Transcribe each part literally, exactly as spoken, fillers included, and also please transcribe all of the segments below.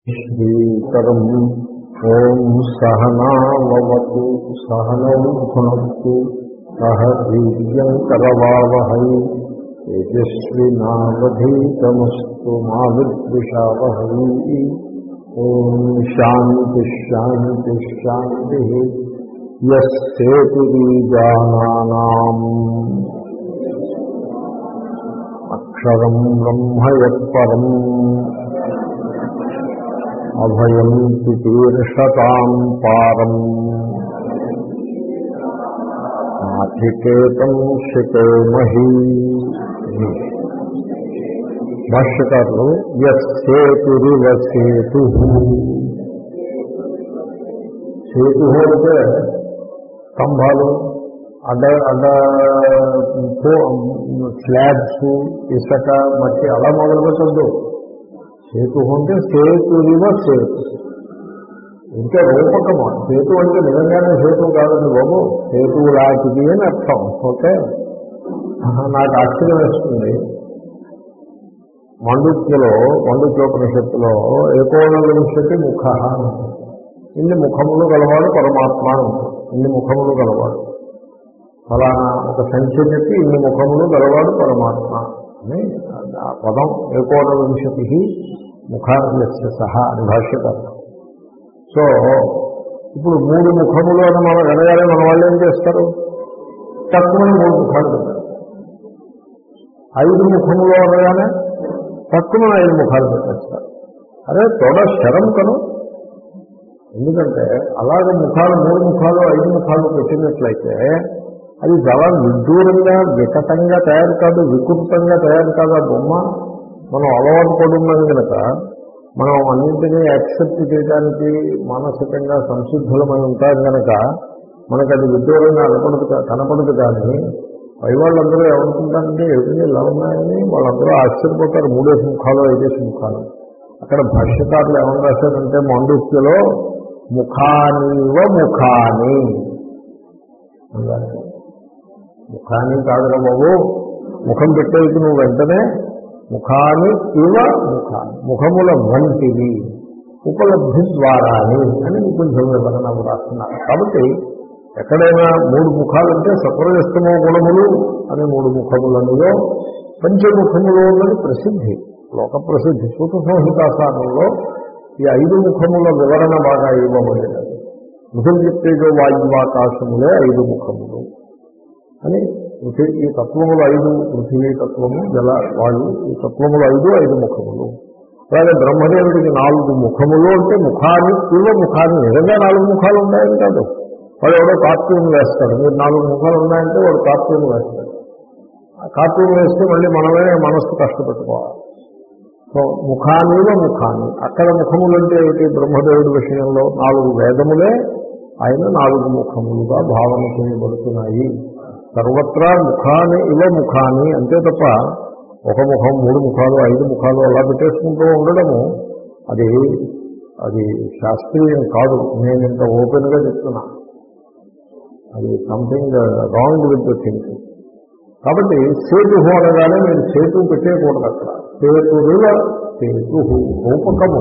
శ్రీకరం ఓం సహనావతు సహనౌ భునక్తు సహ వీర్యంకరవావహై తేజస్వినావధీతమస్తు మా విద్విషావహై. ఓం శాంతి శాంతి శాంతి. యస్సేతుబీజానానాం అక్షరం బ్రహ్మ యత్పరం అభయం తితీర్షతాం పారం నాచికేతం శితేమహి. భాష్యకారులు యస్సేతురివ సేతు. సేతు అంటే స్తంభాలు, అడ్డ అడ్డ స్లాబ్స్, ఇసుక, మట్టి అలా మొదలు పెట్టద్దు. సేతు అంటే సేతురివ సేతు, ఇంకా రూపకము. సేతు అంటే నిజంగానే సేతు కాదండి బాబు, సేతువు లాంటిది అని అర్థం. ఓకే, నాకు ఆశ్చర్యం వేస్తుంది. మండుక్యలో మండుక్యోపనిషత్తులో ఏకోనవింశతి ముఖ, ఇన్ని ముఖములు గలవాడు పరమాత్మ. ఇన్ని ముఖములు గలవాడు, ఫలానా ఒక సంఖ్య చెప్పి ఇన్ని ముఖములు గలవాడు పరమాత్మ అని ఆ పదం ఏకోనవింశతి ముఖార్యస్య సహా అని భాష్యకారు. సో ఇప్పుడు మూడు ముఖములు అని మనం వినగానే మన వాళ్ళు ఏం చేస్తారు? తక్కువ మూడు ముఖాలు పెట్టారు. ఐదు ముఖములు అనగానే తక్కువ ఐదు ముఖాలు పెట్టేస్తారు. అరే తోడ శరం కను. ఎందుకంటే అలాగే ముఖాలు మూడు ముఖాలు ఐదు ముఖాలు పెట్టినట్లయితే అది చాలా విడ్డూరంగా వికటంగా తయారు కాదు, వికృతంగా తయారు కాదు. ఆ బొమ్మ మనం అలవాటు పడున్నాం కనుక మనం అన్నింటినీ యాక్సెప్ట్ చేయడానికి మానసికంగా సంసిద్ధులమై ఉంటాం కనుక మనకు అది విడ్డూరంగా కనపడదు కనపడదు కానీ పై వాళ్ళందరూ ఏమనుకుంటారంటే ఏమిటి ఇలా ఉన్నాయని వాళ్ళందరూ ఆశ్చర్యపోతారు. మూడేసి ముఖాలు ఐదేసి ముఖాలు. అక్కడ భాష్యకారులు ఏమని రాశారంటే మాండూక్యలో ముఖానివ ముఖాని అన్నారు. ముఖాని కాదురా బాబు, ముఖం పెట్టేది నువ్వు వెంటనే ముఖాని ఇవ ముఖాని, ముఖముల వంటివి, ఉపలబ్ధి ద్వారాని అని కొంచెం వివరణ రాస్తున్నారు. కాబట్టి ఎక్కడైనా మూడు ముఖాలంటే సత్వరజస్తమో గుణములు అనే మూడు ముఖములనిలో పంచముఖములు ఉన్నది ప్రసిద్ధి, లోక ప్రసిద్ధి. సూత సంహితాసారంలో ఈ ఐదు ముఖముల వివరణ బాగా ఇవ్వబడినది. పృథివ్యప్తేజో వాయువాకాశములే ఐదు ముఖములు అని. ఈ తత్వములు ఐదు, పృథివీ తత్వము, జల, వాయు, ఈ తత్వములు ఐదు ఐదు ముఖములు. అలాగే బ్రహ్మదేవుడికి నాలుగు ముఖములు అంటే ముఖాన్ని ఇవ ముఖాన్ని, నిజంగా నాలుగు ముఖాలు ఉన్నాయని కాదు. వాడు ఎవడో కార్టూన్ వేస్తాడు, మీరు నాలుగు ముఖాలు ఉన్నాయంటే వాడు కార్టూన్ వేస్తాడు. ఆ కార్టూన్ వేస్తే మళ్ళీ మనమే మనస్సు కష్టపెట్టుకోవాలి. సో ముఖానివ ముఖాన్ని, అక్కడ ముఖములు అంటే ఏమిటి? బ్రహ్మదేవుడి విషయంలో నాలుగు వేదములే ఆయన నాలుగు ముఖములుగా భావన చేయబడుతున్నాయి. సర్వత్రా ముఖాని ఇవ ముఖాని అంతే తప్ప ఒక ముఖం, మూడు ముఖాలు, ఐదు ముఖాలు అలా పెట్టేసుకుంటూ ఉండడము అది అది శాస్త్రీయం కాదు. నేను ఇంత ఓపెన్గా చెప్తున్నా, అది something wrong with the thinking. కాబట్టి సేతు అనగానే మీరు సేతు పెట్టేయకూడదు. అక్కడ సేతుల సేతు రూపకము.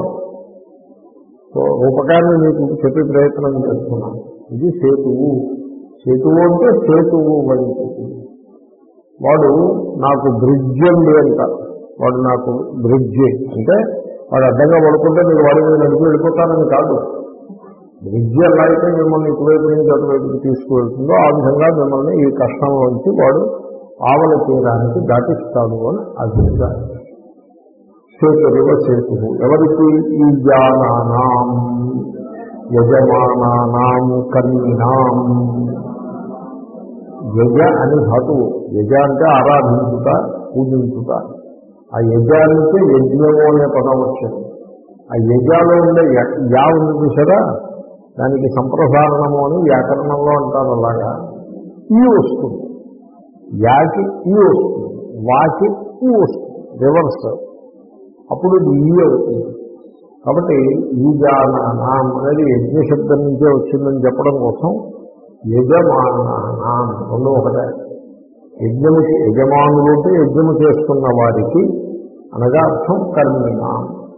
సో రూపకాన్ని మీకు చెప్పే ప్రయత్నం చేస్తున్నాను. ఇది సేతువు. సేతువు అంటే సేతువు వంటిది. వాడు నాకు బ్రిడ్జ్ అండి అంటారు. వాడు నాకు బ్రిడ్జి అంటే వాడు అడ్డంగా పడుకుంటే మీరు వాడి మీద నడిపి వెళ్ళిపోతారని కాదు. బ్రిడ్జి ఎలా అయితే మిమ్మల్ని ఇటువైపు నుంచి అటువైపుకి తీసుకువెళ్తుందో ఆ విధంగా మిమ్మల్ని ఈ కష్టంలోంచి వాడు ఆవల తీరానికి దాటిస్తాడు అని అభిప్రాయం. సేతురివ సేతు. ఎవరికి? ఈ జ్ఞానానాం యజమానానాం కర్మిణాం. యజ అని ధాతువు. యజ అంటే ఆరాధించుట, పూజించుట. ఆ యజానికి యజ్ఞము అనే పదం వచ్చింది. ఆ యజాలో ఉండే యా ఉంది చూసారా, దానికి సంప్రసారణము అని వ్యాకరణంలో అంటారు. అలాగా ఈ వస్తుంది, యాకి ఈ వస్తుంది, వాకి ఈ వస్తుంది, రివర్స్. అప్పుడు ఇది ఈ అవుతుంది. కాబట్టి ఈ జానానాం అనేది యజ్ఞ శబ్దం నుంచే వచ్చిందని చెప్పడం కోసం యజమానానాం రెండు ఒకటే. యజ్ఞముకి యజమానులు అంటే యజ్ఞము చేస్తున్న వారికి అనగా అర్థం కర్మిణాం.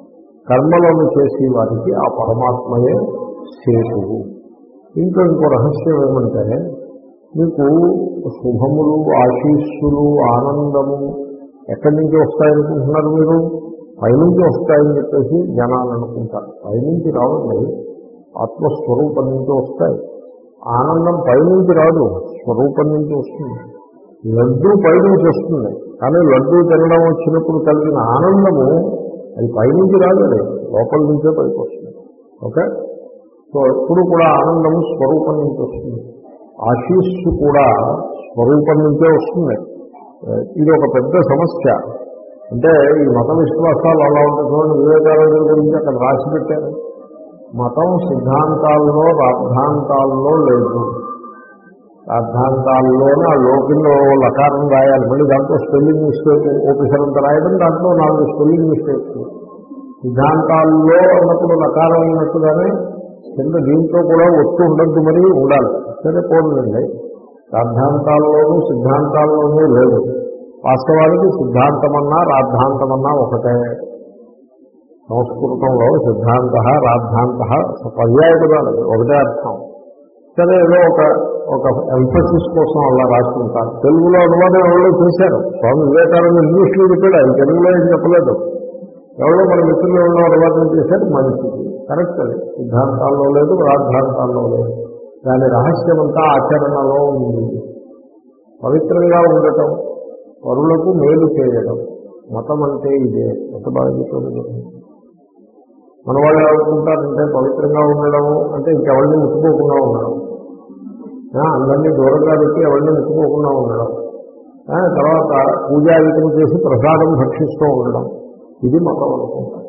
కర్మలను చేసే వారికి ఆ పరమాత్మయే సేతువు. ఇంకా ఇంకో రహస్యం ఏమంటే మీకు శుభములు, ఆశీస్సులు, ఆనందము ఎక్కడి నుంచి వస్తాయనుకుంటున్నారు మీరు? పైనుంచి వస్తాయని చెప్పేసి జనాలు అనుకుంటారు. పైనుంచి రావండి, ఆత్మస్వరూపం నుంచి వస్తాయి. ఆనందం పైనుంచి రాదు, స్వరూపం నుంచి వస్తుంది. లడ్డూ పైనుంచి వస్తుంది, కానీ లడ్డూ తినడం వచ్చినప్పుడు కలిగిన ఆనందము అది పైనుంచి రాదు, అది లోపల నుంచే పైకి వస్తుంది. ఓకే, సో ఎప్పుడు కూడా ఆనందము స్వరూపం నుంచి వస్తుంది. ఆశీస్సు కూడా స్వరూపం నుంచే వస్తుంది. ఇది ఒక పెద్ద సమస్య. అంటే ఈ మత విశ్వాసాలు అలా ఉంటుంది చూడండి. వివేకానంద గురించి అక్కడ రాసి పెట్టారు. మతం సిద్ధాంతాల్లో రాద్ధాంతాల్లో లేదు. రాద్ధాంతాల్లోనే ఆ లోకిలో లకారం రాయాలి, మళ్ళీ దాంట్లో స్పెల్లింగ్ మిస్టేక్ ఓపిసరంత రాయడం, దాంట్లో నాలుగు స్పెల్లింగ్ మిస్టేక్స్. సిద్ధాంతాల్లో అన్నప్పుడు లకారం అయినట్టుగానే కింద దీంట్లో కూడా ఒత్తు ఉండద్దు, మరి ఉండాలి. సరే పోతుందండి. రాద్ధాంతాల్లోనూ సిద్ధాంతాల్లోనూ లేదు. వాస్తవానికి సిద్ధాంతమన్నా రాద్ధాంతమన్నా ఒకటే. సంస్కృతంలో సిద్ధాంత రాద్ధాంత పర్యాయ పదాలు ఒకటే అర్థం. సరే ఏదో ఒక ఒక ఎంఫసిస్ కోసం అలా రాసుకుంటారు. తెలుగులో అనువాదం ఎవరో చేశారు. స్వామి వివేకానంద ఇంగ్లీష్లో చెప్పాడు, ఆయన తెలుగులో ఏం చెప్పలేదు. ఎవరో మన మిత్రులు ఎవరో అనువాదం చేశారు, మంచిది, కరెక్ట్. అది సిద్ధాంతాల్లో లేదు, రాద్ధాంతాల్లో లేదు. దాని రహస్యమంతా ఆచరణలో ఉంది. పవిత్రంగా ఉండటం, పరులకు మేలు చేయడం, మతం అంటే ఇదే. ఎంత బాగా చెప్పారు. మన వాళ్ళు ఏమనుకుంటారంటే పవిత్రంగా ఉండడం అంటే ఇంకెవరిని ముట్టుకోకుండా ఉండడం, అందరినీ దూరంగా పెట్టి ఎవరిని ముట్టుకోకుండా ఉండడం, తర్వాత పూజాధికం చేసి ప్రసాదం భక్షిస్తూ ఉండడం, ఇది మతం అనుకుంటారు.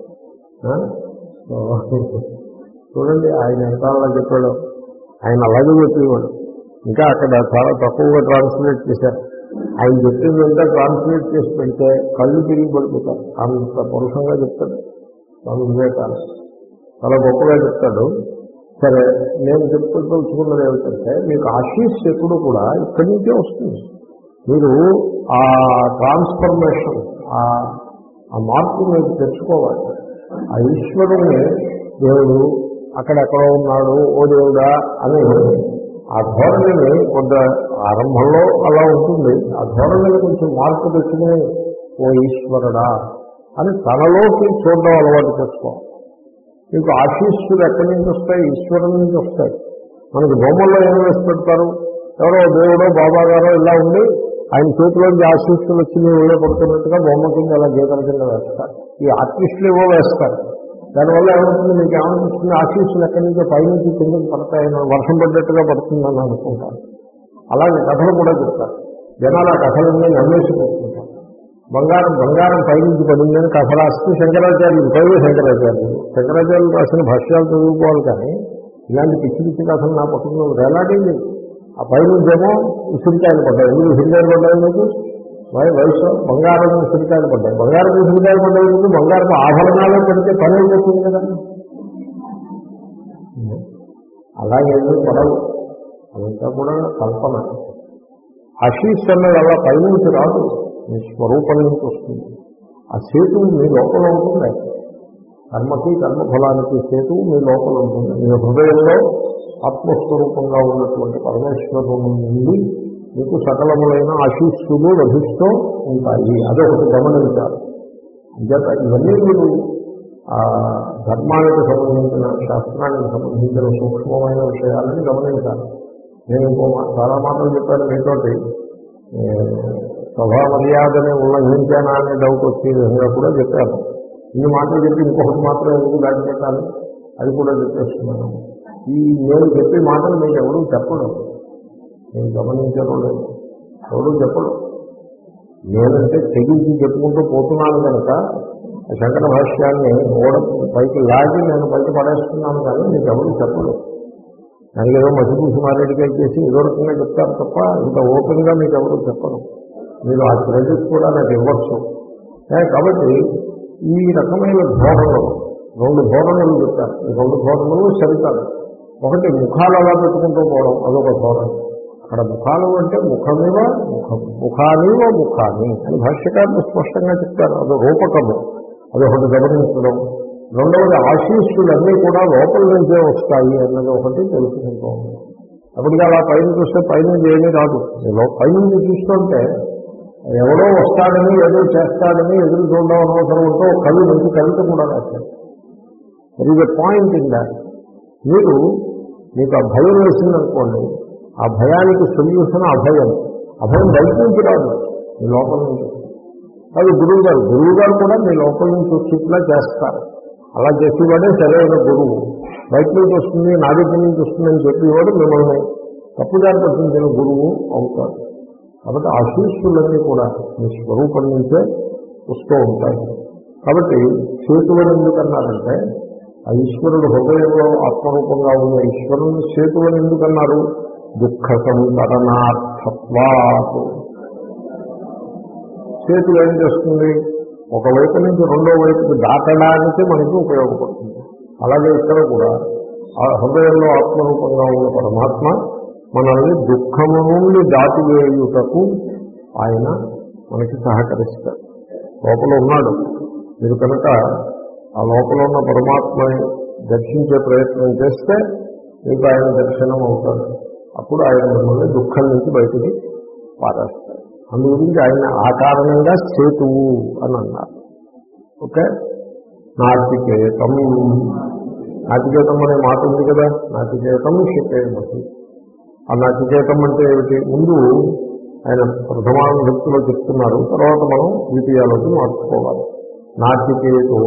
చూడండి ఆయన ఎంత అలా చెప్పాడు. ఆయన అలాగే చెప్పేవాడు. ఇంకా అక్కడ చాలా తక్కువగా ట్రాన్స్లేట్ చేశారు. ఆయన చెప్పింది అంతా ట్రాన్స్లేట్ చేసి పెడితే కళ్ళు తిరిగి పడిపోతారు. అంత పరుషంగా చెప్తాడు స్వామి వివేకానంద. చాలా గొప్పగా చెప్తాడు. సరే, నేను చెప్పుకోదలుచుకున్నది ఏమిటంటే మీకు ఆశీస్సు ఎప్పుడు కూడా ఇక్కడి నుంచే వస్తుంది. మీరు ఆ ట్రాన్స్ఫర్మేషన్, ఆ మార్పు మీరు తెచ్చుకోవాలి. ఆ ఈశ్వరుని దేవుడు అక్కడెక్కడో ఉన్నాడు, ఓ దేవుడా అని ఆ ధోరణిని కొంత ఆరంభంలో అలా ఉంటుంది. ఆ ధోరణిని కొంచెం మార్పు తెచ్చుకుని ఓ ఈశ్వరుడా అని తనలోకి చూడడం అలవాటు చేసుకోవాలి. మీకు ఆశీస్సులు ఎక్కడి నుంచి వస్తాయి? ఈశ్వరుని నుంచి వస్తాయి. మనకి బొమ్మల్లో ఏం వేసి పెడతారు? ఎవరో దేవుడో బాబా గారో ఇలా ఉండి ఆయన చేతిలోంచి ఆశీస్సులు వచ్చి మీరు ఊళ్ళో పడుతున్నట్టుగా బొమ్మ కింద అలా గీతల కింద వేస్తారు. ఈ ఆర్టిస్టులు ఏవో వేస్తారు. దానివల్ల ఏమవుతుంది? మీకు ఏమనిపిస్తుంది? ఆశీస్సులు ఎక్కడి నుంచో పైనుంచి కిందకి పడతాయని, వర్షం పడ్డట్టుగా పడుతుందని అనుకుంటారు. అలాగే కథలు కూడా చెప్తారు. జనాలు ఆ కథలన్నీ నమ్మేసిపోతుంటారు. బంగారం బంగారం పైనుంచి పడిందని కథ రాస్తే శంకరాచార్యులు, పైవే శంకరాచార్యులు శంకరాచార్యులు రాసిన భాష్యాలు చదువుకోవాలి. కానీ ఇలాంటి పిచ్చి పిచ్చి కథలు నా పట్టుకున్న వేలాడింది. ఆ పైనుంచేమో ఉసిరికాయలు పడ్డాయి. ఎందుకు ఉసిరికాయలు పడ్డాయి? మీకు వయసు బంగారం ఉసిరికాయలు పడ్డాయి. బంగారం ఉసిరికాయలు పడ్డాయి ముందు బంగారం ఆభరణాలు పెడితే పని అయిపోతుంది కదా. అలాగేమీ పడవు, అదంతా కూడా కల్పన. ఆశీస్సు అన్నది అలా పైనుంచి రాదు, మీ స్వరూపం నుంచి వస్తుంది. ఆ సేతువు మీ లోపల ఉంటుంది. కర్మకి కర్మఫలానికి సేతువు మీ లోపల ఉంటుంది. మీ హృదయంలో ఆత్మస్వరూపంగా ఉన్నటువంటి పరమేశ్వరం నుండి మీకు సకలములైన ఆశీస్సులు లభిస్తూ ఉంటాయి. అదొకటి గమనించాలి. అంచేత ఇవన్నీ మీరు ఆ ధర్మానికి సంబంధించిన, శాస్త్రానికి సంబంధించిన సూక్ష్మమైన విషయాలని గమనించాలి. నేను ఇంకో చాలా మాటలు చెప్పాను మీతోటి. సభా మర్యాదని ఉల్లంఘించానా అనే డౌట్ వచ్చే విధంగా కూడా చెప్పాను. ఇన్ని మాటలు చెప్పి ఇంకొకటి మాత్రం ఎందుకు దాడి పెట్టాలి, అది కూడా చెప్పేస్తున్నాను. ఈ నేను చెప్పే మాటలు మీకు ఎవరూ చెప్పడం, నేను గమనించడం లేదు, ఎవరూ చెప్పడం. నేనంటే తెగించి చెప్పుకుంటూ పోతున్నాను కనుక శంకర భాష్యాన్ని ఓడ పైకి లాగి నేను పైకి పడేస్తున్నాను, కానీ మీకు ఎవరు చెప్పడం. దానికి ఏదో మసిపూసి మారేడిగా చేసి ఏదో రకంగా చెప్తారు తప్ప ఇంత ఓపెన్గా మీకు ఎవరు చెప్పడం. మీరు ఆ క్రెడిట్ కూడా నాకు ఇవ్వచ్చు. కాబట్టి ఈ రకమైన ధోరణులు, రెండు ధోరణులు చెప్తారు. ఈ రెండు ధోరణులు సరికాదు. ఒకటి ముఖాలు అలా పెట్టుకుంటూ పోవడం, అదొక ధోరణి. అక్కడ ముఖాలు అంటే ముఖమేవ ముఖం, ముఖానివ ముఖాని అని భాష్యకారులు స్పష్టంగా చెప్తారు. అదో రూపకము, అదొకటి గమనించడం. రెండవది ఆశీస్సులన్నీ కూడా లోపల నుంచే వస్తాయి అన్నది ఒకటి తెలుసుకుంటూ ఉంది. అప్పటికి అలా పైన చూస్తే పైనుంచి ఏమీ రాదు. పైనుంచి చూస్తుంటే ఎవడో వస్తాడని ఏదో చేస్తాడని ఎదురు చూడడం అనవసరం ఉంటే కవి నుంచి కవిత కూడా రాశారు. That is a point in that. మీరు మీకు ఆ భయం వేసిందనుకోండి, ఆ భయానికి సొల్యూషన్ అభయం. అభయం బయట నుంచి రాదు, మీ లోపల నుంచి. అది గురువు గారు గురువు గారు కూడా మీ లోపల నుంచి వచ్చేట్లా చేస్తారు. అలా చేసేవాడే సరైన గురువు. బయట నుంచి వస్తుంది, నా దగ్గర నుంచి వస్తుందని చెప్పేవాడు మిమ్మల్ని తప్పుదారి పట్టించిన గురువు అవుతాడు. కాబట్టి ఆశీస్సులన్నీ కూడా మీ స్వరూపం నుంచే వస్తూ ఉంటాయి. కాబట్టి సేతువని ఎందుకన్నారంటే, ఆ ఈశ్వరుడు హృదయంలో ఆత్మరూపంగా ఉన్న ఈశ్వరుని సేతువని ఎందుకన్నారు? దుఃఖ సంతరణార్థత్వా. సేతు ఏం చేస్తుంది? ఒకవైపు నుంచి రెండో వైపుకి దాటడానికి మనకి ఉపయోగపడుతుంది. అలాగే ఇక్కడ కూడా ఆ హృదయంలో ఆత్మరూపంగా ఉన్న పరమాత్మ మనల్ని దుఃఖము నుండి దాటివేయుటకు ఆయన మనకి సహకరిస్తాడు. లోపల ఉన్నాడు. మీరు కనుక ఆ లోపల ఉన్న పరమాత్మని దర్శించే ప్రయత్నం చేస్తే మీకు ఆయన దర్శనం అవుతాడు. అప్పుడు ఆయన మిమ్మల్ని దుఃఖం నుంచి బయటికి పారేస్తాడు. అందు గురించి ఆయన ఆ కారణంగా సేతువు అని అన్నారు. ఓకే. నాచికేతం, నాచికేతం అనే మాట ఉంది కదా, నాచికేతం శికేమసి. ఆ నాచికేతం అంటే ఏమిటి? ముందు ఆయన ప్రథమానుభక్తిలో చెప్తున్నారు, తర్వాత మనం ద్వితీయాలోకి మార్చుకోవాలి. నాచికేతో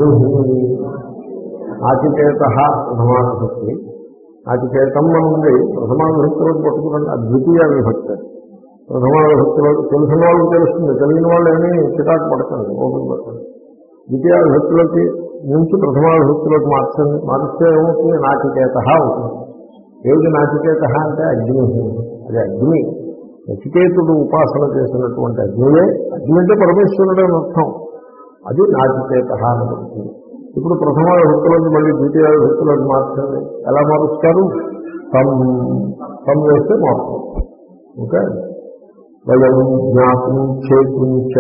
నాచికేత ప్రథమానుభక్తి, నాచికేతం అని ఉంది. ప్రథమానుభక్తిలోకి పట్టుకురండి, ఆ ద్వితీయ విభక్తి. ప్రథమ విభక్తిలో తెలిసిన వాళ్ళకి తెలుస్తుంది, తెలియని వాళ్ళు ఏమీ చికాకు పడకండి, ఓపెన్ పడకండి. ద్వితీయ విభక్తిలోకి నుంచి ప్రథమ విభక్తిలోకి మార్చండి. మార్చితే ఏమవుతుంది? నాచికేత అవుతుంది. ఏది నాచికేత అంటే అగ్ని. అది అగ్ని. నచికేతుడు ఉపాసన చేసినటువంటి అగ్నియే. అగ్ని అంటే పరమేశ్వరుడు అని అర్థం. అది నాచికేత అని పడుతుంది. ఇప్పుడు ప్రథమ విభక్తిలోకి మళ్ళీ ద్వితీయ విభక్తిలోకి మార్చండి. ఎలా మారుస్తారు? తం తం వేస్తే మారుతుంది. ఓకే. వయం జ్ఞాతం చేకుంచ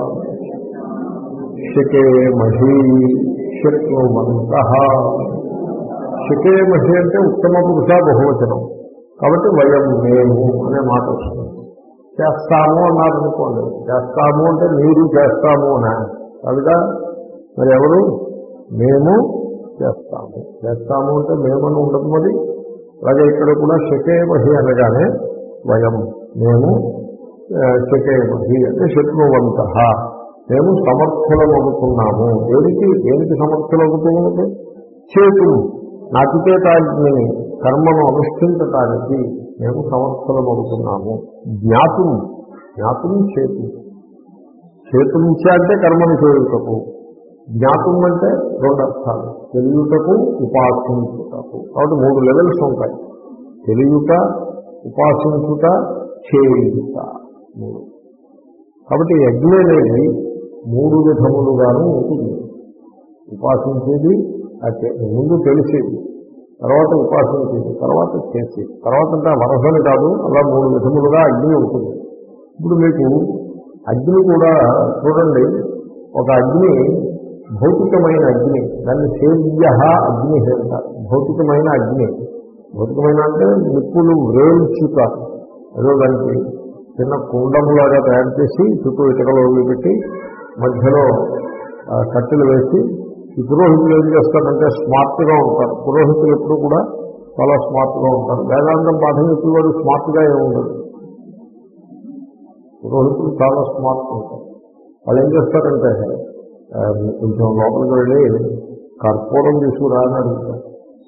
శకేమహి శక్నువంతః. శకేమహి అంటే ఉత్తమ పురుష బహువచనం కాబట్టి వయం మేము అనే మాట వస్తుంది. చేస్తాము అన్నారనుకోండి, చేస్తాము అంటే మీరు చేస్తాము అనా కాదుగా. మరి ఎవరు? మేము చేస్తాము. చేస్తాము అంటే మేమని ఉండదు మరి. అలాగే ఇక్కడ కూడా శకేమహి అనగానే వయం మేము, శకేమహి అంటే శక్నువంతః మేము సమర్థులమవుతున్నాము. దేనికి దేనికి సమర్థులవుతున్నది? చేతు నాచికేతాగ్నిని కర్మను అనుష్ఠించటానికి మేము సమర్థులమవుతున్నాము. జ్ఞాతం జ్ఞాతం చేతు. చేతునిచ్చే అంటే కర్మను చేయుటకు, జ్ఞాతం అంటే రెండు అర్థాలు, తెలియుటకు ఉపాసించుటకు. కాబట్టి మూడు లెవెల్స్ ఉంటాయి: తెలియుట, ఉపాసించుట, చేయుట. మూడు. కాబట్టి యజ్ఞ అనేది మూడు విధములుగాను ఉంటుంది. ఉపాసించేది, ముందు తెలిసేది, తర్వాత ఉపాసించేది, తర్వాత చేసేది. తర్వాత అంటే వరసని కాదు, అలా మూడు విధములుగా అగ్ని ఉంటుంది. ఇప్పుడు మీకు అగ్ని కూడా చూడండి, ఒక అగ్ని భౌతికమైన అగ్ని, దాన్ని సేవ్య అగ్ని అంటారు. భౌతికమైన అగ్ని, భౌతికమైన అంటే నిప్పులు వేల్చుట. ఏదో దానికి చిన్న కుండంలాగా తయారు చేసి చుట్టూ ఇటుకలు పెట్టి మధ్యలో కట్టెలు వేసి, ఈ పురోహితులు ఏం చేస్తారంటే స్మార్ట్గా ఉంటారు. పురోహితులు ఎప్పుడు కూడా చాలా స్మార్ట్గా ఉంటారు. వేదాంతం పాఠం చెప్పేవాడు స్మార్ట్గా ఏముండదు. పురోహితులు చాలా స్మార్ట్ ఉంటారు. వాళ్ళు ఏం చేస్తారంటే కొంచెం లోపలికి వెళ్ళి కర్పూరం తీసుకురా అని అడుగుతారు.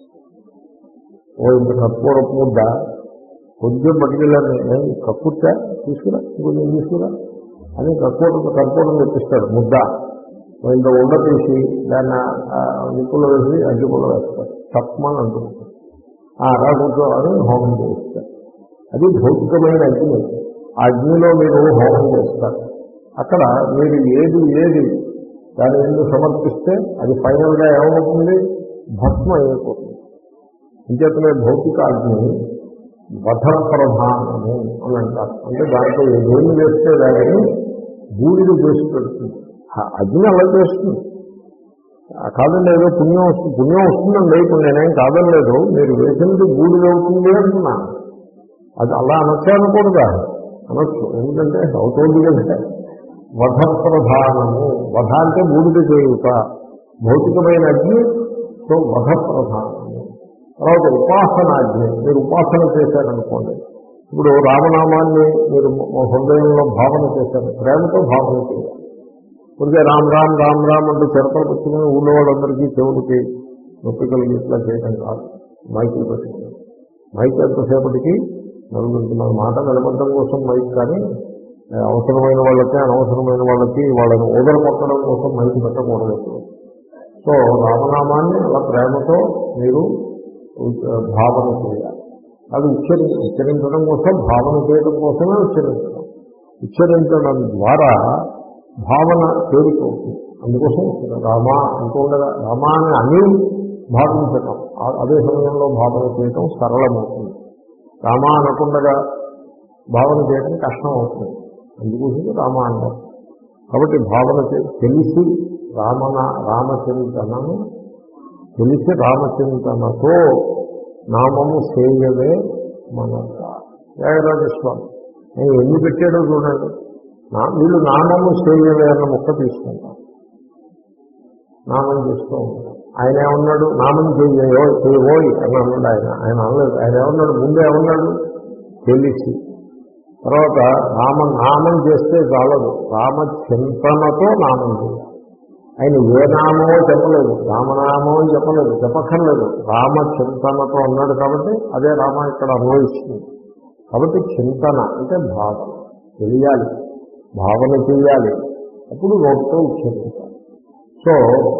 ఓ ఇంత కర్పూరపు ముద్ద కొంచెం పట్టుకెళ్ళాను, ఏం కక్కుర్చా తీసుకురా, కొంచెం తీసుకురా అని కర్పూరం కర్పూరం తెప్పిస్తాడు ముద్ద. ఇంత ఉండ తీసి దాన్ని నిప్పులో వేసి అగ్గిపుల్లో వేస్తారు. తప్పమని అంటున్నారు. రా కూర్చో అని హోమం చేస్తారు. అది భౌతికమైన అగ్ని. ఆ అగ్నిలో మీరు హోమం చేస్తారు. అక్కడ మీరు ఏది ఏది దాని ఎందుకు సమర్పిస్తే అది ఫైనల్గా ఏమవుతుంది? భస్మ అయిపోతుంది. ఇంకేతనే భౌతిక అగ్ని వధ ప్రధానము అని అంటారు. అంటే దాంట్లో ఏమి వేస్తే దానిని బూడిద చేసి పెడుతుంది. అగ్ని అలా చేస్తుంది. కాదండి ఏదో పుణ్యం వస్తుంది పుణ్యం వస్తుందండి ఇప్పుడు నేనేం కాదనలేదు మీరు వేసినది బూడిద అవుతుంది అంటున్నా అది అలా అనొచ్చా అనకూడదా అనొచ్చు ఎందుకంటే అవుతుంది కదా వధ ప్రధానము వధ అంటే బూడిద చేయుట భౌతికమైన అగ్ని సో వధ ప్రధానము తర్వాత ఉపాసనాజ్ఞ మీరు ఉపాసన చేశారనుకోండి ఇప్పుడు రామనామాన్ని మీరు హృదయంలో భావన చేశారు ప్రేమతో భావన చేయాలి ఇప్పటికే రామ్ రామ్ రామ్ రామ్ అంటూ చెరపలు పెట్టుకుని ఊళ్ళో వాళ్ళందరికీ చెవులకి నొప్పి కలిగి ఇట్లా చేయడం కాదు మైకులు పెట్టుకుని మైక్ ఎంతసేపటికి నలుగురుతున్నారు మాట నిలబడడం కోసం మైక్ కానీ అవసరమైన వాళ్ళకి అనవసరమైన వాళ్ళకి వాళ్ళని ఊదర కొట్టడం కోసం మైక్ పెట్టకూడదు సో రామనామాన్ని అలా ప్రేమతో మీరు భావన చేయాలి అది ఉచ్చరి ఉచ్చరించడం కోసం భావన చేయడం కోసమే ఉచ్చరించడం ఉచ్చరించడం ద్వారా భావన తేలికవుతుంది అందుకోసం రామ అనుకోండగా రామ అని అని భావించటం అదే సమయంలో భావన చేయటం సరళమవుతుంది రామ అనకుండగా భావన చేయడం కష్టం అవుతుంది అందుకోసం రామ అన్నారు కాబట్టి భావన తెలిసి రామన రామచింతనను తెలిసి రామచింతనతో నామము సేయవే మనక త్యాగరాజస్వామి నేను ఎన్ని పెట్టాడో చూడండి నా వీళ్ళు నామము సేయవే అన్న ముక్క తీసుకుంటాం నామం చేస్తూ ఉంటాం ఆయన ఏమన్నాడు నామం చేయో చేయబోయి అని అన్నాడు ఆయన ఆయన అనలేదు ఆయన ఏమన్నాడు ముందే ఏమన్నాడు తెలిసి తర్వాత రామ నామం చేస్తే చాలదు రామచింతనతో నామం చేయాలి ఆయన ఏ నామమో చెప్పలేదు రామనామో అని చెప్పలేదు చెప్పక్కర్లేదు రామచింతనతో అన్నాడు కాబట్టి అదే రామ ఇక్కడ అన్వయిస్తుంది కాబట్టి చింతన అంటే భావన తెలియాలి భావన చేయాలి అప్పుడు నోటితో ఉచ్చరించాలి సో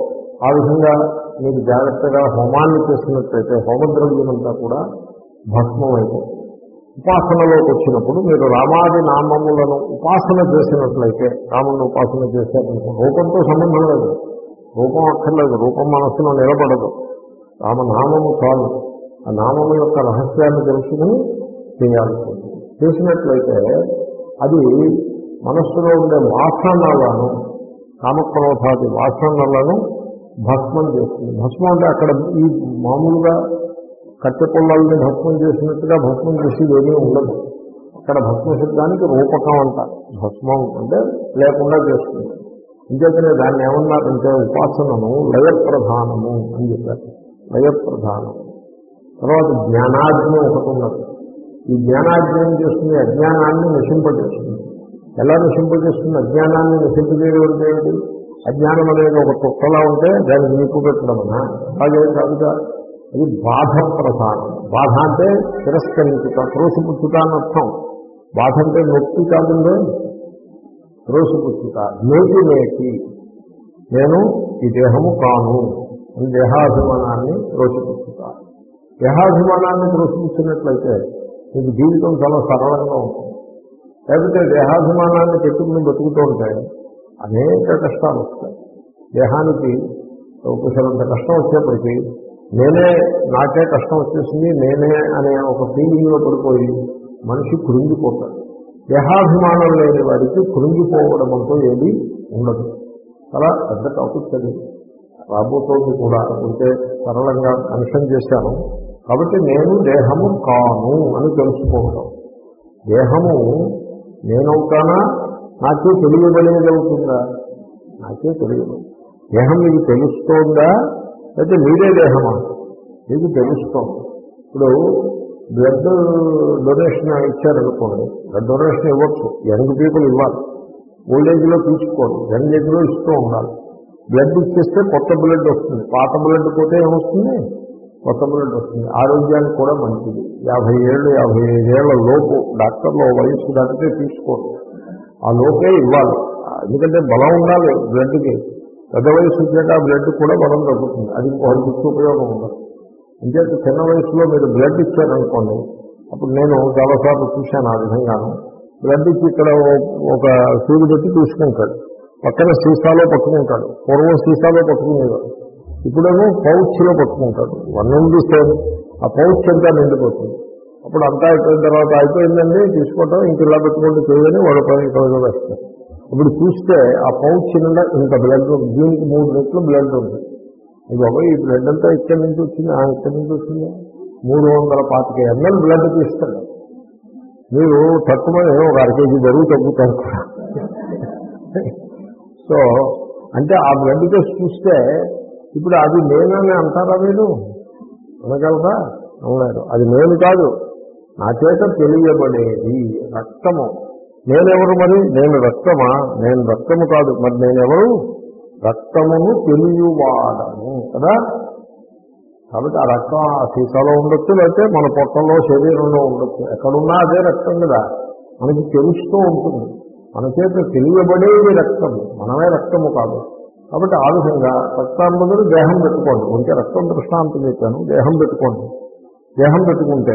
ఆ విధంగా మీరు జాగ్రత్తగా హోమాన్ని చేసినట్లయితే హోమద్రవ్యం అంతా కూడా భస్మం అయిపోతుంది ఉపాసనలోకి వచ్చినప్పుడు మీరు రామాది నామములను ఉపాసన చేసినట్లయితే రాముని ఉపాసన చేశారనుకో రూపంతో సంబంధం లేదు రూపం అక్కర్లేదు రూపం మనస్సులో నిలబడదు రామనామము చాలు ఆ నామము యొక్క రహస్యాన్ని తెలుసుకుని చేయాల్సి ఉంటుంది చేసినట్లయితే అది మనస్సులో ఉండే వాసనలను కామక్రోధాది వాసనలను భస్మం చేస్తుంది భస్మం అంటే అక్కడ ఈ మామూలుగా కట్టె పొలాలని భస్మం చేసినట్టుగా భస్మం చేసేది ఏమీ ఉండదు అక్కడ భస్మ శబ్దానికి రూపకం అంట భస్మం అంటే లేకుండా చేస్తుంది ఇంకేతనే దాన్ని ఏమన్నారంటే ఉపాసనను లయప్రధానము అని చెప్పారు లయప్రధానము తర్వాత జ్ఞానాజ్ఞ ఒకటి ఉన్నది ఈ జ్ఞానాజ్ఞ ఏం చేస్తుంది అజ్ఞానాన్ని నశింపజేస్తుంది ఎలా నశింపజేస్తుంది అజ్ఞానాన్ని నశింపజేయడం ఏంటి అజ్ఞానం అనేది ఒక తొక్కలా ఉంటే దానికి నిప్పు పెట్టడమనా అలాగే కాదుగా అది బాధ ప్రధానం బాధ అంటే తిరస్కరించుట త్రోసిపుచ్చుట అని అర్థం బాధ అంటే నొప్పి కాదుండే త్రోసిపుచ్చుట నేటి నేటి నేను ఈ దేహము కాను అని దేహాభిమానాన్ని త్రోసిపుచ్చుట దేహాభిమానాన్ని త్రోసిపుచ్చినట్లయితే మీకు జీవితం చాలా సరళంగా ఉంటుంది లేకపోతే దేహాభిమానాన్ని పెట్టుకుని బతుకుతూ ఉంటే అనేక కష్టాలు వస్తాయి దేహానికి ఒకసారంత కష్టం వచ్చేప్పటికీ నేనే నాకే కష్టం వచ్చేసింది నేనే అనే ఒక ఫీలింగ్లో పడిపోయి మనిషి కృంగిపోతాడు దేహాభిమానం లేని వాడికి కృంగిపోవడం అంటూ ఏది ఉండదు చాలా పెద్ద టాపిక్ అది రాబోతోంది కూడా ఉంటే సరళంగా మెన్షన్ చేశాను కాబట్టి నేను దేహము కాను అని తెలుసుకోవడం దేహము నేనవుతానా నాకే తెలియబడేదవుతుందా నాకే తెలియదు దేహం మీకు తెలుస్తోందా అయితే మీరే దేహమా మీకు తెలుస్తోంది ఇప్పుడు బ్లడ్ డొనేషన్ ఇచ్చారనుకోండి బ్లడ్ డొనేషన్ ఇవ్వచ్చు యంగ్ పీపుల్ ఇవ్వాలి ఓల్డ్ ఏజ్లో తీసుకోండి యంగ్ ఏజ్లో ఇస్తూ ఉండాలి బ్లడ్ ఇచ్చేస్తే కొత్త బ్లడ్ వస్తుంది పాత బ్లడ్ పోతే ఏమొస్తుంది కొత్త బ్లడ్ వస్తుంది ఆరోగ్యానికి కూడా మంచిది యాభై ఏళ్ళు యాభై ఐదేళ్ల లోపు డాక్టర్లో వయస్సు దాటితే తీసుకోండి ఆ లోపే ఇవ్వాలి ఎందుకంటే బలం ఉండాలి బ్లడ్కి పెద్ద వయసు వచ్చాక ఆ బ్లడ్ కూడా బలం తగ్గుతుంది అది వాళ్ళకి ఉపయోగం ఉండదు ఇంకేత చిన్న వయసులో మీరు బ్లడ్ ఇచ్చారనుకోండి అప్పుడు నేను చాలాసార్లు చూశాను ఆ విధంగాను బ్లడ్ ఇచ్చి ఇక్కడ ఒక సూది పెట్టి తీసుకుంటాడు పక్కన సీసాలో పట్టుకుంటాడు పూర్వం సీసాలో పట్టుకునేవాడు ఇప్పుడేమో పౌచ్లో పట్టుకుంటాడు వన్ ఉంది సేమ్ ఆ పౌచ్ అంతా నిండిపోతుంది అప్పుడు అంతా అయిపోయిన తర్వాత అయిపోయిందండి తీసుకోవటం ఇంక ఇలా పెట్టుకుంటూ చేయని వాడు పని ఇక్కడ వేస్తారు ఇప్పుడు చూస్తే ఆ పౌచ్ నిండా ఇంత బ్లడ్ దీనికి మూడు రెట్లు బ్లడ్ ఉంది ఈ బాబా ఈ బ్లడ్ అంతా ఇక్కడి నుంచి వచ్చింది, ఆ ఇక్కడి నుంచి వచ్చింది, మూడు వందల పాతిక ఎంఎల్ బ్లడ్ తీస్తాడు. మీరు తక్కువ ఒక అర కేజీ బరువు తగ్గుతారు. సో అంటే ఆ బ్లడ్ టెస్ట్ చూస్తే ఇప్పుడు అది నేనని అంటారా మీరు? అనగలరా? అనలేరు. అది నేను కాదు, నా చేత తెలియబడేది రక్తము. నేనెవరు మరి? నేను రక్తమా? నేను రక్తము కాదు. మరి నేనెవరు? రక్తమును తెలియవాడను కదా. కాబట్టి ఆ రక్తం ఆ సీసాలో ఉండొచ్చు, లేకపోతే మన పొట్టలో శరీరంలో ఉండొచ్చు, ఎక్కడున్నా అదే రక్తం కదా, మనకి తెలుస్తూ ఉంటుంది. మన చేత తెలియబడేది రక్తము, మనమే రక్తము కాదు. కాబట్టి ఆ విధంగా రక్తాన్ని బదులు దేహం పెట్టుకోండి. ఉంటే రక్తం దృష్టాంతం చెప్పాను, దేహం పెట్టుకోండి. దేహం పెట్టుకుంటే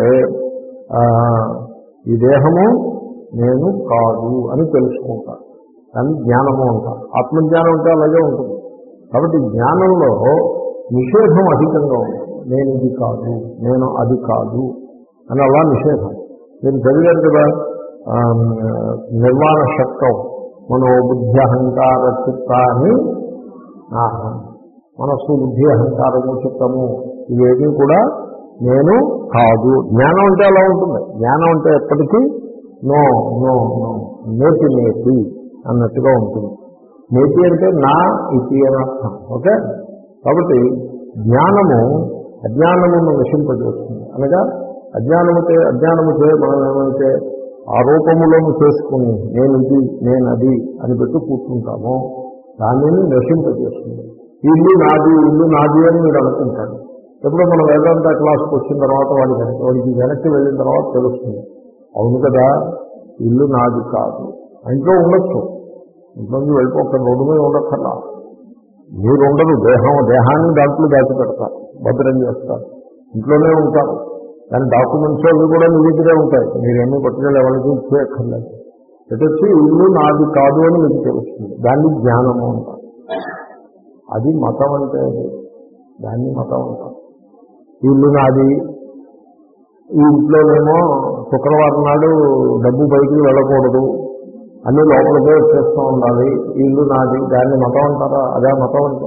ఈ దేహము నేను కాదు అని తెలుసుకుంటాను. కానీ జ్ఞానము అంటారు. ఆత్మజ్ఞానం అంటే అలాగే ఉంటుంది. కాబట్టి జ్ఞానంలో నిషేధం అధికంగా ఉంటుంది. నేను ఇది కాదు, నేను అది కాదు అని అలా నిషేధం. మీరు చదివారు కదా నిర్వాణ శక్తం, మనోబుద్ధి అహంకార చిత్తాన్ని నాహం. మనస్సు, బుద్ధి, అహంకారము, చిత్తము ఇవేమీ కూడా నేను కాదు. జ్ఞానం అంటే అలా ఉంటుంది. జ్ఞానం అంటే ఎప్పటికీ నో నో నో నేతి నేతి అన్నట్టుగా ఉంటుంది. నేతి అంటే నా ఇది అని అర్థం. ఓకే. కాబట్టి జ్ఞానము అజ్ఞానమును నశింపజేస్తుంది. అనగా అజ్ఞానముతే అజ్ఞానముతే మనం ఏమైతే ఆరోపములను చేసుకుని నేను ఇది నేను అది అని పెట్టి కూర్చుంటామో దానిని నశింపజేస్తుంది. ఇల్లు నాది ఇల్లు నాది అని మీరు అనుకుంటారు. ఎప్పుడో మనం వేదాంత క్లాస్కి వచ్చిన తర్వాత వాడి వెనక్కి వాడికి వెనక్కి వెళ్ళిన తర్వాత తెలుస్తుంది, అవును కదా ఇల్లు నాది కాదు. ఇంట్లో ఉండొచ్చు, ఇంట్లో నుంచి వెళ్ళిపోక రోడ్డు మీద ఉండక్కర్లా. మీరు ఉండదు, దేహం దేహాన్ని దాంట్లో దాచి పెడతారు, భద్రం చేస్తారు, ఇంట్లోనే ఉంటారు. కానీ డాక్యుమెంట్స్ అవి కూడా మీ దగ్గరే ఉంటాయి. మీరేమీ పట్టుకెళ్ళి ఎవరికి ఇచ్చేయక్కర్లేదు. ఎటొచ్చి ఇల్లు నాది కాదు అని మీకు తెలుస్తుంది. దాన్ని జ్ఞానము అంటారు. అది మతం అంటే అది, దాన్ని మతం అంటారు. ఇల్లు నాది, ఈ ఇంట్లోనేమో శుక్రవారం నాడు డబ్బు బయటికి వెళ్ళకూడదు, అన్ని లోపలికే వచ్చేస్తూ ఉండాలి, ఇల్లు నాది, దాన్ని మతం అంటారా? అదే మతం అంటే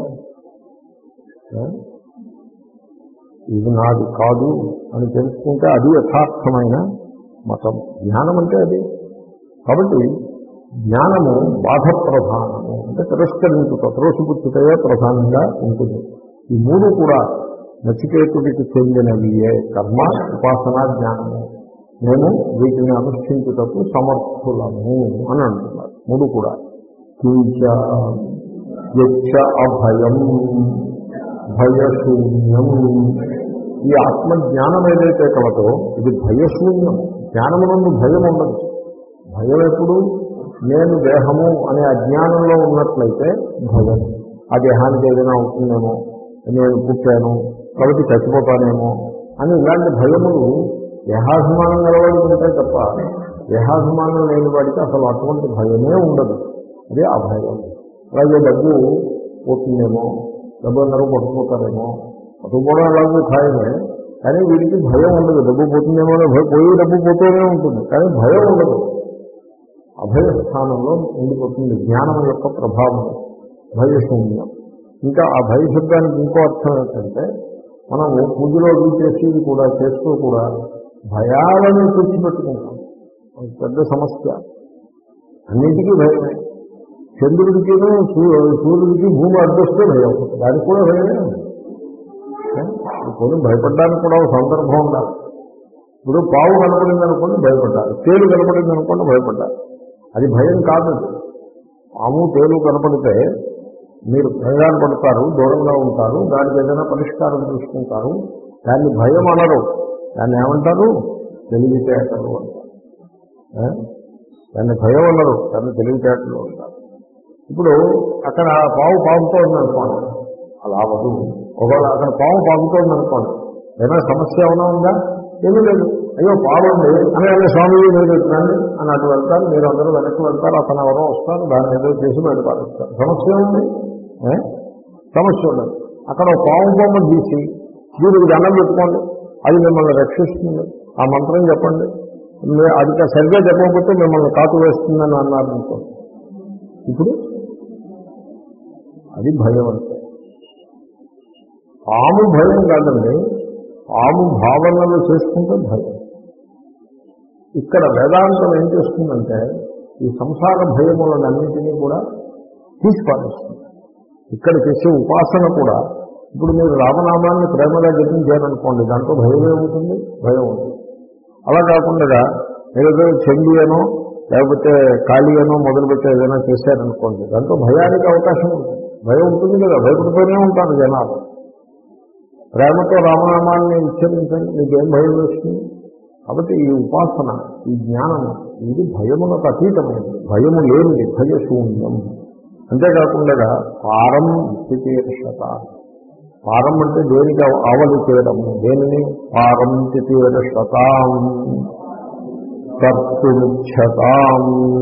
ఇది నాది కాదు అని తెలుసుకుంటే అది యథార్థమైన మతం. జ్ఞానం అంటే అది. కాబట్టి జ్ఞానము బాధ ప్రధానము, అంటే తిరస్కరించుట, త్రోసిపుచ్చుటయే ప్రధానంగా ఉంటుంది. ఈ మూడు కూడా నచికేతుడికి చెందినవియే, కర్మ, ఉపాసనా, జ్ఞానము. మేము వీటిని అనుష్ఠించుటకు సమర్థులము అని అంటున్నారు. మూడు కూడా. కించ యచ్చ అభయం భయశూన్యం. ఈ ఆత్మజ్ఞానం ఏదైతే కలదో ఇది భయశూన్యం. జ్ఞానమునందు భయం ఉండదు. భయం ఎప్పుడు? నేను దేహము అనే అజ్ఞానంలో ఉన్నట్లయితే భయం. ఆ దేహానికి ఏదైనా అవుతుందేమో, నేను పుట్టాను కాబట్టి చచ్చిపోతానేమో అని ఇలాంటి భయములు దేహాభిమానం గలవాడికి ఉంటాయి తప్ప దేహాభిమానం లేని వాడికి అసలు అటువంటి భయమే ఉండదు. అదే ఆ భయం. అలాగే డబ్బు పోతుందేమో, డబ్బు అందరూ పట్టుకుపోతారేమో, పట్టుకోవడం అలాగే ఖాయమే. కానీ వీడికి భయం ఉండదు. డబ్బు పోతుందేమో, పోయి డబ్బు పోతూనే ఉంటుంది, కానీ భయం ఉండదు. అభయస్థానంలో ఉండిపోతుంది జ్ఞానం యొక్క ప్రభావం, భయశూన్యం. ఇంకా ఆ భయశబ్దానికి ఇంకో అర్థం ఏంటంటే, మనము పూజలో చేసేది కూడా చేస్తూ కూడా భయాలను తెచ్చిపెట్టుకుంటాం. పెద్ద సమస్య. అన్నింటికీ భయమే. చంద్రుడికి సూర్యుడికి భూమి అడ్డొస్తే భయం, దానికి కూడా భయమే. కొన్ని భయపడడానికి కూడా ఒక సందర్భం ఉండాలి. ఇప్పుడు పావు కనపడింది అనుకోండి భయపడ్డారు, తేలు కనపడింది అనుకోండి భయపడ్డారు. అది భయం కాదు. పాము తేలు కనపడితే మీరు భయాన్ని పడతారు, దూరంగా ఉంటారు, దానికి ఏదైనా పరిష్కారం చూసుకుంటారు. దాన్ని భయం అనరు, దాన్ని ఏమంటారు? తెలివితేటలు అంటారు. దాన్ని భయం అనరు, దాన్ని తెలివితేటలు అంటారు. ఇప్పుడు అక్కడ పావు పాముతోంది అనుకోండి, అలా అవదు. ఒకవేళ అక్కడ పాము పాముతోంది అనుకోండి, ఏమైనా సమస్య ఏమైనా ఉందా? ఏమీ లేదు. అయ్యో పావుంది అని అనే స్వామి మీరు ఎత్తునండి అని అటు వెళ్తారు, మీరు అందరూ వెనక్కి వెళ్తారు, అతను ఎవరో వస్తారు, దాన్ని ఏదో చేసి బయటపడేస్తారు. సమస్య ఉంది? సమస్య ఉండదు. అక్కడ పాము బొమ్మ గీసి దీనికి దండం పెట్టుకోండి, అది మిమ్మల్ని రక్షిస్తుంది, ఆ మంత్రం చెప్పండి, అది సరిగ్గా చెప్పకపోతే మిమ్మల్ని కాటు వేస్తుందని అన్నారు అనుకోండి. ఇప్పుడు అది భయం అంటే పాము భయం కాదండి, పాము భావనలు చేసుకుంటే భయం. ఇక్కడ వేదాంతం ఏం చేస్తుందంటే ఈ సంసార భయములన్నింటినీ కూడా తీసిపారేస్తుంది. ఇక్కడ చేసే ఉపాసన కూడా, ఇప్పుడు మీరు రామనామాన్ని ప్రేమగా జపించారనుకోండి, దాంట్లో భయమే ఉంటుంది, భయం ఉంటుంది. అలా కాకుండా ఏదో చెండి అనో లేకపోతే ఖాళీ అనో మొదలుపెట్టి ఏదైనా చేశారనుకోండి, దాంట్లో భయానికి అవకాశం ఉంటుంది. భయం ఉంటుంది కదా, భయపడిపోయినే ఉంటారు జనాలు. ప్రేమతో రామనామాన్ని ఉచ్చరించండి, మీకేం భయం వేస్తుంది? కాబట్టి ఈ ఉపాసన, ఈ జ్ఞానం, ఇది భయములకు అతీతమైనది, భయము లేనిది, భయశూన్యం. అంతేకాకుండా పారం తితీర్షత. పారం అంటే దేనికి ఆవలి తీరము, దేనిని పారం తితీర్షతాం కర్తుమిచ్చతాం.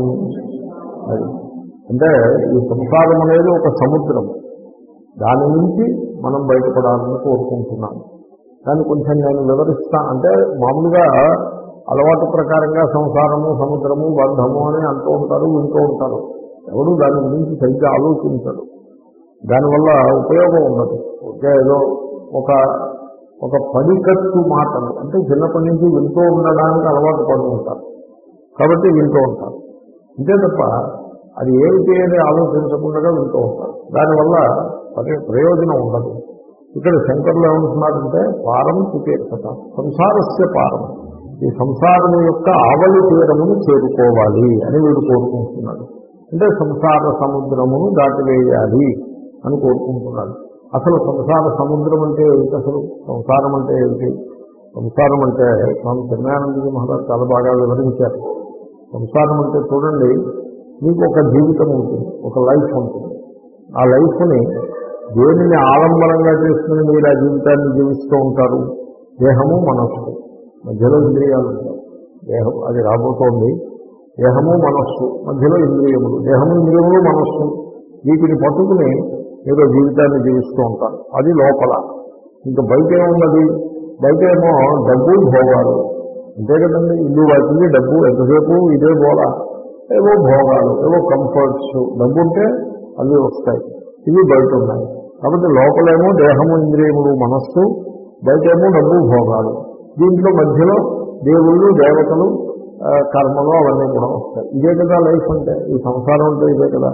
అది అంటే ఈ సంసారం అనేది ఒక సముద్రం, దాని నుంచి మనం బయటపడాలని కోరుకుంటున్నాను. దాన్ని కొంచెం నేను వివరిస్తా. అంటే మామూలుగా అలవాటు ప్రకారంగా సంసారము, సముద్రము, బంధము అని అంటూ ఉంటారు, వింటూ ఉంటారు. ఎవరు దాని గురించి సరిగ్గా ఆలోచించరు. దానివల్ల ఉపయోగం ఉండదు. ఒకే ఏదో ఒక ఒక పడికట్టు మాటలు, అంటే చిన్నప్పటి నుంచి వింటూ ఉండడానికి అలవాటు పడి ఉంటారు కాబట్టి వింటూ ఉంటారు. అంతే తప్ప అది ఏమిటి అని ఆలోచించకుండా వింటూ ఉంటారు. దానివల్ల ప్రయోజనం ఉండదు. ఇక్కడ శంకర్లు ఏమంటున్నారంటే పారం తితీర్షత, సంసారస్య పారం, ఈ సంసారము యొక్క ఆవలి తీరమును చేరుకోవాలి అని వీడు కోరుకుంటున్నాడు. అంటే సంసార సముద్రమును దాటివేయాలి అని కోరుకుంటున్నాడు. అసలు సంసార సముద్రం అంటే ఏమిటి? అసలు సంసారం అంటే ఏమిటి? సంసారం అంటే స్వామి చిన్మయానందజీ మహారాజ్ చాలా బాగా వివరించారు. సంసారం అంటే చూడండి, మీకు ఒక జీవితం ఉంటుంది, ఒక లైఫ్ ఉంటుంది. ఆ లైఫ్ని దేనిని ఆలంబనంగా చేసుకుని మీరు ఆ జీవితాన్ని జీవిస్తూ ఉంటారు? దేహము, మనస్సు, మధ్యలో ఇంద్రియాలు ఉంటాయి. దేహం అది రాబోతోంది. దేహము, మనస్సు, మధ్యలో ఇంద్రియములు. దేహము, ఇంద్రియములు, మనస్సు, వీటిని పట్టుకుని ఏదో జీవితాన్ని జీవిస్తూ ఉంటారు. అది లోపల. ఇంకా బయట ఏమున్నది? బయట ఏమో డబ్బు, భోగాలు. అంతే కదండి, ఇల్లు వాటిని డబ్బు, ఎంతసేపు ఇదే బోలా, ఏవో భోగాలు, ఏవో కంఫర్ట్స్. డబ్బు ఉంటే అవి వస్తాయి, ఇవి బయట ఉన్నాయి. కాబట్టి లోపలేమో దేహము, ఇంద్రియములు, మనస్సు, బయటేమో డబ్బు, భోగాలు. దీంట్లో మధ్యలో దేవుళ్ళు, దేవతలు, కర్మలు అవన్నీ కూడా వస్తాయి. ఇదే కదా లైఫ్ అంటే, ఈ సంసారం అంటే ఇదే కదా.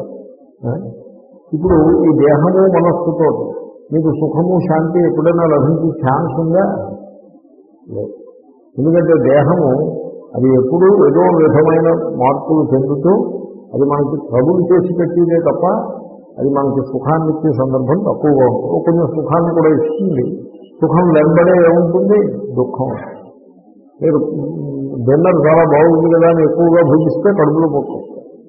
ఇప్పుడు ఈ దేహము, మనస్సుతో మీకు సుఖము, శాంతి ఎప్పుడైనా లభించే ఛాన్స్ ఉందా? లేదు. ఎందుకంటే దేహము అది ఎప్పుడూ ఏదో విధమైన మార్పులు చెందుతూ అది మనకి ట్రబుల్ చేసి పెట్టిదే తప్ప అది మనకి సుఖాన్ని ఇచ్చే సందర్భం తక్కువగా ఉంటుంది. కొంచెం సుఖాన్ని కూడా ఇస్తుంది. సుఖం వెంబడే ఏముంటుంది? దుఃఖం. మీరు డిన్నర్ చాలా బాగుంది కదా అని ఎక్కువగా భుజిస్తే కడుపులో పోతుంది.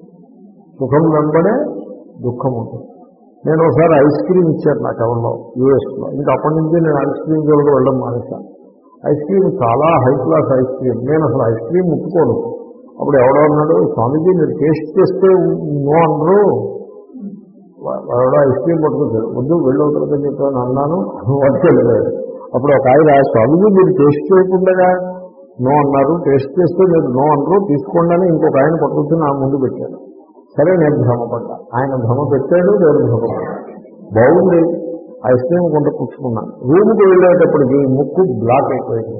సుఖం వెంబడే దుఃఖం ఉంటుంది. నేను ఒకసారి ఐస్ క్రీమ్ ఇచ్చాను నాకు ఎవరిలో, యూఎస్లో. ఇంకా అప్పటి నుంచి నేను ఐస్ క్రీమ్ జోలికి వెళ్ళడం మానేశాను. ఐస్ క్రీమ్ చాలా హై క్లాస్ ఐస్ క్రీమ్. నేను అసలు ఐస్ క్రీమ్ ముట్టుకోను. అప్పుడు ఎవడో అన్నాడు, స్వామీజీ మీరు టేస్ట్ చేస్తే నో అనరు, ఎవడో ఐస్ క్రీమ్ పట్టుకుంటారు, వద్దు వెళ్ళవుతుందని చెప్పాను అన్నాను. వచ్చేలేదు. అప్పుడు ఒక ఆయన, స్వామీజీ మీరు టేస్ట్ చేయకుండా నో అన్నారు, టేస్ట్ చేస్తే మీరు నో అనరు, తీసుకోండి అని ఇంకొక ఆయన పట్టుకుని నా ముందు పెట్టాడు. సరే నేను భ్రమపడ్డా. ఆయన భ్రమ పెట్టాడు, నేను భ్రమపడ్డా. బాగుంది, ఐస్ క్రీమ్ కొంత పుచ్చుకున్నాను. రూమ్కి వెళ్ళేటప్పటికి ముక్కు బ్లాక్ అయిపోయింది.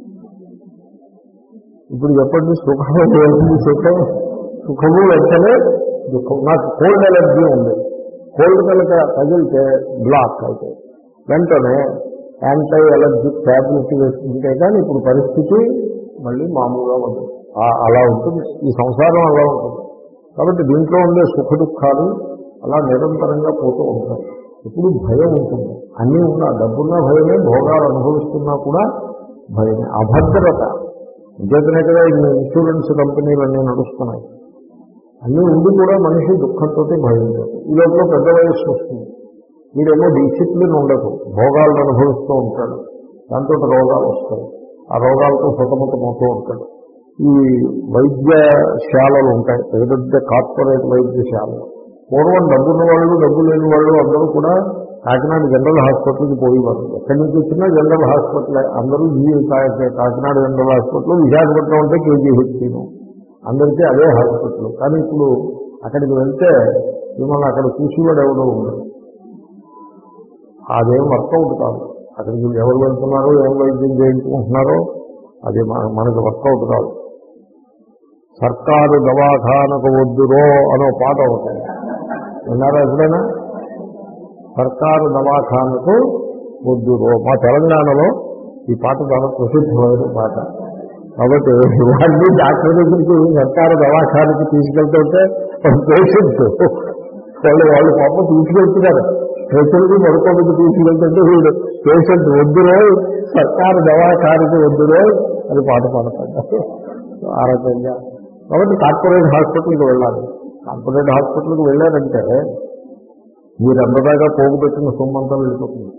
ఇప్పుడు చెప్పండి, సుఖము సుఖం సుఖము వెంటనే దుఃఖం. నాకు కోల్డ్ ఎలర్జీ ఉంది, కోల్డ్ కనుక తగిలితే బ్లాక్ అయితే వెంటనే యాంటీ ఎలర్జిక్ ట్యాబ్లెట్ వేసుకుంటే కానీ ఇప్పుడు పరిస్థితి మళ్ళీ మామూలుగా ఉంటుంది. అలా ఉంటుంది ఈ సంసారం, అలా ఉంటుంది. కాబట్టి దీంట్లో ఉండే సుఖ దుఃఖాలు అలా నిరంతరంగా పోతూ ఉంటాయి. ఇప్పుడు భయం ఉంటుంది. అన్నీ ఉన్నా, డబ్బున్నా భయమే, భోగాలు అనుభవిస్తున్నా కూడా భయమే. అభద్రత ఇంకేతనే కదా ఇన్ని ఇన్సూరెన్స్ కంపెనీలు అన్నీ నడుస్తున్నాయి. అన్నీ ఉండి కూడా మనిషి దుఃఖంతో భయంతో ఈ లోపల పెద్ద వయస్సు వస్తుంది. వీడేమో డిసిప్లిన్ ఉండదు, భోగాలను అనుభవిస్తూ ఉంటాడు, దాంతో రోగాలు వస్తాయి. ఆ రోగాలతో సతమతమవుతూ ఉంటాడు. ఈ వైద్యశాలలు ఉంటాయి, పెద్ద పెద్ద కార్పొరేట్ వైద్యశాలలు. పూర్వం డబ్బున్న వాళ్ళు, డబ్బు లేని వాళ్ళు అందరూ కూడా కాకినాడ జనరల్ హాస్పిటల్కి పోయేవారు. ఎక్కడి నుంచి వచ్చినా జనరల్ హాస్పిటల్. అందరూ ఈ కాకినాడ జనరల్ హాస్పిటల్, విశాఖపట్నం అంటే కేజీహెచ్ను, అందరికీ అదే హాస్పిటల్. కానీ ఇప్పుడు అక్కడికి వెళ్తే మిమ్మల్ని అక్కడ చూసేవాడు ఎవడో ఉండదు. అదేం వర్కౌట్ కాదు. అక్కడికి ఎవరు వెళ్తున్నారో ఏం వైద్యం చేయించుకుంటున్నారో అది మనకు వర్కౌట్ కాదు. సర్కారు దవాఖానకు వద్దురో అనో పాట అవుతుంది, విన్నారా ఎప్పుడైనా? సర్కారు దవాఖానకు వద్దురో. మా తెలంగాణలో ఈ పాట చాలా ప్రసిద్ధమైన పాట. కాబట్టి వాడిని డాక్టర్ దగ్గరికి సర్కారు దవాఖానకి తీసుకెళ్తుంటే పేషెంట్ వాళ్ళు వాళ్ళు పాపం తీసుకెళ్తున్నారు, స్ట్రెచర్కి పడుకోబెట్టి తీసుకెళ్తుంటే వీడు పేషెంట్ వద్దురో సర్కారు దవాఖానకి వద్దురో అని పాట పాడతాడు ఆ రకంగా. కాబట్టి కార్పొరేట్ హాస్పిటల్కి వెళ్ళాలి. కార్పొరేట్ హాస్పిటల్కి వెళ్ళారంటే మీరు అందదాకా పోగుపెట్టిన సొమ్మంతా వెళ్ళిపోతుంది.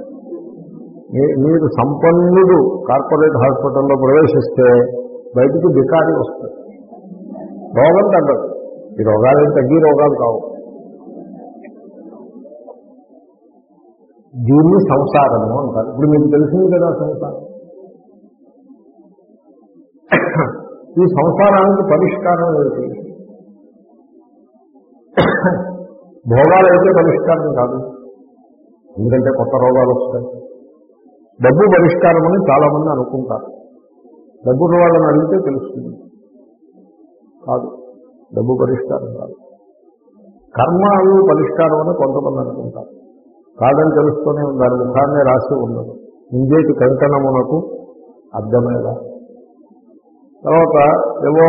మీరు సంపన్నుడు కార్పొరేట్ హాస్పిటల్లో ప్రవేశిస్తే బయటికి బికారి వస్తుంది, రోగం తగ్గదు. ఈ రోగాలు తగ్గి రోగాలు కావు. దీన్ని సంసారము అంటారు. ఇప్పుడు మీకు తెలిసింది కదా సంసారం. ఈ సంసారానికి పరిష్కారం ఏమిటి? భోగాలైతే పరిష్కారం కాదు, ఎందుకంటే కొత్త రోగాలు వస్తాయి. డబ్బు పరిష్కారం అని చాలామంది అనుకుంటారు. డబ్బు వాళ్ళని అడిగితే తెలుస్తుంది, కాదు, డబ్బు పరిష్కారం కాదు. కర్మలు పరిష్కారం అని కొంతమంది అనుకుంటారు, కాదని తెలుస్తూనే దాని ముఖాన్నే రాసి ఉన్నది. ఇంజేటి కంకణమునకు అర్థమేలా. తర్వాత ఏవో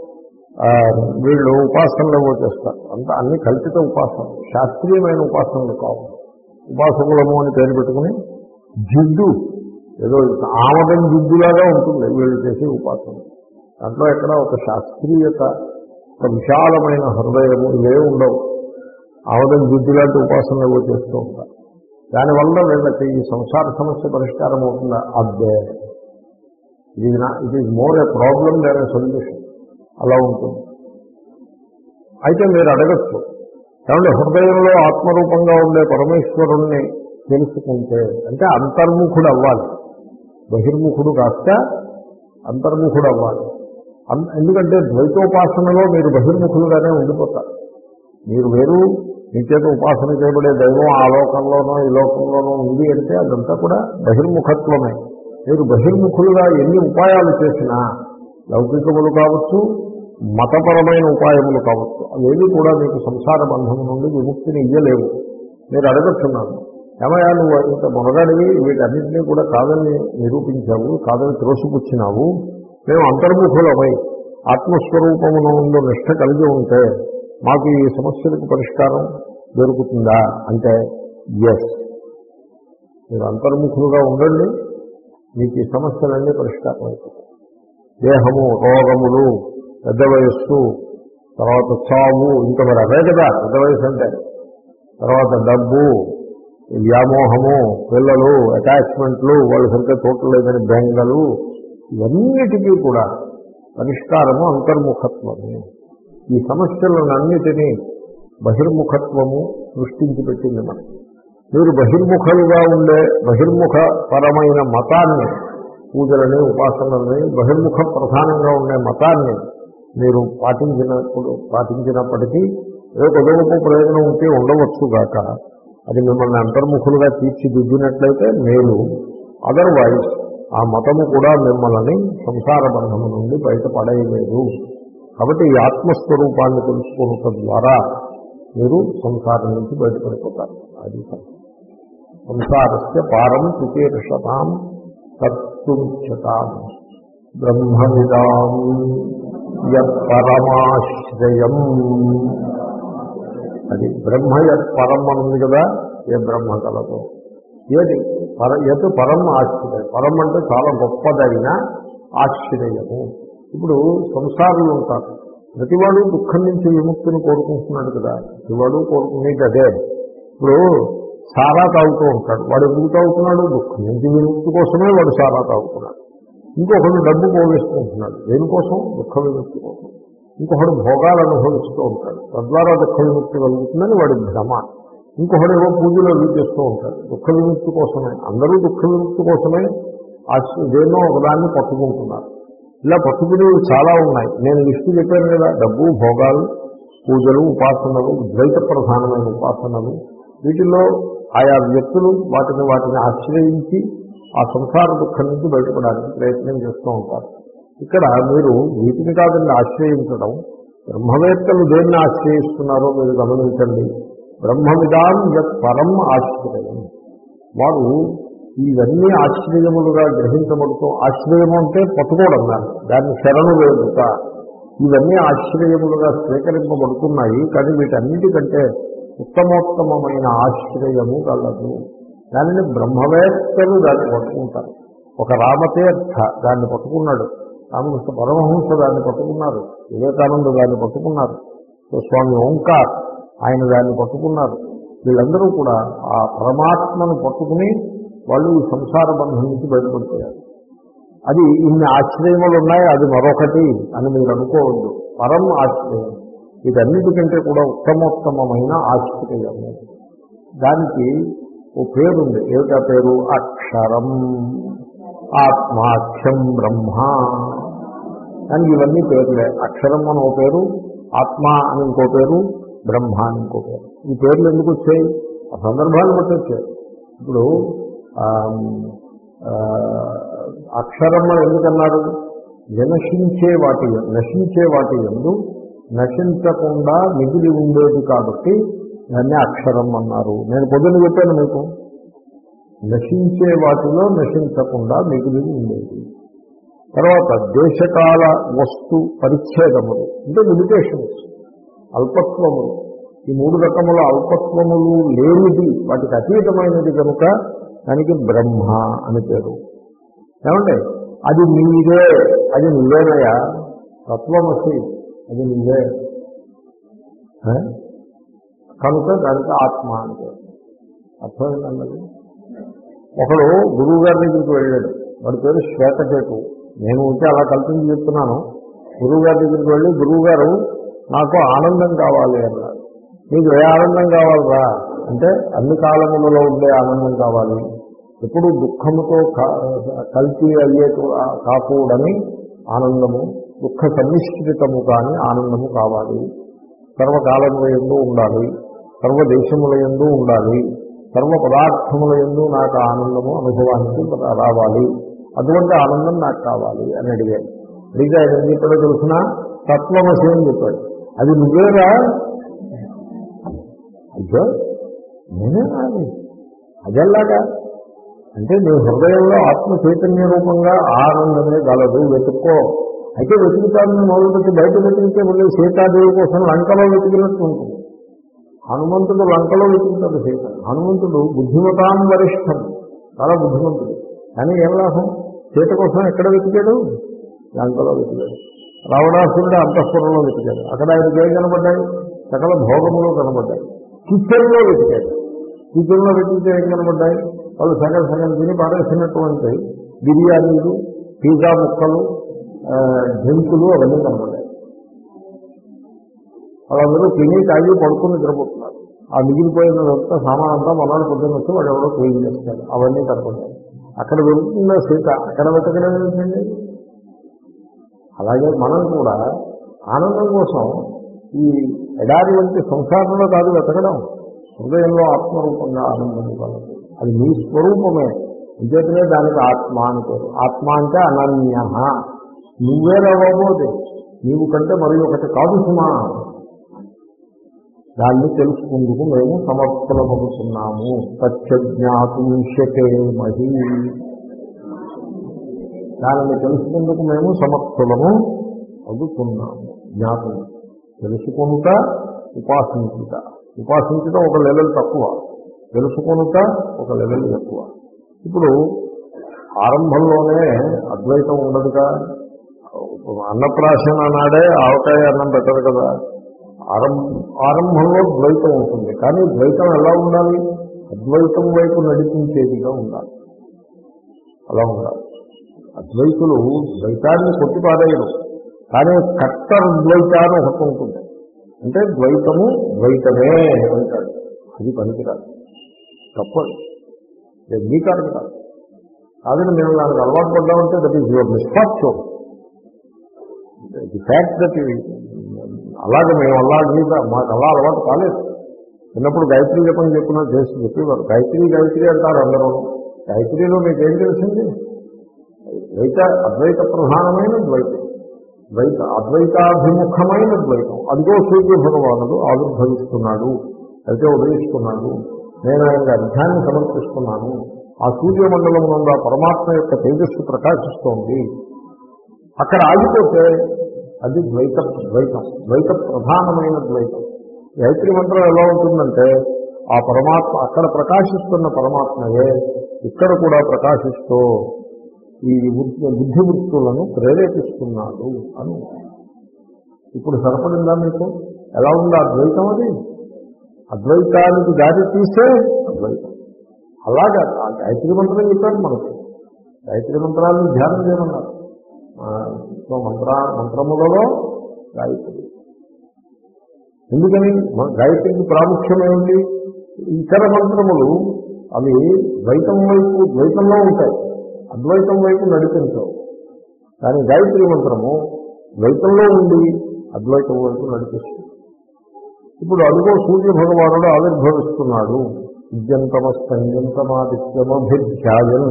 వీళ్ళు ఉపాసనలు ఏవో చేస్తారు, అంతా అన్ని కల్పిత ఉపాసనలు, శాస్త్రీయమైన ఉపాసనలు కావు. ఉపాసకులము అని పేరు పెట్టుకుని జిడ్డు ఏదో ఆమదం జిడ్డులాగా ఉంటుంది వీళ్ళు చేసే ఉపాసన. దాంట్లో ఎక్కడ ఒక శాస్త్రీయత, ఒక విశాలమైన హృదయము ఇవే ఉండవు. ఆమదం జిడ్డు లాంటి ఉపాసనలు ఏవో చేస్తూ ఉంటారు. దానివల్ల వీళ్ళకి ఈ సంసార సమస్య పరిష్కారం అవుతుందా? అబ్బే, ఇది నా it is more a problem than a solution. అలా ఉంటుంది. అయితే మీరు అడగచ్చు, కాబట్టి హృదయంలో ఆత్మరూపంగా ఉండే పరమేశ్వరుణ్ణి తెలుసుకుంటే అంటే అంతర్ముఖుడు అవ్వాలి, బహిర్ముఖుడు కాస్త అంతర్ముఖుడు అవ్వాలి. ఎందుకంటే ద్వైతోపాసనలో మీరు బహిర్ముఖులుగానే ఉండిపోతారు. మీరు వేరు, మీ చేత ఉపాసన చేయబడే దైవం ఆ లోకంలోనో ఈ లోకంలోనో ఉంది అంటే అదంతా కూడా బహిర్ముఖత్వమే. మీరు బహిర్ముఖులుగా ఎన్ని ఉపాయాలు చేసినా, లౌకికములు కావచ్చు, మతపరమైన ఉపాయములు కావచ్చు, అవేవి కూడా మీకు సంసార బంధము నుండి విముక్తిని ఇయ్యలేవు. మీరు అడగచ్చున్నాను, ఏమయ్యా నువ్వు ఇంత మొనగాడివి, వీటన్నింటినీ కూడా కాదని నిరూపించావు, కాదని త్రోసిపుచ్చినావు, మేము అంతర్ముఖులమై ఆత్మస్వరూపమును ముందు నిష్ట కలిగి ఉంటే మాకు ఈ సమస్యలకు పరిష్కారం దొరుకుతుందా అంటే ఎస్, మీరు అంతర్ముఖులుగా ఉండండి, మీకు ఈ సమస్యలన్నీ పరిష్కారం అయిపోతాయి. దేహము, రోగములు, పెద్ద వయస్సు, తర్వాత చావు, ఇంకా మరి అవే కదా పెద్ద వయసు అంటే, తర్వాత డబ్బు, వ్యామోహము, పిల్లలు, అటాచ్మెంట్లు, వాళ్ళు సరిగ్గా చూడలేదని బెంగలు, ఇవన్నిటికీ కూడా పరిష్కారము అంతర్ముఖత్వము. ఈ సమస్యలన్నిటినీ బహిర్ముఖత్వము సృష్టించి పెట్టింది మనకి. మీరు బహిర్ముఖులుగా ఉండే బహిర్ముఖ పరమైన మతాన్ని, పూజలని ఉపాసనల్ని, బహిర్ముఖ ప్రధానంగా ఉండే మతాన్ని మీరు పాటించినప్పుడు పాటించినప్పటికీ ఏ కొద్దిగా ప్రయోజనం ఉంటే ఉండవచ్చు కాక అది మిమ్మల్ని అంతర్ముఖులుగా తీర్చిదిద్దినట్లయితే మేలు. అదర్వైజ్ ఆ మతము కూడా మిమ్మల్ని సంసార బంధము నుండి బయటపడేయలేదు. కాబట్టి ఈ ఆత్మస్వరూపాన్ని తెలుసుకోవడం ద్వారా మీరు సంసారం నుంచి బయటపడిపోతారు. అది సంసారస్య పారం చికీర్షతాం తత్తుముచ్యతాం బ్రహ్మవిదాం యత్పరమాశ్రయం. అది బ్రహ్మ యత్ పరం ఉంది కదా, ఏ బ్రహ్మ కలదో ఏది పర యత్ పరం ఆశ్రయం. పరం అంటే చాలా గొప్పదైన ఆశ్రయము. ఇప్పుడు సంసారులు ఉంటారు, ప్రతివాడు దుఃఖం నుంచి విముక్తిని కోరుకుంటున్నాడు కదా, ప్రతివాడు కోరుకునేది అదే. ఇప్పుడు సారా తాగుతూ ఉంటాడు, వాడు ఎందుకు తాగుతున్నాడు? దుఃఖం నుంచి విముక్తి కోసమే వాడు సారా తాగుతున్నాడు. ఇంకొకడు డబ్బు పోగేసుకుంటున్నాడు, దేనికోసం? దుఃఖ విముక్తి కోసం. ఇంకొకడు భోగాలు అనుభవిస్తూ ఉంటాడు, తద్వారా దుఃఖ విముక్తి కలుగుతుందని వాడి భ్రమ. ఇంకొకడు ఏవో పూజలు అవి చేస్తూ ఉంటాడు, దుఃఖ విముక్తి కోసమే. అందరూ దుఃఖ విముక్తి కోసమే దేన్నో ఒకదాన్ని పట్టుకుంటున్నారు. ఇలా పట్టుకునేవి చాలా ఉన్నాయి. నేను లిస్టు చెప్పాను కదా, డబ్బు, భోగాలు, పూజలు, ఉపాసనలు, ద్వైత ప్రధానమైన ఉపాసనలు, వీటిల్లో ఆయా వ్యక్తులు వాటిని వాటిని ఆశ్రయించి ఆ సంసార దుఃఖం నుంచి బయటపడడానికి ప్రయత్నం చేస్తూ ఉంటారు. ఇక్కడ మీరు వీటిని కాదని ఆశ్రయించడం, బ్రహ్మవేత్తలు దేన్ని ఆశ్రయిస్తున్నారో మీరు గమనించండి. బ్రహ్మవిదాం యత్ పరం ఆశ్రయం. వారు ఇవన్నీ ఆశ్రయములుగా గ్రహించబడుతూ, ఆశ్రయము అంటే పట్టుకోవడం, దాన్ని దాన్ని శరణు వేడుక, ఇవన్నీ ఆశ్రయములుగా స్వీకరింపబడుతున్నాయి. కానీ వీటన్నిటికంటే ఉత్తమోత్తమైన ఆశ్రయము కలదు. దానిని బ్రహ్మవేత్తలు దాన్ని పట్టుకుంటారు. ఒక రామతీర్థ దాన్ని పట్టుకున్నాడు, రామకృష్ణ పరమహంస దాన్ని పట్టుకున్నారు, వివేకానంద దాన్ని పట్టుకున్నారు, స్వామి ఓంకార్ ఆయన దాన్ని పట్టుకున్నారు. వీళ్ళందరూ కూడా ఆ పరమాత్మను పట్టుకుని వాళ్ళు ఈ సంసార బంధం నుంచి బయటపడిపోయారు. అది ఇన్ని ఆశ్రయములు ఉన్నాయి, అది మరొకటి అని మీరు అనుకోవద్దు. పరం ఆశ్రయం వీటన్నిటికంటే కూడా ఉత్తమోత్తమైన ఆశ్రయము. దానికి ఓ పేరుంది. ఏమిటా పేరు? అక్షరం, ఆత్మాఖ్యం బ్రహ్మ. దానికి ఇవన్నీ పేర్లే. అక్షరం అని ఓ పేరు, ఆత్మ అని ఇంకో పేరు, బ్రహ్మ అని ఇంకో పేరు. ఈ పేర్లు ఎందుకు వచ్చాయి? ఆ సందర్భాన్ని బట్టి వచ్చాయి. ఇప్పుడు అక్షరం అని ఎందుకన్నారు? వినశించే వాటి నశించే వాటి యందు నశించకుండా మిగిలి ఉండేది కాబట్టి దాన్ని అక్షరం అన్నారు. నేను పొద్దున్న చెప్పాను మీకు, నశించే వాటిలో నశించకుండా మిగిలి ఉండేది. తర్వాత దేశకాల వస్తు పరిచ్ఛేదములు అంటే లిమిటేషన్స్, అల్పత్వములు. ఈ మూడు రకముల అల్పత్వములు లేనిది, వాటికి అతీతమైనది కనుక దానికి బ్రహ్మ అని పేరు. ఏమంటే అది నీవే, అది నువ్వేనయా, తత్వమసి అది నువ్వే కనుక దానికి ఆత్మ అని పేరు. అర్థమైందన్నది. ఒకడు గురువు గారి దగ్గరికి వెళ్ళాడు. వాడి పేరు శ్వేతకేతు. నేను ఉంటే అలా కల్పించి చెప్తున్నాను. గురువు గారి దగ్గరికి వెళ్ళి, గురువు గారు నాకు ఆనందం కావాలి అన్నాడు. నీకు ఏ ఆనందం కావాలరా అంటే, అన్ని కాలములలో ఉండే ఆనందం కావాలి, ఎప్పుడు దుఃఖముతో కలిపి అయ్యే కాకూడని ఆనందము, దుఃఖ సమ్మిశ్రితము కానీ ఆనందము కావాలి, సర్వకాలముల యందు ఉండాలి, సర్వదేశముల యందు ఉండాలి, సర్వ పదార్థముల యందు నాకు ఆనందము అనుభవానికి రావాలి, అటువంటి ఆనందం నాకు కావాలి అని అడిగాడు. అడిగితే ఆయన ఏం చెప్పాడో తెలిసిన? తత్వమసి అని చెప్పాడు. అది నువ్వేరా? అయ్యో నేనే రాదు, అదెల్లాగా అంటే నీ హృదయంలో ఆత్మ చైతన్య రూపంగా ఆనందమే గలదు, వెతుక్కో. అయితే వెతుకుతాను మొదలుపెట్టి బయట వెతికితే మళ్ళీ సీతాదేవి కోసం లంకలో వెతికినట్టు ఉంటుంది. హనుమంతుడు లంకలో వెతుకుతాడు సీత. హనుమంతుడు బుద్ధిమతాం వరిష్టం, చాలా బుద్ధిమంతుడు. కానీ ఏం లాభం? సీత కోసం ఎక్కడ వెతికాడు? లంకలో వెతికాడు. రావణాసురుడు అంతఃపురంలో వెతికాడు. అక్కడ ఆయనకి ఏం కనబడ్డాయి? సకల భోగములు కనబడ్డాయి. కిచెన్లో వెతికాడు. కిచెన్లో వెతికితే ఏం కనబడ్డాయి? వాళ్ళు సగం సగం తిని పారేసినటువంటి బిర్యానీలు, పిజ్జా ముక్కలు, డ్రింకులు అవన్నీ కనబడ్డాయి. వాళ్ళందరూ తిని తాగి పడుకుని నిద్రపోతున్నారు. ఆ మిగిలిపోయినంతా సామాన్ అంతా మొన్నటి పొద్దున్న వచ్చి వాడు ఎవరో క్లీన్ చేస్తారు. అవన్నీ కనబడ్డాయి. అక్కడ వెతుకుతుందో సీత, అక్కడ వెతకడం ఏంటండి? అలాగే మనం కూడా ఆనందం కోసం ఈ ఎడారి వంటి సంసారంలో కాదు వెతకడం, హృదయంలో ఆత్మరూపంగా ఆనందం కలదు. అది నీ స్వరూపమే. అంచేతనే దానికి ఆత్మ అని పేరు. ఆత్మ అంటే అనన్య, నువ్వే రాబోదే, నీవు కంటే మరి ఒకటి కాదు సుమా. దాన్ని తెలుసుకుందుకు మేము సమర్థులమవుతున్నాము. తచ్చజ్ఞాతుం శకేమహి, దానిని తెలుసుకుందుకు మేము సమర్థులము అవుతున్నాము. జ్ఞాతం తెలుసుకొనుట, ఉపాసించుట. ఉపాసించుట ఒక లెవెల్ తక్కువ, తెలుసుకొనుట ఒక లెవెల్ ఎక్కువ. ఇప్పుడు ఆరంభంలోనే అద్వైతం ఉండదుగా. అన్నప్రాశన నాడే ఆవకాయ అన్నం పెట్టదు కదా. ఆరంభ ఆరంభంలో ద్వైతం ఉంటుంది. కానీ ద్వైతం ఎలా ఉండాలి? అద్వైతం వైపు నడిపించేదిగా ఉండాలి. అలా ఉండాలి. అద్వైతులు ద్వైతాన్ని కొట్టిపారేయరు, కానీ కట్టర్ ద్వైతాన్ని ఒకటి ఉంటుంది. అంటే ద్వైతము ద్వైతమే అంటాడు. అది పనికిరాదు, తప్పదు, అంగీకారం కాదు. కాదని మేము దానికి అలవాటు పడ్డామంటే that is your misfortune. The fact that అలాగే మేము అలా మాకు అలా అలవాటు కాలేదు. చిన్నప్పుడు గాయత్రి జపం చెప్పినా చేసి చెప్పేవారు. గాయత్రి గాయత్రి అంటారు అందరూ. గాయత్రిలో మీకు ఏం తెలిసింది? ద్వైత అద్వైత ప్రధానమైన ద్వైతం, ద్వైత అద్వైతాభిముఖమైన ద్వైతం. అదిగో సూర్య భగవానుడు ఆవిర్భవిస్తున్నాడు, అయితే ఉదయిస్తున్నాడు, నేను ఆయన అధ్యాన్ని సమర్పిస్తున్నాను, ఆ సూర్యమండలం నుండి ఆ పరమాత్మ యొక్క తేజస్సు ప్రకాశిస్తోంది. అక్కడ ఆగిపోతే అది ద్వైత ద్వైతం ద్వైత ప్రధానమైన ద్వైతం. గాయత్రి మంత్రం ఎలా ఉంటుందంటే ఆ పరమాత్మ అక్కడ ప్రకాశిస్తున్న పరమాత్మయే ఇక్కడ కూడా ప్రకాశిస్తూ ఈ బుద్ధి వృత్తులను ప్రేరేపిస్తున్నాడు అని. ఇప్పుడు సరిపడిందా మీకు? ఎలా ఉంది ఆ ద్వైతం? అది అద్వైతానికి దారి తీసే అద్వైతం. అలాగా ఆ గాయత్రి మంత్రం చెప్పారు మనకి. గాయత్రి మంత్రాన్ని ధ్యానం చేయమన్నారు. సో మంత్ర మంత్రములలో గాయత్రి. ఎందుకని? గాయత్రికి ప్రాముఖ్యం ఏమిటి? ఇతర మంత్రములు అవి ద్వైతం వైపు ద్వైతంలో ఉంటాయి, అద్వైతం వైపు నడిపించవు. కానీ గాయత్రి మంత్రము ద్వైతంలో ఉండి అద్వైతం వైపు నడిపిస్తుంది. ఇప్పుడు అదిగో సూర్య భగవానుడు ఆవిర్భవిస్తున్నాడు. విద్యంతమస్తంజంతమాదిత్యమభిధ్యాయన్.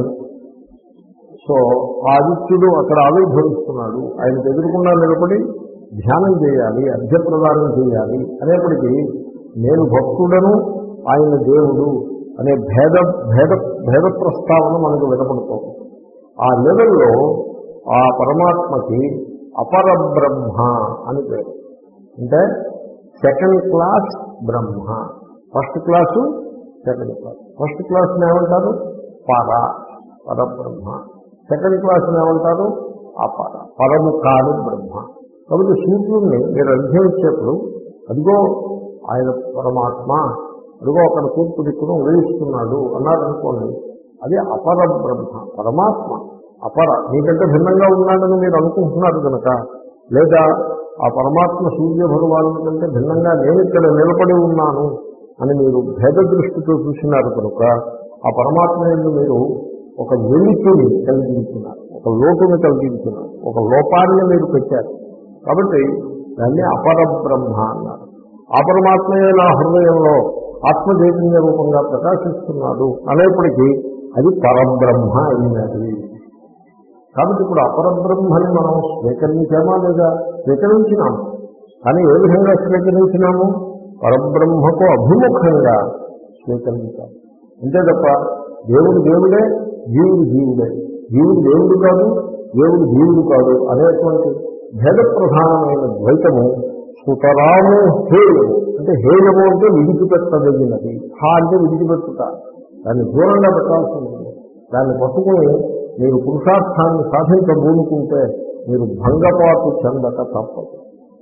సో ఆదిత్యుడు అక్కడ ఆవిర్భవిస్తున్నాడు, ఆయనకు ఎదురుకుండా నిలబడి ధ్యానం చేయాలి, అర్ఘ్యప్రదానం చేయాలి అనేప్పటికీ నేను భక్తుడను, ఆయన దేవుడు అనే భేద భేద భేద ప్రస్తావన మనకు వినపడుతోంది. ఆ లెవెల్లో ఆ పరమాత్మకి అపరబ్రహ్మ అని పేరు. అంటే సెకండ్ క్లాస్ బ్రహ్మ. First class, second class. First క్లాస్ని ఏమంటారు? పర, పరబ్రహ్మ. సెకండ్ క్లాస్ని ఏమంటారు? అపర, పరము కాని బ్రహ్మ. కాబట్టి సూర్యుడిని మీరు అధ్యయించేప్పుడు అదిగో ఆయన పరమాత్మ, అదిగో అక్కడ తూర్పు దిక్కును ఉదయిస్తున్నాడు అన్నారనుకోండి, అది అపర బ్రహ్మ, పరమాత్మ అపర, మీకంటే భిన్నంగా ఉన్నాడని మీరు అనుకుంటున్నారు కనుక, లేదా ఆ పరమాత్మ సూర్య భగవాను కంటే భిన్నంగా నేను ఇక్కడ నిలబడి ఉన్నాను అని మీరు భేద దృష్టితో చూసినారు కనుక ఆ పరమాత్మ యందు మీరు ఒక వెలితిని కలిగించున్నారు, ఒక లోటుని కలిగించున్నారు, ఒక లోపాన్ని మీరు పెట్టారు. కాబట్టి దాన్ని అపరబ్రహ్మ అన్నారు. ఆ పరమాత్మయే నా హృదయంలో ఆత్మ చైతన్య రూపంగా ప్రకాశిస్తున్నాడు అనేప్పటికీ అది పరబ్రహ్మ అయినది. కాబట్టి ఇప్పుడు అపరబ్రహ్మని మనం స్వీకరించామా లేదా? స్వీకరించినాము. కానీ ఏ విధంగా స్వీకరించినాము? పరబ్రహ్మకు అభిముఖంగా స్వీకరించాము. అంతే తప్ప దేవుడు దేవుడే, జీవుడు జీవుడే, జీవుడు దేవుడు కాదు, దేవుడు జీవుడు కాదు అనేటువంటి భేద ప్రధానమైన ద్వైతము సుతరాము హేయము. అంటే హేయము అంటే విడిచిపెట్టదగినది. హా అంటే విడిచిపెట్టుట, దాన్ని దూరంగా పెట్టాల్సి ఉంటుంది. దాన్ని పట్టుకుని మీరు పురుషార్థాన్ని సాధించబోనుకుంటే మీరు భంగపాటు చెందక తప్పదు.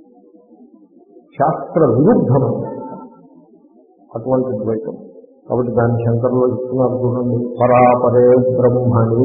శాస్త్ర విరుద్ధమైన అటువంటి ద్వైతం. కాబట్టి దాన్ని శంకరులు ఇస్తున్నారు చూడండి. పరాపరే బ్రహ్మణి.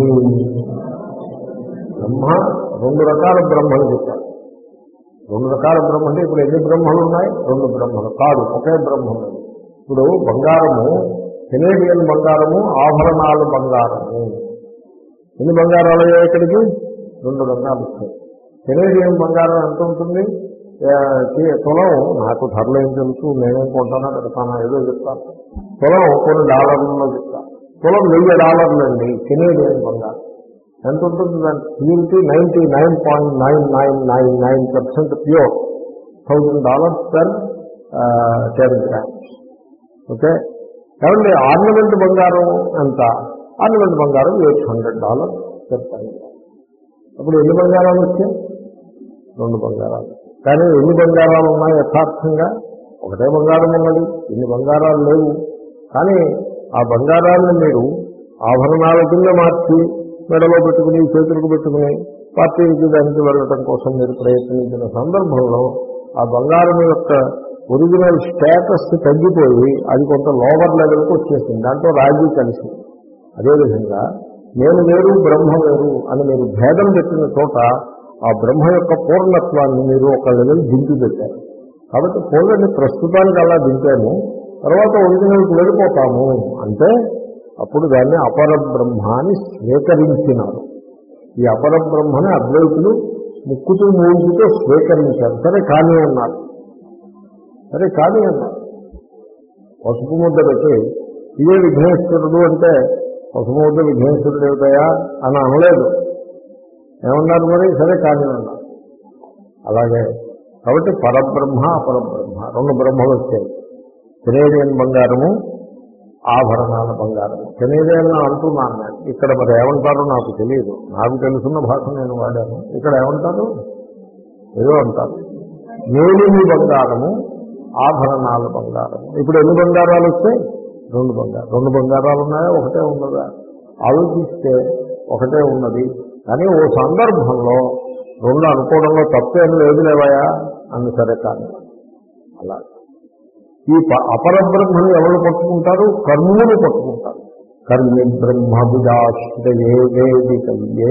బ్రహ్మ రెండు రకాల బ్రహ్మలు చెప్పారు. రెండు రకాల బ్రహ్మ అంటే ఇప్పుడు ఎన్ని బ్రహ్మలు ఉన్నాయి? రెండు బ్రహ్మలు కాదు, ఒకే బ్రహ్మలు. ఇప్పుడు బంగారము, కెనేడియన్ బంగారము, ఆభరణాలు బంగారము. ఎన్ని బంగారాలు అయ్యాయి ఇక్కడికి? రెండు బంగారాలు వస్తాయి. కెనేడియన్ బంగారం ఎంత ఉంటుంది? తులం, నాకు ధరలు ఏం తెలుసు, నేనేం కొంటానో పెడతానా ఏదో చెప్తాను. తులం కొన్ని డాలర్లలో చెప్తాను. తులం వెయ్యి డాలర్లు అండి కెనేడియన్ బంగారం. ఎంత ఉంటుంది దాని purity? Ninety nine point nine nine nine nine percent pure. Thousand dollars per ten grams. Okay. కాబట్టి ఆర్నమెంట్ బంగారం ఎంత? ఆర్నమెంట్ బంగారం eight hundred dollars per ten grams. అప్పుడు ఎన్ని బంగారాలు వచ్చాయి? రెండు బంగారాలు. కానీ ఎన్ని బంగారాలు ఉన్నాయి యథార్థంగా? ఒకటే బంగారం ఉన్నది, ఎన్ని బంగారాలు లేవు. కానీ ఆ బంగారాన్ని మీరు ఆభరణాల కింద మార్చి మెడలో పెట్టుకుని చేతులకు పెట్టుకుని పార్టీకి దానికి వెళ్ళటం కోసం మీరు ప్రయత్నించిన సందర్భంలో ఆ బంగారం యొక్క ఒరిజినల్ స్టేటస్ తగ్గిపోయి అది కొంత లోవర్ లెవెల్కి వచ్చేసింది. దాంట్లో రాజీ కలిసి. అదేవిధంగా నేను వేరు బ్రహ్మ వేరు అని మీరు భేదం పెట్టిన చోట ఆ బ్రహ్మ యొక్క పూర్ణత్వాన్ని మీరు ఒక లెవెల్ దింపి పెట్టారు. కాబట్టి పూర్ణని ప్రస్తుతానికి అలా దింపాము, తర్వాత ఒరిజినల్కి వెళ్ళిపోతాము అంటే అప్పుడు దాన్ని అపరబ్రహ్మ అని స్వీకరించినారు. ఈ అపరబ్రహ్మని అద్వైతులు ముక్కుతూ మూగుతూ స్వీకరించారు. సరే కానీ అన్నారు. సరే కానీ అన్నారు. పసుపు ముద్ద పెట్టి ఇదే విఘ్నేశ్వరుడు అంటే పసుపు ముద్ద విఘ్నేశ్వరుడు ఏమిటయా అని అనలేదు. ఏమన్నారు మరి? సరే కానీ అన్నారు. అలాగే కాబట్టి పరబ్రహ్మ అపరబ్రహ్మ రెండు బ్రహ్మలు వచ్చాయి. కెనేడియన్ బంగారము, ఆభరణాల బంగారము. కెనేడియన్ అంటున్నాను నేను. ఇక్కడ మరి ఏమంటారో నాకు తెలియదు. నాకు తెలుసున్న భాష నేను వాడాను. ఇక్కడ ఏమంటారు? ఏదో అంటారు. మేలిమి బంగారము, ఆభరణాల బంగారము. ఇప్పుడు ఎన్ని బంగారాలు వచ్చాయి? రెండు బంగారు రెండు బంగారాలు ఉన్నాయా? ఒకటే ఉన్నదా? ఆలోచిస్తే ఒకటే ఉన్నది. కానీ ఓ సందర్భంలో రెండు అనుకోవడంలో తప్పేం లేదు లేవయా అని. సరే కానీ అలా ఈ అపరబ్రహ్మని ఎవరు పట్టుకుంటారు? కర్ములు పట్టుకుంటారు. కర్మి బ్రహ్మ విదాశ్రయే వేదికయ్యే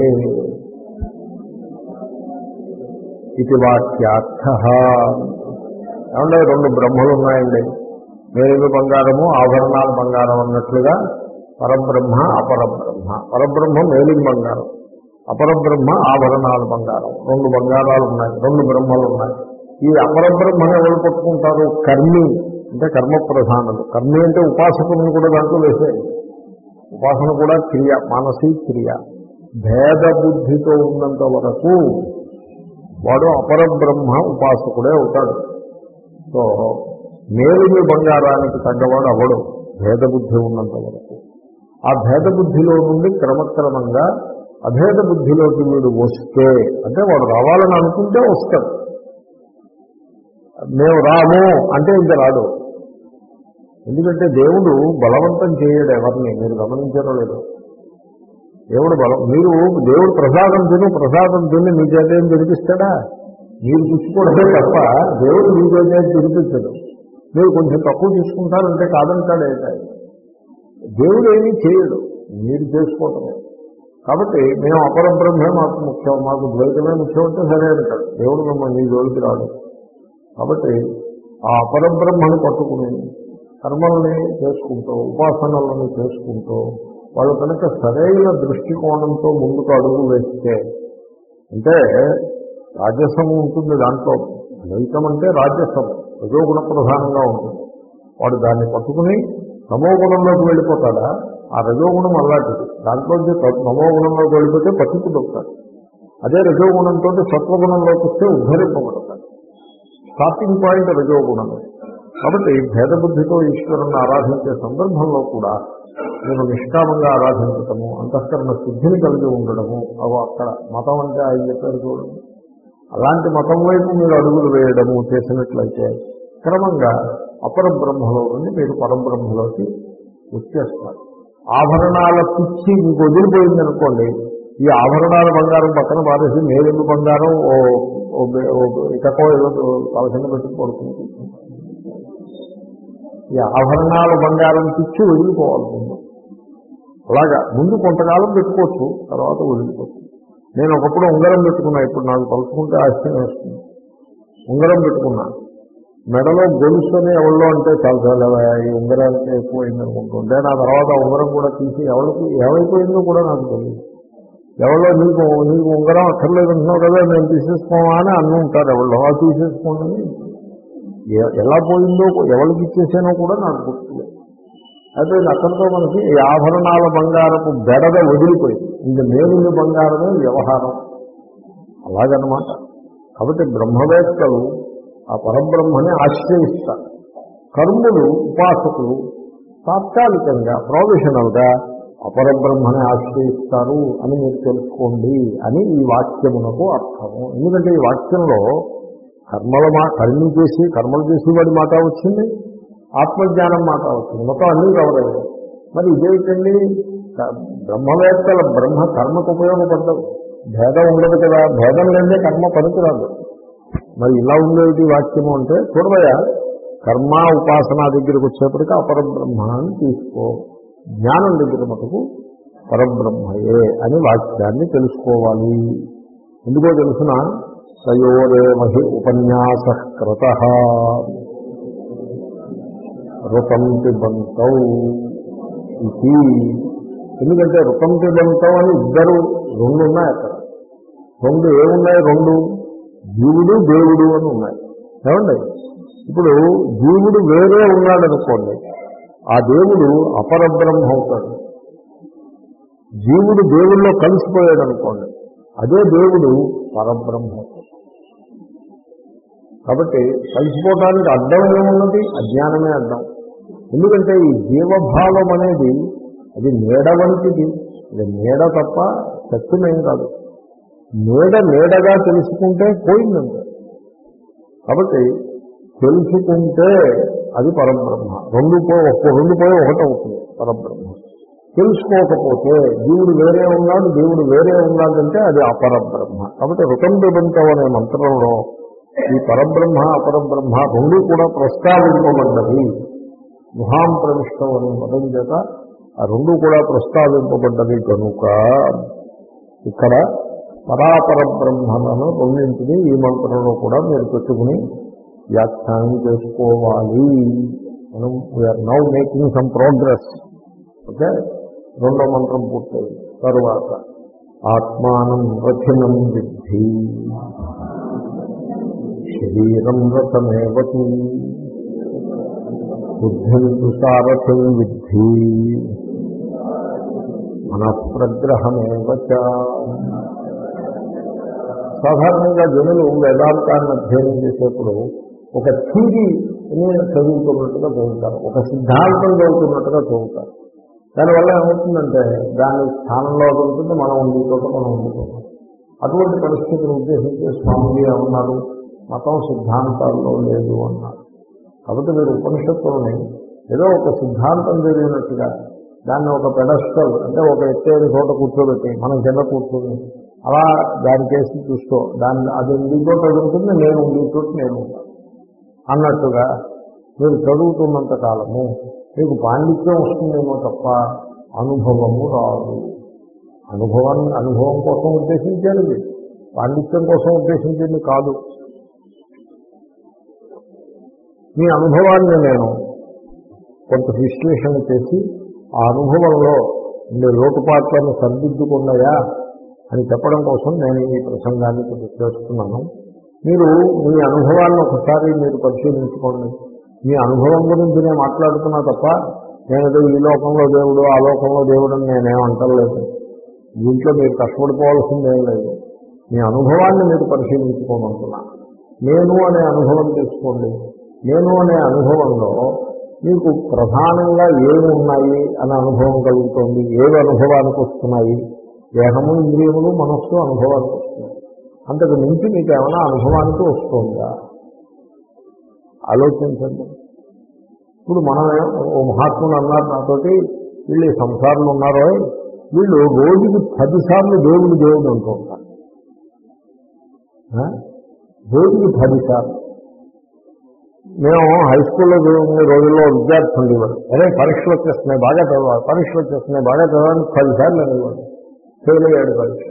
ఇది వాక్యార్థ. ఏమంటే రెండు బ్రహ్మలు ఉన్నాయండి. మేలిమి బంగారము, ఆభరణాల బంగారం అన్నట్లుగా పరబ్రహ్మ అపరబ్రహ్మ. పరబ్రహ్మ మేలిమి బంగారం, అపరబ్రహ్మ ఆభరణాల బంగారం. రెండు బంగారాలు ఉన్నాయి, రెండు బ్రహ్మలు ఉన్నాయి. ఈ అపరబ్రహ్మని ఎవరు పట్టుకుంటారు? కర్మి అంటే కర్మ ప్రధానులు. కర్మి అంటే ఉపాసకులను కూడా దాంట్లో వేసే. ఉపాసన కూడా క్రియ, మానసిక క్రియ. భేద బుద్ధితో ఉన్నంత వరకు వాడు అపరబ్రహ్మ ఉపాసకుడే అవుతాడు. సో మేలిమి బంగారానికి తగ్గవాడు అవడు భేద బుద్ధి ఉన్నంత వరకు. ఆ భేద బుద్ధిలో నుండి క్రమక్రమంగా అభేద బుద్ధిలోకి వీడు వస్తే, అంటే వాడు రావాలని అనుకుంటే వస్తాడు. మేము రాము అంటే ఇంకా రాడు. ఎందుకంటే దేవుడు బలవంతం చేయడు ఎవరిని. మీరు గమనించారో లేదు? దేవుడు బలం మీరు దేవుడు ప్రసాదం తిని ప్రసాదం తిని మీ చేత ఏం తినిపిస్తాడా? మీరు పుచ్చుకోవడమే తప్ప దేవుడు మీ చేత తినిపించడు. మీరు కొంచెం తక్కువ తీసుకుంటారంటే కాదంటాడు. ఏంటాయి దేవుడు ఏమీ చేయడు, మీరు చేసుకోవటమే. కాబట్టి మేము అపరబ్రహ్మే మాకు ముఖ్యం, మాకు ద్వైతమే ముఖ్యం అంటే సరే అంటాడు. దేవుడు మిమ్మల్ని మీ జోలికి రాడు. కాబట్టి ఆ అపరబ్రహ్మను పట్టుకుని కర్మల్ని చేసుకుంటూ ఉపాసనలను చేసుకుంటూ వాళ్ళు కనుక సరైన దృష్టికోణంతో ముందుకు అడుగు వేస్తే, అంటే రాజసము ఉంటుంది దాంట్లో. ద్వైతం అంటే రాజసము, రజోగుణ ప్రధానంగా ఉంటుంది. వాడు దాన్ని పట్టుకుని తమోగుణంలోకి వెళ్ళిపోతాడా? ఆ రజోగుణం అలాంటిది. దాంట్లో తమోగుణంలోకి వెళ్ళిపోతే పట్టుకుదొస్తాడు. అదే రజోగుణంతో సత్వగుణంలోకి వస్తే ఉద్ధరింపబడతాడు. Starting point రజోగుణమే. కాబట్టి భేదబుద్ధితో ఈశ్వరుని ఆరాధించే సందర్భంలో కూడా నేను నిష్కామంగా ఆరాధించటము, అంతఃకరణ శుద్ధిని కలిగి ఉండడము, అవి అక్కడ మతం అంటే ఆయన చెప్పారు చూడండి. అలాంటి మతం వైపు మీరు అడుగులు వేయడము చేసినట్లయితే క్రమంగా అపరబ్రహ్మలో నుండి మీరు పరబ్రహ్మలోకి వచ్చేస్తారు. ఆభరణాల పిచ్చి మీకు వదిలిపోయిందనుకోండి, ఈ ఆభరణాల బంగారం పక్కన పారేసి మేలిమి బంగారం ఇకకో ఏదో కావలసిన పెట్టి పడుతుంది. ఈ ఆభరణాల బంగారం పిచ్చి వదిలిపోవాల్సింది. అలాగా ముందు కొంతకాలం పెట్టుకోవచ్చు, తర్వాత వదిలిపోవచ్చు. నేను ఒకప్పుడు ఉంగరం పెట్టుకున్నా, ఇప్పుడు నాకు తలుచుకుంటే ఆశ్చర్యం వస్తుంది. ఉంగరం పెట్టుకున్నా, మెడలో గొలుసుని ఎవరిలో అంటే చాలా చాలా ఈ ఉంగరానికి ఎక్కువైంది అనుకుంటుంటే నా తర్వాత ఉంగరం కూడా తీసి ఎవరికి ఏమైపోయిందో కూడా నాకు తెలియదు. ఎవరో నీకు నీకు ఉంగరం అక్కర్లేదు అంటున్నావు కదా, నేను తీసేసుకోమా అని అన్నీ ఉంటారు. ఎవరిలో ఆ తీసేసుకోండి, ఎలా పోయిందో ఎవరికి ఇచ్చేసానో కూడా నాకు గుర్తులేదు. అయితే అక్కడితో మనకి ఈ ఆభరణాల బంగారపు బెడద వదిలిపోయింది. ఇంక మేలిమి బంగారమే వ్యవహారం. అలాగనమాట. కాబట్టి బ్రహ్మవేత్తలు ఆ పరబ్రహ్మని ఆశ్రయిస్తారు. కర్ములు ఉపాసకులు తాత్కాలికంగా ప్రొవిషనల్గా అపరబ్రహ్మని ఆశ్రయిస్తారు అని మీరు తెలుసుకోండి అని ఈ వాక్యమునకు అర్థము. ఎందుకంటే ఈ వాక్యంలో కర్మల మా కర్మలు చేసి కర్మలు చేసి వాడి మాట వచ్చింది, ఆత్మజ్ఞానం మాట వచ్చింది, మొత్తం అన్నీ కవలేదు. మరి ఇదేంటండి? బ్రహ్మవేత్తల బ్రహ్మ కర్మకు ఉపయోగపడ్డవు. భేదం ఉండదు కదా, భేదం లేదే కర్మ పనికిరాదు. మరి ఇలా ఉండేది వాక్యము అంటే చూడబోయా, కర్మ ఉపాసన దగ్గరికి వచ్చేప్పటికీ అపరబ్రహ్మ అని తీసుకో, జ్ఞానం దగ్గర మటుకు పరబ్రహ్మయే అని వాక్యాన్ని తెలుసుకోవాలి. ఎందుకో తెలుసిన తయోరేమహి ఉపన్యాస కృత ఋతం పిబంతౌ ఇది. ఎందుకంటే ఋతం పిబంతౌ అని ఇద్దరు రెండు ఉన్నాయి అక్కడ. రెండు ఏమున్నాయి? రెండు జీవుడు దేవుడు అని ఉన్నాయి. ఏమండి? ఇప్పుడు జీవుడు వేరే ఉన్నాడు అనుకోండి, ఆ దేవుడు అపరబ్రహ్మ అవుతాడు. జీవుడు దేవుల్లో కలిసిపోయాడు అనుకోండి, అదే దేవుడు పరబ్రహ్మ అవుతాడు. కాబట్టి కలిసిపోవటానికి అడ్డం ఏమున్నది? అజ్ఞానమే అడ్డం. ఎందుకంటే ఈ జీవభావం అనేది అది నీడ వంటిది. అది నీడ తప్ప సత్యమేం కాదు. నీడ నీడగా తెలుసుకుంటే పోయిందంటే. కాబట్టి తెలుసుకుంటే అది పరబ్రహ్మ. రెండు పోయి ఒక్క రెండు పోయి ఒకటవుతుంది పరబ్రహ్మ. తెలుసుకోకపోతే జీవుడు వేరే ఉన్నాడు, దేవుడు వేరే ఉన్నాడంటే అది అపరబ్రహ్మ. కాబట్టి రుకంబిబంతం అనే మంత్రంలో ఈ పరబ్రహ్మ అపరబ్రహ్మ రెండు కూడా ప్రస్తావింపబడ్డది. గుహాం ప్రవిష్టం అనే పదం చేత ఆ రెండు కూడా ప్రస్తావింపబడ్డది కనుక ఇక్కడ పరాపర బ్రహ్మలను రెండింటినీ ఈ మంత్రంలో కూడా మీరు పెట్టుకుని వ్యాఖ్యానం చేసుకోవాలి. మనం we are now making some progress. Okay, రెండో మంత్రం పూర్తయింది. తరువాత ఆత్మానం రథినం విద్ధి శరీరం రథమేవతు బుద్ధిం సారథిం విద్ధి మనఃప్రగ్రహమేవచ. సాధారణంగా జనులు వేదాంతాన్ని అధ్యయనం చేసేప్పుడు ఒక థీరీని చదువుతున్నట్టుగా చదువుతారు, ఒక సిద్ధాంతం చదువుతున్నట్టుగా చదువుతారు. దానివల్ల ఏమవుతుందంటే దాని స్థానంలో ఉంటుంది, మనం ఉండిపోతాం మనం ఉండిపోతాం. అటువంటి పరిస్థితిని ఉద్దేశించి స్వామిజీ ఏమన్నారు, మతం సిద్ధాంతాల్లో లేదు అన్నారు. కాబట్టి మీరు ఉపనిషత్తులని ఏదో ఒక సిద్ధాంతం జరిగినట్టుగా దాన్ని ఒక పెడస్టల్ అంటే ఒక ఎత్తైన చోట కూర్చోబెట్టి మనం కింద కూర్చొని అలా దాని కేసు చూస్తూ దాన్ని అది ఇంకో చదువుతుంది, నేను ఇంకో నేను అన్నట్టుగా మీరు చదువుతున్నంత కాలము మీకు పాండిత్యం వస్తుందేమో తప్ప అనుభవము రాదు. అనుభవాన్ని అనుభవం కోసం ఉద్దేశించేది, పాండిత్యం కోసం ఉద్దేశించింది కాదు. మీ అనుభవాన్ని నేను కొంత విశ్లేషణ చేసి ఆ అనుభవంలో ఉండే లోటుపాట్లను సరిదిద్దుకున్నాయా అని చెప్పడం కోసం నేను ఈ ప్రసంగాన్ని చేస్తున్నాను. మీరు మీ అనుభవాన్ని ఒకసారి మీరు పరిశీలించుకోండి. మీ అనుభవం గురించి నేను మాట్లాడుతున్నా తప్ప నేను ఈ లోకంలో దేవుడు ఆ లోకంలో దేవుడు అని నేనేమంటలేదు. దీంట్లో మీరు కష్టపడిపోవాల్సిందేం లేదు. మీ అనుభవాన్ని మీరు పరిశీలించుకోమంటున్నా. నేను అనే అనుభవం తీసుకోండి. నేను అనే అనుభవంలో మీకు ప్రధానంగా ఏమి ఉన్నాయి అనే అనుభవం కలుగుతోంది. ఏవి అనుభవానికి వస్తున్నాయి? దేహము, ఇంద్రియములు, మనస్సు అనుభవానికి వస్తున్నాయి. అంతకు మించి మీకు ఏమైనా అనుభవానికి వస్తుందా ఆలోచించండి. ఇప్పుడు మనం ఓ మహాత్ములు అన్నారు నాతోటి, వీళ్ళు ఈ సంసారంలో ఉన్నారో వీళ్ళు రోజుకి పదిసార్లు దేవుడు దేవుడు అంటూ ఉంటారు. రోజుకి పదిసార్లు. మేము హై స్కూల్లో చదువుకునే రోజుల్లో విద్యార్థి ఉండేవాడు. అదే పరీక్షలు వచ్చేస్తున్నాయి బాగా చదవాలి, పరీక్షలు వచ్చేస్తున్నాయి బాగా చదవాలని పదిసార్లు అనేవాడు. ఫెయిల్ అయ్యాడు పరీక్ష.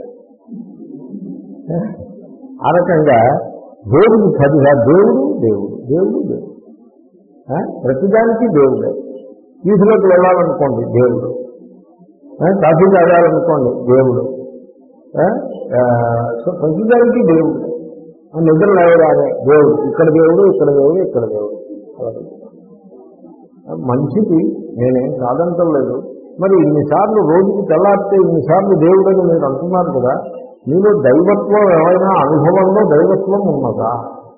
ఆ రకంగా దేవుడు పదిసార్లు దేవుడు దేవుడు దేవుడు దేవుడు ప్రతిదానికి దేవుడే. వీధిలోకి వెళ్ళాలనుకోండి దేవుడు, కాఫీ తాగాలనుకోండి దేవుడు, సో ప్రతిదానికి దేవుడు. నిద్ర లేవగానే దేవుడు, ఇక్కడ దేవుడు ఇక్కడ దేవుడు ఇక్కడ దేవుడు. మంచిది, నేనేం కాదంటం లేదు. మరి ఇన్నిసార్లు రోజుకి తెల్లారితే ఇన్నిసార్లు దేవుడని మీరు అంటున్నారు కదా, మీలో దైవత్వం ఏమైనా అనుభవంలో దైవత్వం ఉన్నదా?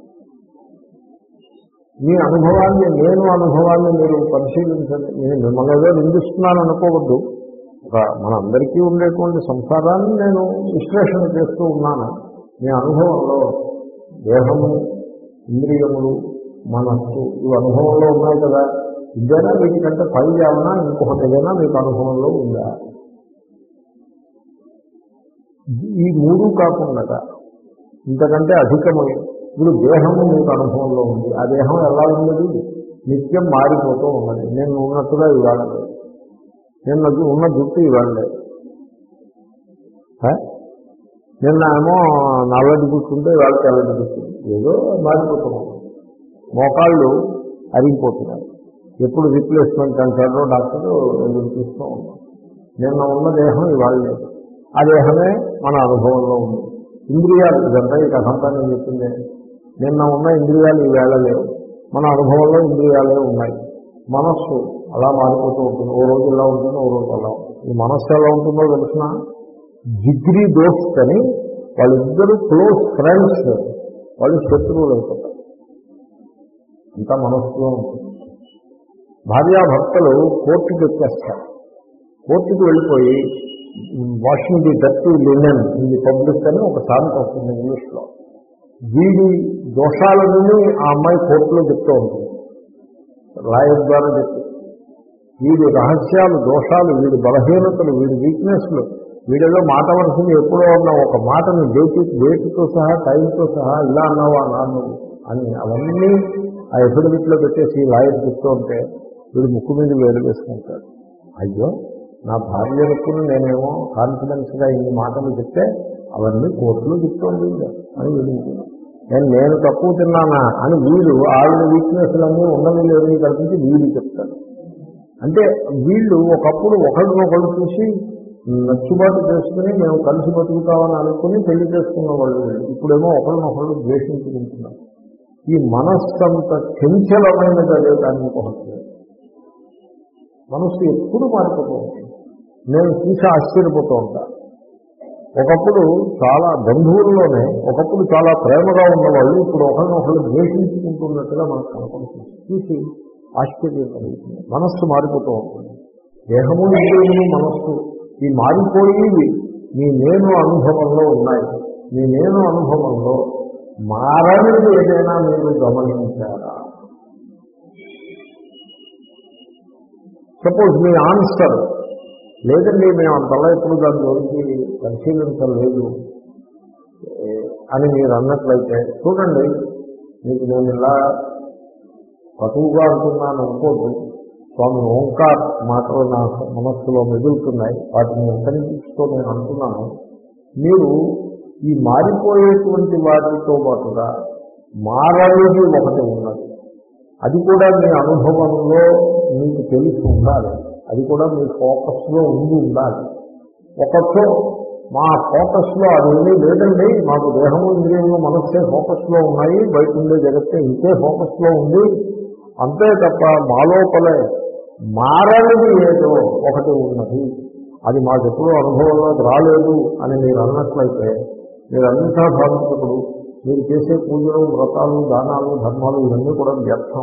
మీ అనుభవాన్ని నేను అనుభవాన్ని మీరు పరిశీలించండి. నేను మిమ్మల్ని ఏదో నిందిస్తున్నాను అనుకోవద్దు. ఒక మనందరికీ ఉండేటువంటి సంసారాన్ని నేను విశ్లేషణ చేస్తూ ఉన్నాను. మీ అనుభవంలో దేహము, ఇంద్రియములు, మనస్సు ఇవి అనుభవంలో ఉన్నాయి కదా. ఇదేనా వీటికంటే పై ఏమన్నా ఇంకొకటి ఏదైనా మీకు అనుభవంలో ఉందా? ఈ మూడు కాకుండా ఇంతకంటే అధికమై ఇప్పుడు దేహము మీకు అనుభవంలో ఉంది. ఆ దేహం ఎలా ఉన్నది? నిత్యం మారిపోతూ ఉన్నది. నేను ఉన్నట్టుగా ఇవాళ లేదు, నేను ఉన్న జుట్టు ఇవాళ లేదు. నిన్న ఏమో నల్లటి జుట్టుంటే ఇవాళ తెల్లటి జుట్టు, ఏదో మారిపోతున్నాం. మోకాళ్ళు అరిగిపోతున్నాయి. ఎప్పుడు రీప్లేస్మెంట్ అంటారో డాక్టరు ఎదురు చూస్తూ ఉన్నాం. నిన్న ఉన్న దేహం ఇవాళ లేదు. ఆ దేహమే మన అనుభవంలో ఉంది. ఇంద్రియాలు ఇదంతా ఈ కథంతా నేను చెప్పిందే. నిన్న ఉన్న ఇంద్రియాలు ఈవేళ లేవు, మన అనుభవంలో ఇంద్రియాలే ఉన్నాయి. మనస్సు అలా మారిపోతూ ఉంటుంది. ఓ రోజు ఇలా ఉంటుంది, ఓ రోజు అలా ఉంటుంది. ఈ మనస్సు ఎలా ఉంటుందో తెలిసిన జిగ్రీ దోస్త్ అని వాళ్ళిద్దరూ క్లోజ్ ఫ్రెండ్స్, వాళ్ళు శత్రువులు అయిపోతారు. అంతా మనస్సులో ఉంటుంది. భార్యాభర్తలు కోర్టుకి ఎక్కేస్తారు. కోర్టుకి వెళ్ళిపోయి washing the dirty linen in the public అని ఒక సామెత వస్తుంది ఇంగ్లీష్లో. వీడి దోషాలన్నీ ఆ అమ్మాయి కోర్టులో చెప్తూ ఉంటుంది, లాయర్ ద్వారా చెప్తుంది. వీడి రహస్యాలు, దోషాలు, వీడి బలహీనతలు, వీడి వీక్నెస్లు, వీడిలో మాట వలసింది ఎప్పుడో ఉన్న ఒక మాటని డేట్ డేట్తో సహా టైంతో సహా ఇలా అన్నావా నాన్ను అని అవన్నీ ఆ ఎఫిడవిట్లో పెట్టేసి లాయర్ చెప్తూ ఉంటే వీడు ముక్కు మీద వేలు వేసుకుంటాడు. అయ్యో నా భార్య అనుకుని నేనేమో కాన్ఫిడెన్స్గా ఇన్ని మాటలు చెప్తే అవన్నీ కోర్టులో చెప్తోంది అని వీడు నేను నేను తక్కువ తిన్నానా అని వీడు ఆవిడ వీక్నెస్లన్నీ ఉన్నవి లేదని కల్పించి వీడు చెప్తాడు. అంటే వీళ్ళు ఒకప్పుడు ఒకళ్ళనొకళ్ళు చూసి నచ్చుబాటు చేసుకుని మేము కలిసి బతుకుతామని అనుకుని పెళ్లి చేసుకున్న వాళ్ళు ఇప్పుడేమో ఒకళ్ళనొకళ్ళు ద్వేషించుకుంటున్నారు. ఈ మనస్సంత చంచలమైనది అదే కానీ ఇంకొకటి. మనస్సు ఎప్పుడు మారిపోతూ ఉంటుంది. నేను చూసి ఆశ్చర్యపోతూ ఉంటాను. ఒకప్పుడు చాలా బంధువుల్లోనే ఒకప్పుడు చాలా ప్రేమగా ఉన్నవాళ్ళు ఇప్పుడు ఒకరినొకళ్ళు ద్వేషించుకుంటున్నట్టుగా మనకు కనపడుతుంది. చూసి ఆశ్చర్యం కలుగుతుంది. మనస్సు మారిపోతూ ఉంటుంది. దేహము ఇంద్రియము మనస్సు ఈ మారిపోయేవి మీ నేను అనుభవంలో ఉన్నాయి. మీ నేను అనుభవంలో మారనిది ఏదైనా మీరు గమనించారా? సపోజ్ మీ ఆన్సర్ లేదండి మేము అంతలా ఎప్పుడు దాని గురించి పరిశీలించలేదు అని మీరు అన్నట్లయితే చూడండి, మీకు నేను ఇలా పటువుగా అంటున్నాను అనుకోద్దు. స్వామి ఓంకార్ మాటలు నా మనస్సులో మెదులుతున్నాయి, వాటిని ఉత్తరించుతో నేను అంటున్నాను. మీరు ఈ మారిపోయేటువంటి వాటితో పాటుగా మారనేది ఒకటి ఉన్నది. అది కూడా మీ అనుభవంలో మీకు తెలిసి ఉండాలి. అది కూడా మీ ఫోకస్లో ఉండి ఉండాలి. ఒకటో మా ఫోకస్లో అది ఉంది లేదండి, మాకు దేహము ఇంద్రియము మనస్సే ఫోకస్లో ఉన్నాయి, బయట ఉండే జగత్తే ఇంకే ఫోకస్లో ఉంది, అంతే తప్ప మా లోపలే మారనిది ఏదో ఒకటి ఉన్నది, అది మాకెప్పుడూ అనుభవంలోకి రాలేదు అని మీరు అన్నట్లయితే మీరంతా భావించినప్పుడు మీరు చేసే పూజలు, వ్రతాలు, దానాలు, ధర్మాలు ఇవన్నీ కూడా వ్యర్థం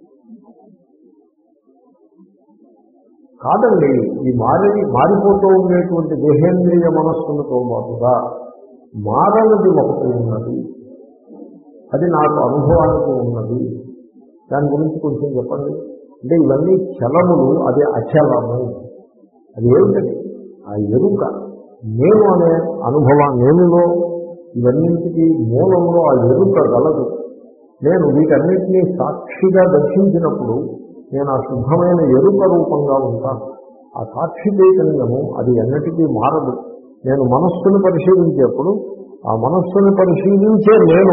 కాదండి. ఈ మారి మారిపోతూ ఉండేటువంటి దేహేంద్రియ మనస్సులతో పాటుగా మారనిది ఒకటి ఉన్నది, అది నాకు అనుభవానికి ఉన్నది. దాని గురించి కొంచెం చెప్పండి. అంటే ఇవన్నీ చలములు, అది అచలము. అది ఏమిటది? ఆ ఎరుక, నేను అనే అనుభవం, నేనులో ఇవన్నింటికి మూలంలో ఆ ఎరుక గలదు. నేను వీటన్నిటినీ సాక్షిగా దర్శించినప్పుడు నేను ఆ శుద్ధమైన ఎరుక రూపంగా ఉంటాను. ఆ సాక్షి చైతన్యము అది ఎన్నటికీ మారదు. నేను మనస్సును పరిశీలించేప్పుడు ఆ మనస్సును పరిశీలించే నేను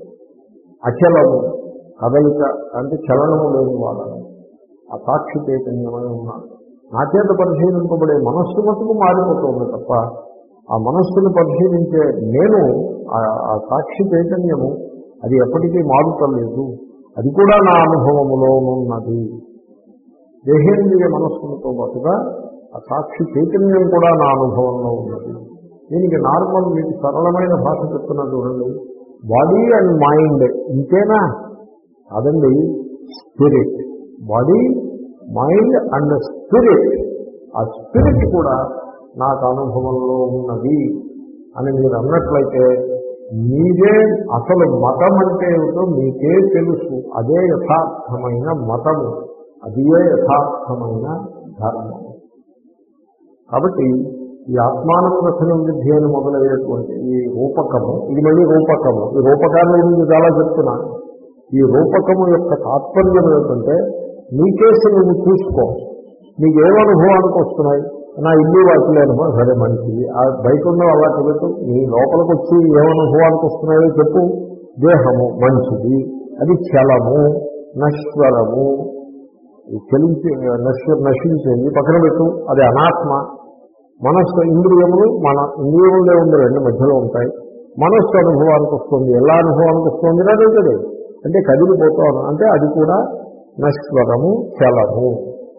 అచలము, కదలిక అంటే చలనము లేని వాళ్ళను ఆ సాక్షి చైతన్యమై ఉన్నాను. నా చేత పరిశీలింపబడే మనస్సు మటుకు మారిపోతుంది తప్ప ఆ మనస్సును పరిశీలించే నేను ఆ సాక్షి చైతన్యము అది ఎప్పటికీ మారుతలేదు. అది కూడా నా అనుభవములో ఉన్నది. దేహేంద్రియ మనస్సులతో పాటుగా ఆ సాక్షి చైతన్యం కూడా నా అనుభవంలో ఉన్నది. దీనికి నార్మల్ మీకు సరళమైన భాష చెప్తున్నా చూడండి. బాడీ అండ్ మైండ్ ఇంతేనా? కాదండి, spirit. Body, mind and spirit. ఆ స్పిరిట్ కూడా నాకు అనుభవంలో ఉన్నది అని మీరు అన్నట్లయితే మీరే అసలు మతం అంటే ఏమిటో మీకే తెలుసు. అదే యథార్థమైన మతము, అదే యథార్థమైన ధర్మం. కాబట్టి ఈ ఆత్మానందర్శన విద్య అని మొదలయ్యేటువంటి ఈ రూపకము, ఇది మళ్ళీ రూపకము. ఈ రూపకాన్ని గురించి చాలా చెప్తున్నాను. ఈ రూపకము యొక్క తాత్పర్యం ఏమిటంటే నీకేసి నువ్వు చూసుకో, నీకు ఏమనుభవానికి వస్తున్నాయి. నా ఇల్లు వాటిలే అనుభవం, సరే మంచిది. ఆ బయట ఉన్న అలా చెబుతూ నీ లోపలికి వచ్చి ఏమనుభవానికి వస్తున్నాయో చెప్పు. దేహము మంచిది, అది చలము, నశ్వరము, చలించి నశ్వ నశించేది పక్కన పెట్టు, అది అనాత్మ. మనస్సు, ఇంద్రియములు, మన ఇంద్రియములే ఉంది, రెండు మధ్యలో ఉంటాయి. మనస్సు అనుభవానికి వస్తుంది. ఎలా అనుభవానికి వస్తుంది అదేంటది అంటే కదిలిపోతాను అంటే అది కూడా నశ్వరము, చలము.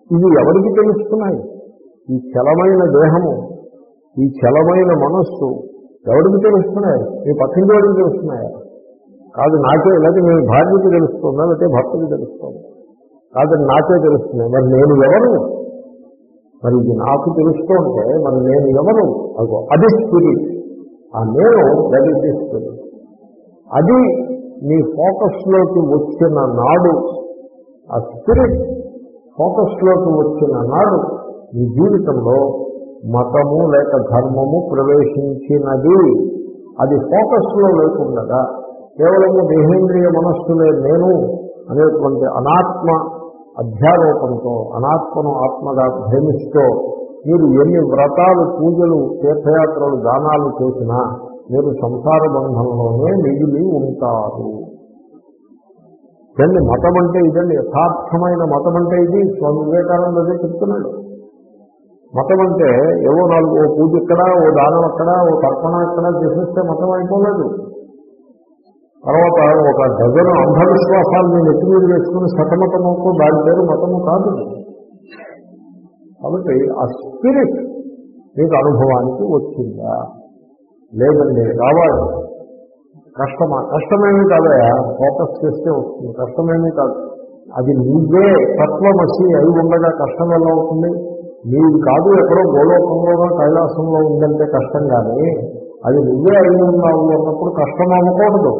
ఇవి ఎవరికి తెలుస్తున్నాయి? ఈ చలమైన దేహము, ఈ చలమైన మనస్సు ఎవరికి తెలుస్తున్నాయి? మీ పక్కింటి వాడికి తెలుస్తున్నాయా? కాదు నాకే, లేకపోతే మీ భార్యకి తెలుస్తుందా, లేకపోతే భర్తకి తెలుస్తుంది? కాదు నాకే తెలుస్తున్నాయి. మరి నేను ఎవరు? మరి ఇది నాకు తెలుస్తుంటే మరి నేను ఎవరు? అదో అది స్పిరిట్. ఆ నేను దట్ ఈస్ ది స్పిరిట్. అది మీ ఫోకస్లోకి వచ్చిన నాడు, ఆ స్పిరిట్ ఫోకస్లోకి వచ్చిన నాడు మీ జీవితంలో మతము లేక ధర్మము ప్రవేశించినది. అది ఫోకస్లో లేకుండా కేవలము దేహేంద్రియ మనస్సులే నేను అనేటువంటి అనాత్మ అధ్యారోపంతో, అనాత్మను ఆత్మగా భ్రమిస్తూ మీరు ఎన్ని వ్రతాలు, పూజలు, తీర్థయాత్రలు, దానాలు చేసినా మీరు సంసార బంధంలోనే మిగిలి ఉంటారు. ఇదండి మతం అంటే, ఇదండి యథార్థమైన మతం అంటే ఇది. స్వామి వివేకానంద అదే చెప్తున్నాడు. మతం అంటే ఏవో నాలుగు, ఓ పూజ ఇక్కడ, ఓ దానం అక్కడ, ఓ తర్పణ అక్కడ చేసేస్తే మతం అయిపోలేదు. తర్వాత ఒక డజను అంధవిశ్వాసాన్ని నెత్తి మీద వేసుకుని సతమతమవుతూ దాని పేరు మతము కాదు. కాబట్టి ఆ స్పిరిట్ మీకు అనుభవానికి వచ్చిందా? లేదండి, రావాలి. కష్టమా? కష్టమేమీ కాదయా, ఫోకస్ చేస్తే వస్తుంది. కష్టమేమీ కాదు. అది నీవే తత్వమసి అయి ఉండగా కష్టం ఎలా అవుతుంది? నీది కాదు, ఎక్కడో గోలోకంలోనో కైలాసంలో ఉందంటే కష్టం, కానీ అది నువ్వే అయి ఉన్నావు అన్నప్పుడు కష్టం అవ్వకూడదు.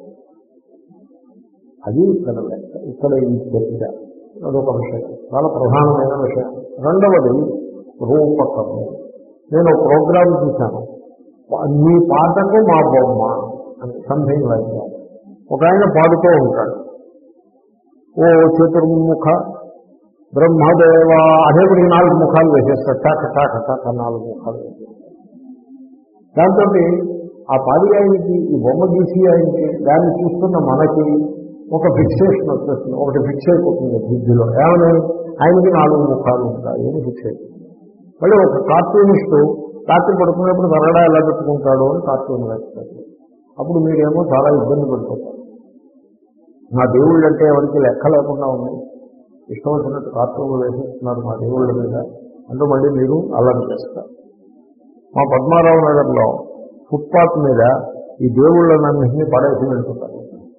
అది ఇక్కడ లెక్క. ఇక్కడ ఈ చర్చ అదొక విషయం, చాలా ప్రధానమైన విషయం. రెండవది రూపకము. నేను ఒక ప్రోగ్రాం చూశాను, మీ పాటకు మా బొమ్మ అని, సంథింగ్ లైక్ దాట్. ఒక ఆయన పాడుతూ ఉంటాడు, ఓ చతుర్ముఖ బ్రహ్మదేవ అనేప్పటికి నాలుగు ముఖాలు వేసేస్తాడు. టాక టాక టాక నాలుగు ముఖాలు వేసేస్తాడు. దాంతో ఆ పాడి ఆయనకి, ఈ బొమ్మ గీసి ఆయనకి, దాన్ని చూస్తున్న మనకి ఒక ఫిక్సేషన్ వచ్చేస్తుంది. ఒకటి ఫిక్స్ అయిపోతుంది బుద్ధిలో. ఏమని? ఆయనకి నాలుగు ముఖాలు ఉంటాయి అని ఫిక్స్ అయిపోతుంది. మళ్ళీ ఒక కార్టూనిస్టు రాత్రి పడుకునేప్పుడు కన్నడ ఎలా పెట్టుకుంటాడు అని కార్టూన్ వేస్తాడు. అప్పుడు మీరేమో చాలా ఇబ్బంది పడిపోతారు. నా దేవుళ్ళు అంటే ఎవరికి లెక్క లేకుండా ఉన్నాయి, ఇష్టం వచ్చినట్టు కార్టూన్లు వేసేస్తున్నారు మా దేవుళ్ళ మీద అంటూ మళ్ళీ మీరు అల్లరి చేస్తారు. మా పద్మారావు నగర్లో ఫుట్పాత్ మీద ఈ దేవుళ్ళనన్నింటినీ పడేసి వెళ్తుంటారు.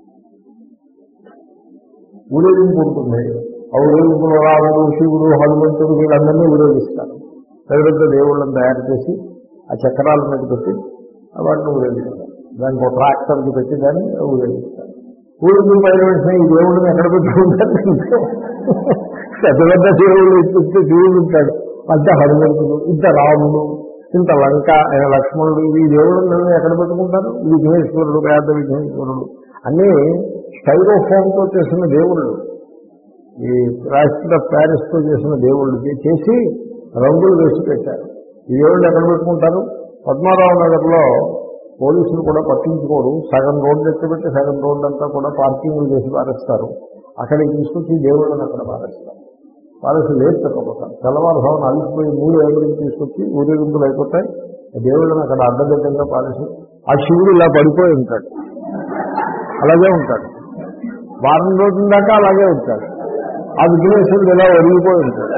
ఊరేగింపు ఉంటుంది. ఆ ఊరేగింపులో రాముడు, శివుడు, హనుమంతుడు వీళ్ళందరినీ ఊరేగిస్తారు. పెద్ద పెద్ద దేవుళ్ళని తయారు చేసి ఆ చక్రాల మీద పెట్టి వాటిని ఊరేగిస్తారు. దానికి ఒక ట్రాక్టర్కి పెట్టి దాన్ని ఊరేగిస్తారు. ఊరికి పైన వెంటనే ఈ దేవుడిని ఎక్కడ పెట్టుకుంటారు? పెద్ద పెద్ద దేవుళ్ళు ఇస్తే దేవుడు ఉంటాడు, పెద్ద హనుమంతుడు, ఇంత రాముడు, ఇంత లంక, లక్ష్మణుడు, ఈ దేవుళ్ళని ఎక్కడ పెట్టుకుంటారు? విఘ్నేశ్వరుడు, పేద విఘ్నేశ్వరుడు అన్నీ స్టైరోఫోమ్తో చేసిన దేవుళ్ళు, ఈ ప్లాస్టర్ ఆఫ్ ప్యారిస్తో చేసిన దేవుళ్ళు చేసి రంగులు వేసి పెట్టారు. ఈ దేవుళ్ళు ఎక్కడ పెట్టుకుంటారు? పద్మారావు నగర్లో పోలీసులు కూడా పట్టించుకోరు. సగం రోడ్డు ఎక్కబెట్టి సగం రోడ్డు అంతా కూడా పార్కింగ్లు చేసి పారేస్తారు. అక్కడికి తీసుకొచ్చి దేవుళ్ళని అక్కడ పారేస్తారు. పారేసి లేదు తప్పపోతారు. తెల్లవారుభావం అలిసిపోయి మూడు ఏళ్ళకి తీసుకొచ్చి ఊరేగింపులు అయిపోతాయి. దేవుళ్ళని అక్కడ అడ్డదిడ్డంగా పారేసి ఆ శివుడు ఇలా పడిపోయి ఉంటాడు, అలాగే ఉంటాడు. వారం రోజుల దాకా అలాగే ఉంటాడు. ఆ విఘ్నేశ్వరుడు ఇలా ఒరిగిపోయి ఉంటాడు.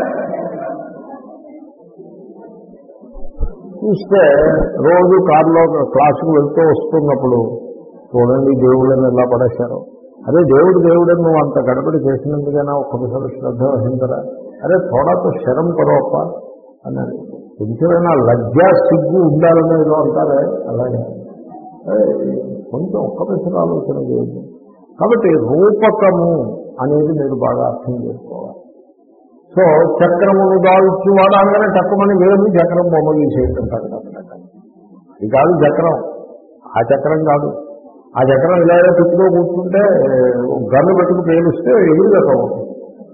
చూస్తే రోజు కారులో క్లాసుకు వెళ్తూ వస్తున్నప్పుడు చూడండి దేవుళ్ళని ఎలా పడేశారు. అరే దేవుడు దేవుడని నువ్వు అంత గడబడి చేసినందుకైనా ఒక్కసారి శ్రద్ధ వహించరా? అరే తోడాతో శరం పరోప అన్నాడు. కొంచెమైనా లజ్జా సిగ్గు ఉండాలనేదో అంటారే, అలాగే కొంచెం ఒక్క పెసర ఆలోచన చేయదు. కాబట్టి రూపకము అనేది మీరు బాగా అర్థం చేసుకోవాలి. సో చక్రమును దాల్చి వాడాలని తక్కువని వేరు చక్రం బొమ్మ గీసేస్తుంటారు. ఇది కాదు చక్రం, ఆ చక్రం కాదు. ఆ చక్రం ఇలాగే తిప్పుతో కూర్చుంటే గన్ను పెట్టుకు పేలిస్తే ఎదురు చక్రం అవుతుంది.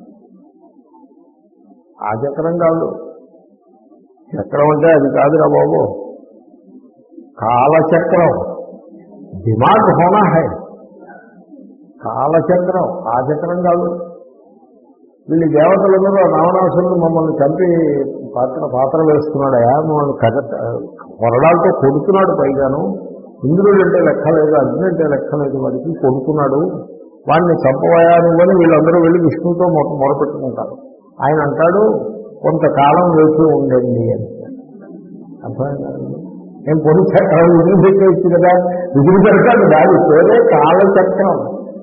ఆ చక్రం కాదు. చక్రం అంటే అది కాదురా బాబు, కాలచక్రం. దిమాగ్ హోనా హై, కాలచక్రం. ఆ చక్రం కాదు. వీళ్ళు దేవతలందరూ రావణాసురుడు మమ్మల్ని చంపి పాత్ర పాత్ర వేస్తున్నాడయా, మమ్మల్ని కథ కొరడాలతో కొడుతున్నాడు. పైగాను ఇంద్రుడు అంటే లెక్కలేదు, అగ్ని అంటే లెక్కలేదు, వాడికి కొడుతున్నాడు. వాడిని చంపవయా నువ్వని వీళ్ళందరూ వెళ్ళి విష్ణువుతో మొ మొరపెట్టుకుంటారు. ఆయన అంటాడు కొంతకాలం వేసి ఉండండి అని. అర్థమైందా? నేను పొడి చక్రం విధులు పెట్టేసి కదా, విధులు పెడతాడు దాని పేరే కాలచక్రం.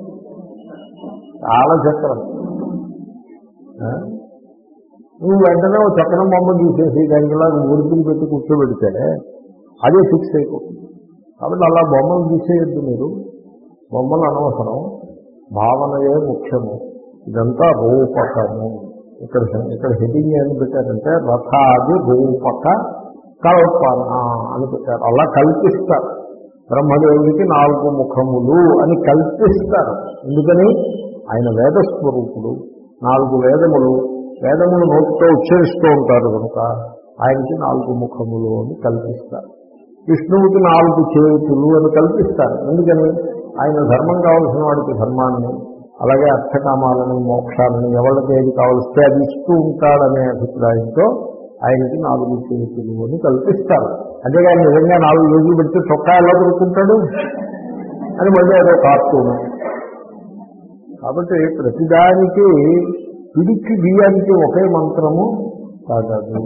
కాలచక్రం నువ్వు వెంటనే ఒక చక్రం బొమ్మ తీసేసి దానికి ఇలా ఊరికిలు పెట్టి కూర్చోబెడితే అదే ఫిక్స్ అయిపోతుంది. కాబట్టి అలా బొమ్మలు తీసేయద్దు మీరు. బొమ్మలు అనవసరం, భావనయే ముఖ్యము. ఇదంతా రూపకము. ఇక్కడ ఇక్కడ హెడ్డింగ్ ఏం పెట్టారంటే రథాది రూపక కల్పన అని పెట్టారు. అలా కల్పిస్తారు. బ్రహ్మదేవుడికి నాలుగు ముఖములు అని కల్పిస్తారు. ఎందుకని? ఆయన వేదస్వరూపుడు. నాలుగు వేదములు వేదములు నోటితో ఉచ్చరిస్తూ ఉంటారు కనుక ఆయనకి నాలుగు ముఖములు అని కల్పిస్తారు. విష్ణువుకి నాలుగు చేతులు అని కల్పిస్తారు. ఎందుకని? ఆయన ధర్మం కావలసిన వాడికి ధర్మాన్ని, అలాగే అర్థకామాలని, మోక్షాలని ఎవరికి ఏది కావలిస్తే అది ఇస్తూ ఉంటాడనే అభిప్రాయంతో ఆయనకి నాలుగు చేతులు అని కల్పిస్తారు. అంతేగాని నిజంగా నాలుగు చేతులు పెడితే చొక్కా ఎలా దొరుకుంటాడు అని మళ్ళీ అదో కార్టూన్. కాబట్టి ప్రతిదానికి పిడికి బియ్యానికి ఒకే మంత్రము కాదు,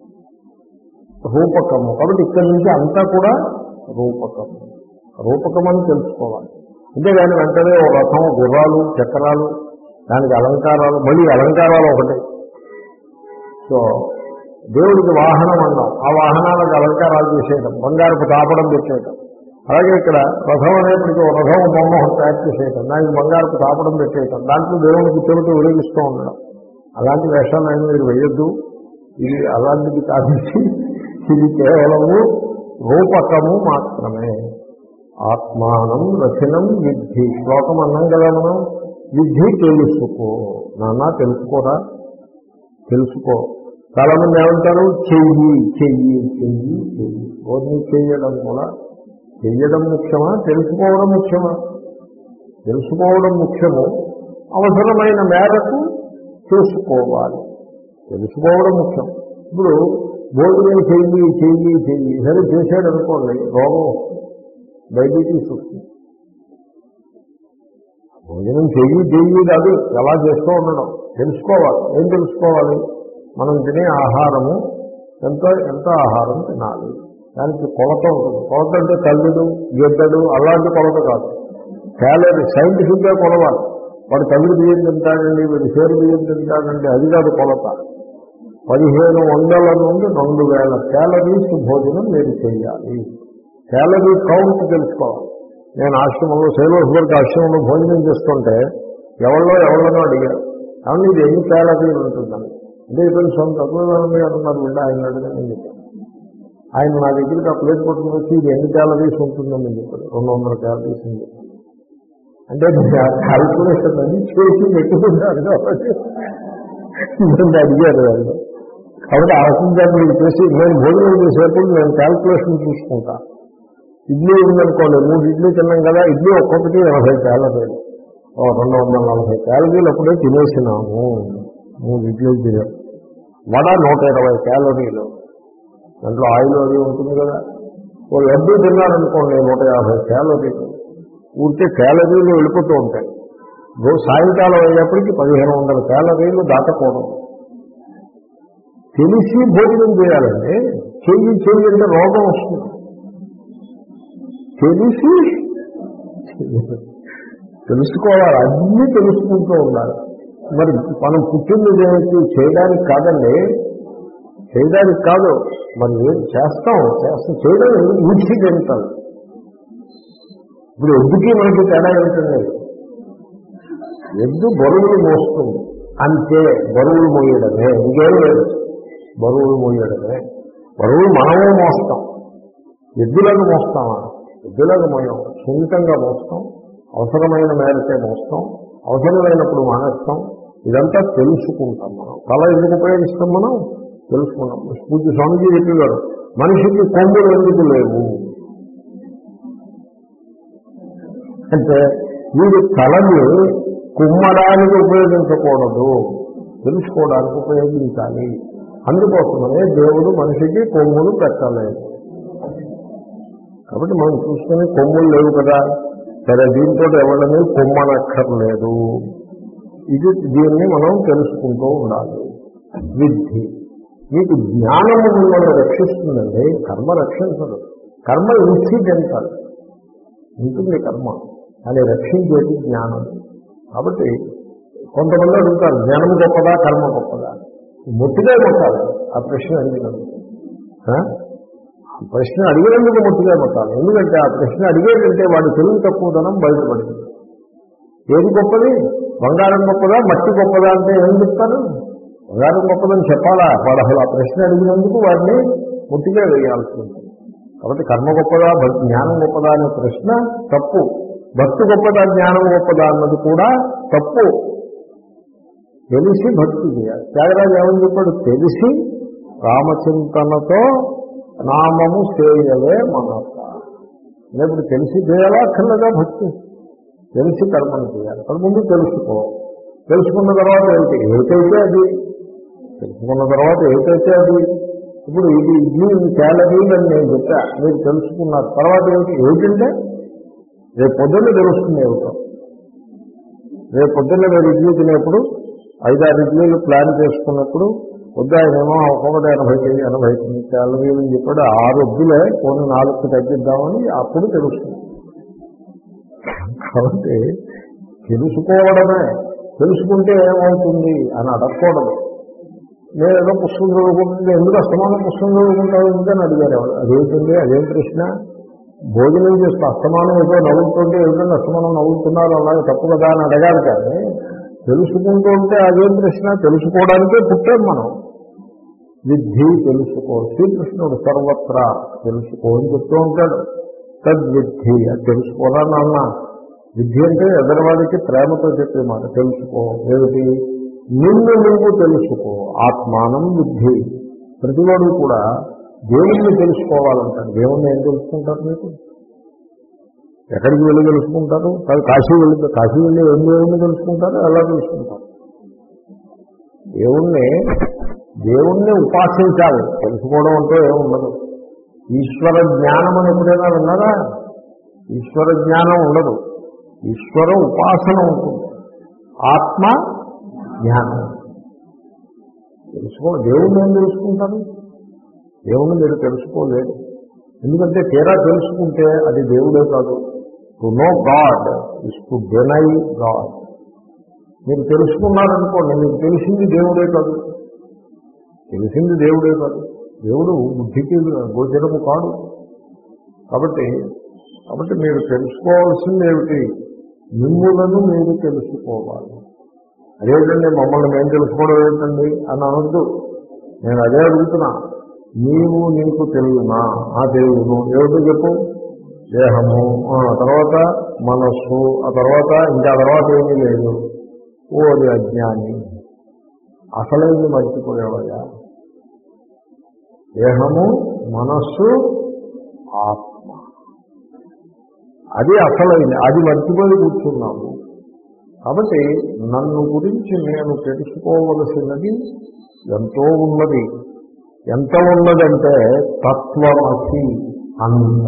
రూపకము. కాబట్టి ఇక్కడి నుంచి అంతా కూడా రూపకము. రూపకమని తెలుసుకోవాలి. అంతేగాని వెంటనే ఒక రథం, గుర్రాలు, చక్రాలు, దానికి అలంకారాలు, మళ్ళీ అలంకారాలు ఒకటే. సో దేవుడికి వాహనం అన్నాం, ఆ వాహనాలకు అలంకారాలు చేసేయడం, బంగారపు తాపడం పెట్టేయడం. అలాగే ఇక్కడ రథం అనేప్పటికీ ఒక రథం బొమ్మ తయారు చేసేయటం, దానికి బంగారపు తాపడం పెట్టేయటం, దాంట్లో దేవుడికి చెబుతూ వెలిగిస్తూ ఉండడం. అలాంటి వేషాలను మీరు వేయొద్దు. ఇది అలాంటిది కాదు. ఇది కేవలము రూపకము మాత్రమే. ఆత్మానం రచనం విద్ధి. శ్లోకం అన్నాం కదా మనం. విద్ధి తెలుసుకో. నాన్న తెలుసుకోరా, తెలుసుకో. చాలా మంది ఏమంటారు? చెయ్యి చెయ్యి చెయ్యి చెయ్యి. ఓన్లీ చెయ్యడం కూడా. చెయ్యడం ముఖ్యమా, తెలుసుకోవడం ముఖ్యమా? తెలుసుకోవడం ముఖ్యము. అవసరమైన మేరకు చేసుకోవాలి. తెలుసుకోవడం ముఖ్యం. ఇప్పుడు భోజనం చెయ్యి చెయ్యి చెయ్యి సరే చేశాడు అనుకోండి, రోగం వస్తుంది, డయాబెటీస్ వస్తుంది. భోజనం చెయ్యి చెయ్యి కాదు, ఎలా చేస్తూ ఉండడం తెలుసుకోవాలి. ఏం తెలుసుకోవాలి? మనం తినే ఆహారము ఎంత ఎంత ఆహారం తినాలి, దానికి కొలత ఉంటుంది. కొలత అంటే తల్లుడు గిద్దడు అలాంటి కొలత కాదు. క్యాలరీ సైంటిఫిక్గా కొలవాలి. వాడు తల్లి బియ్యం తింటాడండి, వీడు సేరు బియ్యం తింటాడండి, అది కాదు కొలత. పదిహేను వందల నుండి రెండు వేల క్యాలరీస్ భోజనం మీరు చేయాలి. క్యాలరీ కౌంట్ తెలుసుకోవాలి. నేను ఆశ్రమంలో శైలోస్వర్గ ఆశ్రమంలో భోజనం చేస్తుంటే ఎవరిలో ఎవరినో అడిగారు, కాబట్టి ఇది ఎన్ని క్యాలరీలు ఉంటుందని. అంటే ఇతను సొంత తక్కువగా అంటున్నారు, వీళ్ళు ఆయన అడిగాను చెప్పాను. ఆయన నా దగ్గరికి ఆ ప్లేట్ పట్టుకుని వచ్చి ఇది ఎన్ని క్యాలరీస్ ఉంటుందని చెప్పారు. రెండు వందల క్యాలరీస్ అని చెప్పారు. అంటే క్యాల్కులేషన్ అని చేసి పెట్టుకుంటారు కాబట్టి అడిగారు వాళ్ళు. కాబట్టి ఆ రకంగా మీరు చేసి నేను భోజనం చేసేప్పుడు నేను క్యాల్కులేషన్ చూసుకుంటా. ఇడ్లీ ఉందనుకోండి, మూడు ఇడ్లీ తిన్నాం కదా, ఇడ్లీ ఒక్కొక్కటి ఎనభై క్యాలరీలు, రెండు వందల నలభై క్యాలరీలు అప్పుడే తినేసినాము. మూడు ఇడ్లీలు తినాం. వడ నూట ఇరవై క్యాలరీలు, దాంట్లో ఆయిల్ అది ఉంటుంది కదా. ఓ లడ్డూ తిన్నారనుకోండి నూట యాభై క్యాలరీలు. ఊరికే క్యాలరీలు వెళ్ళిపోతూ ఉంటాయి. రోజు సాయంకాలం అయ్యేప్పటికీ పదిహేను వందల క్యాలరీలు దాటకూడదు. తెలిసి భోజనం చేయాలండి. చెయ్యి చెయ్యి అంటే రోగం వస్తుంది. తెలిసి తెలుసుకోవాలి, అన్నీ తెలుసుకుంటూ ఉండాలి. మరి మనం పుట్టింది దేనికి? చేయడానికి కాదండి, చేయడానికి కాదు. మరి ఏం చేస్తాం చేస్తాం చేయడం ఊచి తింటాం. ఇప్పుడు ఎద్దుకి మనకి తేడా ఏమిటండి? ఎద్దు బరువులు మోస్తుంది అంతే, బరువులు మోయడమే, ఇంకేం లేదు. బరువులు మోయడమే. బరువులు మనమే మోస్తాం, ఎద్దులను మోస్తామా? ఎద్దులను మోయం, సున్నితంగా మోస్తాం, అవసరమైన మేరకే మోస్తాం, అవసరమైనప్పుడు మానేస్తాం. ఇదంతా తెలుసుకుంటాం మనం. తల ఎందుకు ఉపయోగిస్తాం మనం? తెలుసుకున్నాం. పూజ్య స్వామిజీ చెప్పేవారు, మనిషికి కొమ్ములు ఎందుకు లేవు అంటే వీడి తలని కుమ్మడానికి ఉపయోగించకూడదు, తెలుసుకోవడానికి ఉపయోగించాలి. అందుకోసమనే దేవుడు మనిషికి కొమ్ములు పెట్టలేదు. కాబట్టి మనం చూసుకుని కొమ్ములు లేవు కదా, సరే దీంతో ఎవరిని కొమ్మనక్కర్లేదు. ఇది దీన్ని మనం తెలుసుకుంటూ ఉండాలి. విద్ధి. మీకు జ్ఞానము మిమ్మల్ని రక్షిస్తుందండి, కర్మ రక్షించదు. కర్మ ఇన్సిడెంటల్ ఉంటుంది కర్మ, అని రక్షించేది జ్ఞానం. కాబట్టి కొంతమంది అడుగుతారు జ్ఞానం గొప్పదా కర్మ గొప్పదా? మొట్టిగా కొట్టాలి ఆ ప్రశ్న అడిగినందుకు. ఆ ప్రశ్న అడిగినందుకు మొట్టిగా కొట్టాలి. ఎందుకంటే ఆ ప్రశ్న అడిగేటంటే వాడు తెలివి తక్కువదనం బయటపడింది. ఏది గొప్పది? బంగారం గొప్పదా మట్టి గొప్పదా అంటే ఏం చెప్తారు? బంగారం గొప్పదని చెప్పాలా? వాడు అసలు ఆ ప్రశ్న అడిగినందుకు వాడిని మొట్టిగా వేయాల్సి ఉంటుంది. కాబట్టి కర్మ గొప్పదా జ్ఞానం గొప్పదా అనే ప్రశ్న తప్పు. భక్తి గొప్పదా జ్ఞానం గొప్పదా అన్నది కూడా తప్పు. తెలిసి భక్తి చేయాలి. త్యాగరాజు ఏమని చెప్పాడు? తెలిసి రామచింతనతో నామము చేయవే మనస. లేకపోతే తెలిసి చేయాలా అక్కర్లేదా భక్తి? తెలిసి కర్మను చేయాలి. అది ముందు తెలుసుకో. తెలుసుకున్న తర్వాత ఏమిటి ఏమిటైతే అది తెలుసుకున్న తర్వాత ఏమిటైతే అది ఇప్పుడు ఇది ఇడ్లీ క్యాలరీలు అని నేను చెప్పా, మీరు తెలుసుకున్నారు. తర్వాత ఏమిటి ఏమిటంటే రేపు పొద్దున్న తెలుస్తుంది ఏమిటో. రేపు పొద్దున్న మీరు ఇడ్లీ తినేప్పుడు ఐదారు ఇడ్లీలు ప్లాన్ చేసుకున్నప్పుడు వద్దు ఆయనేమో ఒక్కొక్కటి ఎనభై కేజీ ఎనభై క్యాలరీలు అని చెప్పాడు. ఆరు వద్దులే కొన్ని నాలుగు తగ్గిద్దామని అప్పుడు తెలుస్తుంది. కాబట్టి తెలుసుకోవడమే. తెలుసుకుంటే ఏమవుతుంది అని అడగకూడదు. నేను ఏదో పుస్తకం చదువుకుంటుంటే ఎందుకు అస్తమానం పుస్తకం చదువుకుంటావు ఎందుకని అడిగారు. అదేంటండి అదేం ప్రశ్న? భోజనం చేస్తూ అస్తమానం ఏదో నవ్వుతుంటే ఏమిటంటే అస్తమానం నవ్వుతున్నారు అలాగే తప్పు కదా అని అడగాలి. కానీ తెలుసుకుంటూ ఉంటే అదేం ప్రశ్న? తెలుసుకోవడానికే పుట్టాం మనం. విద్ధి తెలుసుకో. శ్రీకృష్ణుడు సర్వత్రా తెలుసుకో అని చెప్తూ ఉంటాడు. తద్విద్ధి అది తెలుసుకోవాలని అన్నా. విద్ధి అంటే ఎదరవాడికి ప్రేమతో చెప్పే మాట. తెలుసుకో ఏమిటి? నిన్ను నువ్వు తెలుసుకో. ఆత్మానం విద్ధి. ప్రతివాడు కూడా దేవుణ్ణి తెలుసుకోవాలంటారు. దేవుణ్ణి ఏం తెలుసుకుంటారు? మీకు ఎక్కడికి వెళ్ళి తెలుసుకుంటారు? కాశీ వెళ్ళి కాశీ వెళ్ళి ఏం దేవుణ్ణి తెలుసుకుంటారు? ఎలా తెలుసుకుంటారు? దేవుణ్ణి దేవుణ్ణి ఉపాసించాలి. తెలుసుకోవడం అంటే ఏముండదు. ఈశ్వర జ్ఞానం అని ఎప్పుడైనా విన్నారా? ఈశ్వర జ్ఞానం ఉండదు. ఈశ్వర ఉపాసన ఉంటుంది. ఆత్మ జ్ఞానం తెలుసుకో. దేవుణ్ణి ఏం తెలుసుకుంటారు? దేవుణ్ణి మీరు తెలుసుకోలేదు. ఎందుకంటే తీరా తెలుసుకుంటే అది దేవుడే కాదు. To know God is to deny God. మీరు తెలుసుకున్నారనుకోండి, మీకు తెలిసింది దేవుడే కాదు. తెలిసింది దేవుడే కాదు. దేవుడు బుద్ధికి గోచరము కాదు. కాబట్టి కాబట్టి మీరు తెలుసుకోవాల్సింది ఏమిటి? మిమ్ములను మీరు తెలుసుకోవాలి. అదేంటండి మమ్మల్ని మేము తెలుసుకోవడం ఏంటండి అని అనొద్దు. నేను అదే అడుగుతున్నా. నీవు నీకు తెలియనా? ఆ దేవుడు ఏమిటో చెప్పు. దేహము, ఆ తర్వాత మనస్సు, ఆ తర్వాత ఇంకా తర్వాత ఏమీ లేదు. ఓ అది అజ్ఞాని. అసలైంది మర్చిపోయేవయ్యా. దేహము, మనస్సు, ఆత్మ, అది అసలైంది. అది మర్చిపోయి కూర్చున్నాము. కాబట్టి నన్ను గురించి నేను తెలుసుకోవలసినది ఎంతో ఉన్నది. ఎంత ఉన్నదంటే తత్వమసి, అంత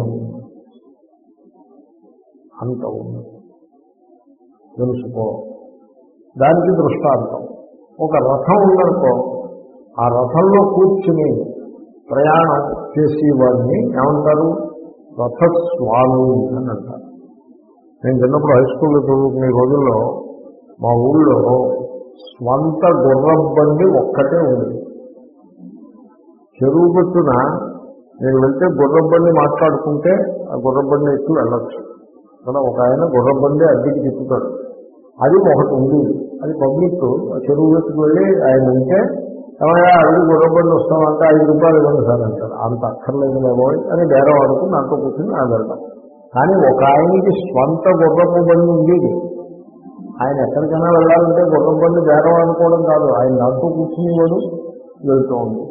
అంత ఉన్నది. తెలుసుకో. దానికి దృష్టాంతం ఒక రథం ఉందనుకో, ఆ రథంలో కూర్చుని ప్రయాణం చేసేవాడిని ఏమంటారు? రథస్వామి అని అంటారు. నేను చిన్నప్పుడు హై స్కూల్లో చదువుకునే రోజుల్లో మా ఊళ్ళో స్వంత గుర్రం బండి ఒక్కటే ఉంది. చెరువు గట్టున నేను వెళ్తే గుర్రం బండి మాట్లాడుకుంటే ఆ గుర్రం బండి ఎక్కి వెళ్ళొచ్చు. అక్కడ ఒక ఆయన గుర్రం బండి అద్దెకి తిప్పుతాడు. అది ఒకటి ఉంది. అది పబ్లిక్. చెరువు గట్టుకు వెళ్ళి ఆయన ఉంటే ఏమయ్యా ఐదు గుర్రం బండి వస్తామంటే ఐదు రూపాయలు ఇవ్వండి సార్ అంటారు. అంత అక్కర్లేదు లేబోయ్ అని బేరం ఆడుకుని నాతో కూర్చొని ఆయన వెళ్తాం. కానీ ఒక ఆయనకి స్వంత గుర్రపు బండి ఉండేది. ఆయన ఎక్కడికైనా వెళ్ళాలంటే గుర్రం బండి బేరం ఆడుకోవడం కాదు, ఆయన దాంతో కూర్చుని వాడు వెళ్తూ ఉంది.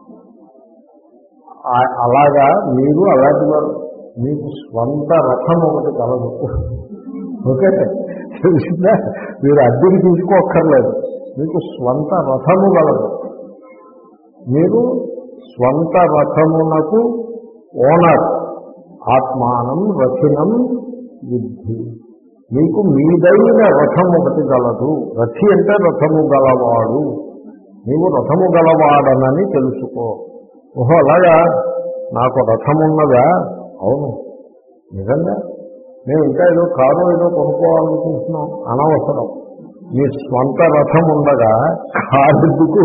అలాగా మీరు అలాంటి వారు. మీకు స్వంత రథం ఒకటి కలదు. ఓకే, తెలిసిందా? మీరు అద్దెకి తీసుకోక్కర్లేదు. మీకు స్వంత రథము కలదు. మీరు స్వంత రథమునకు ఓనర్. ఆత్మానం రథినం విద్ధి. మీకు మీదైన రథం ఒకటి గలదు. రథి అంటే రథము గలవాడు. నీవు రథము గలవాడనని తెలుసుకో. ఓహో అలాగా, నాకు రథమున్నదా? అవును, నిజంగా మేము ఇంకా ఏదో కారు ఏదో కొనుక్కోవాలనుకుంటున్నాం. అనవసరం, మీ స్వంత రథం ఉండగా కారెందుకు?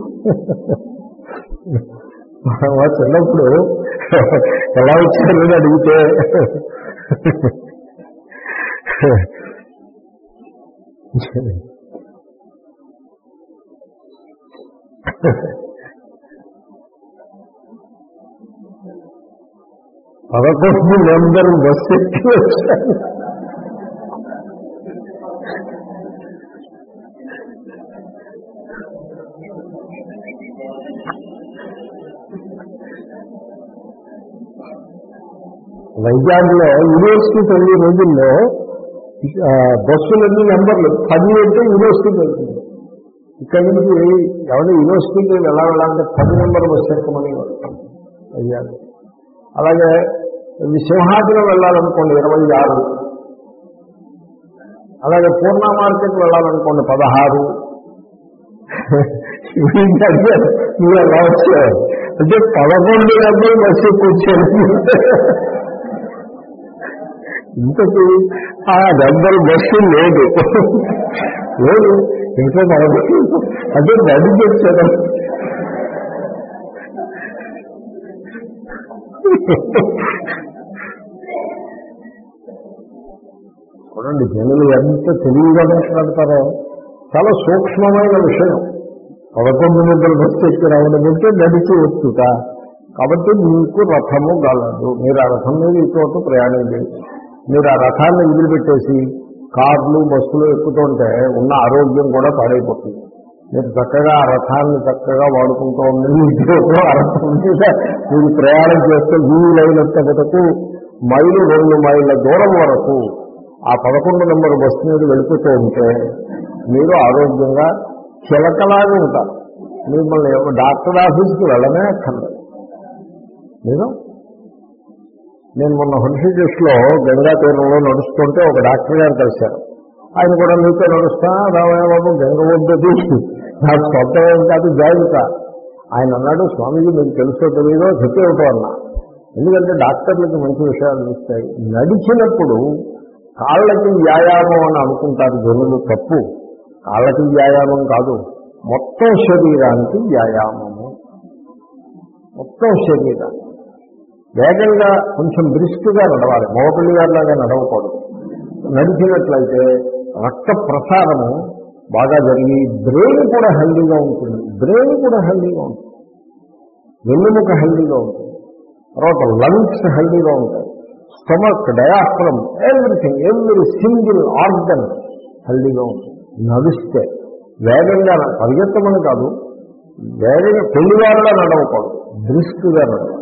చిన్నప్పుడు ఎలా వచ్చారని అడిగితే పదకొండు నెంబర్ బస్సు ఎక్కి వచ్చాను. వైజాగ్లో యూనివర్సిటీ వెళ్ళే రోజుల్లో బస్సులన్నీ నెంబర్లు పది అంటే యూనివర్సిటీకి వెళ్తుంది. ఇక్కడి నుంచి ఎవరి యూనివర్సిటీకి ఎలా వెళ్ళాలంటే పది నెంబర్ బస్సు ఎక్కమని వైజాగ్. అలాగే సింహాద్రం వెళ్ళాలనుకోండి ఇరవై ఆరు, అలాగే పూర్ణ మార్కెట్ వెళ్ళాలనుకోండి పదహారు. నువ్వు ఎలా వచ్చావు అంటే పదకొండు నెంబర్ బస్సు ఎక్కువ వచ్చాను. ఇంతకీ ఆ నెంబర్ బస్సు లేదు లేదు ఇంకా పదకొండు అదే నడిచి వచ్చాను. చూడండి జనులు ఎంత తెలివిగా మాట్లాడతారో. చాలా సూక్ష్మమైన విషయం. పదకొండు నిద్రలు బస్సు ఎక్కి రావడం అంటే నడిచి వచ్చుట. కాబట్టి మీకు రథము గలదు. మీరు ఆ రథం మీద ఇటువంటి ప్రయాణం చేసి మీరు ఆ రథాన్ని వదిలిపెట్టేసి కార్లు బస్సులు ఎక్కుతుంటే ఉన్న ఆరోగ్యం కూడా పాడైపోతుంది. మీరు చక్కగా ఆ రథాన్ని చక్కగా వాడుకుంటూ ఉండండి. ఆ రథం మీద మీరు ప్రయాణం చేస్తే వీలైనంత వరకు మైలు రెండు మైళ్ళ దూరం వరకు ఆ పదకొండు నెంబర్ బస్సు మీద వెళ్ళిపోతూ ఉంటే మీరు ఆరోగ్యంగా చిలకలాగా ఉంటారు. మిమ్మల్ని డాక్టర్ ఆఫీస్కి వెళ్ళనే అక్కర్లేదు. నేను నేను మొన్న హృషికేశ్లో గంగా తీరంలో నడుస్తుంటే ఒక డాక్టర్ గారు కలిశారు. ఆయన కూడా మీతో నడుస్తా రామయ్య బాబు గంగ వద్దది నాకు సొంతం కాదు జాగ్రత్త. ఆయన అన్నాడు, స్వామీజీ మీకు తెలుసో తెలియదో చెప్పేవటం అన్నా. ఎందుకంటే డాక్టర్లకి మంచి విషయాలు ఇస్తాయి. నడిచినప్పుడు కాళ్ళకి వ్యాయామం అని అనుకుంటారు జనులు. తప్పు. కాళ్ళకి వ్యాయామం కాదు, మొత్తం శరీరానికి వ్యాయామము. మొత్తం శరీరానికి వేగంగా కొంచెం బ్రిస్క్గా నడవాలి. మోపిల్లి గారిలాగా నడవకూడదు. నడిచినట్లయితే రక్త ప్రసారము బాగా జరిగి బ్రెయిన్ కూడా హెల్దీగా ఉంటుంది. బ్రెయిన్ కూడా హెల్దీగా ఉంటుంది. వెన్నుముక హెల్దీగా ఉంటుంది. తర్వాత లంగ్స్ హెల్దీగా ఉంటాయి. Stomach, diaphragm, everything, every single organ హెల్దీగా ఉంటుంది. నడిస్తే వేగంగా పరిగెత్తమని కాదు, వేగంగా పెళ్లివారులా నడవకూడదు, బ్రిస్క్గా నడవాలి.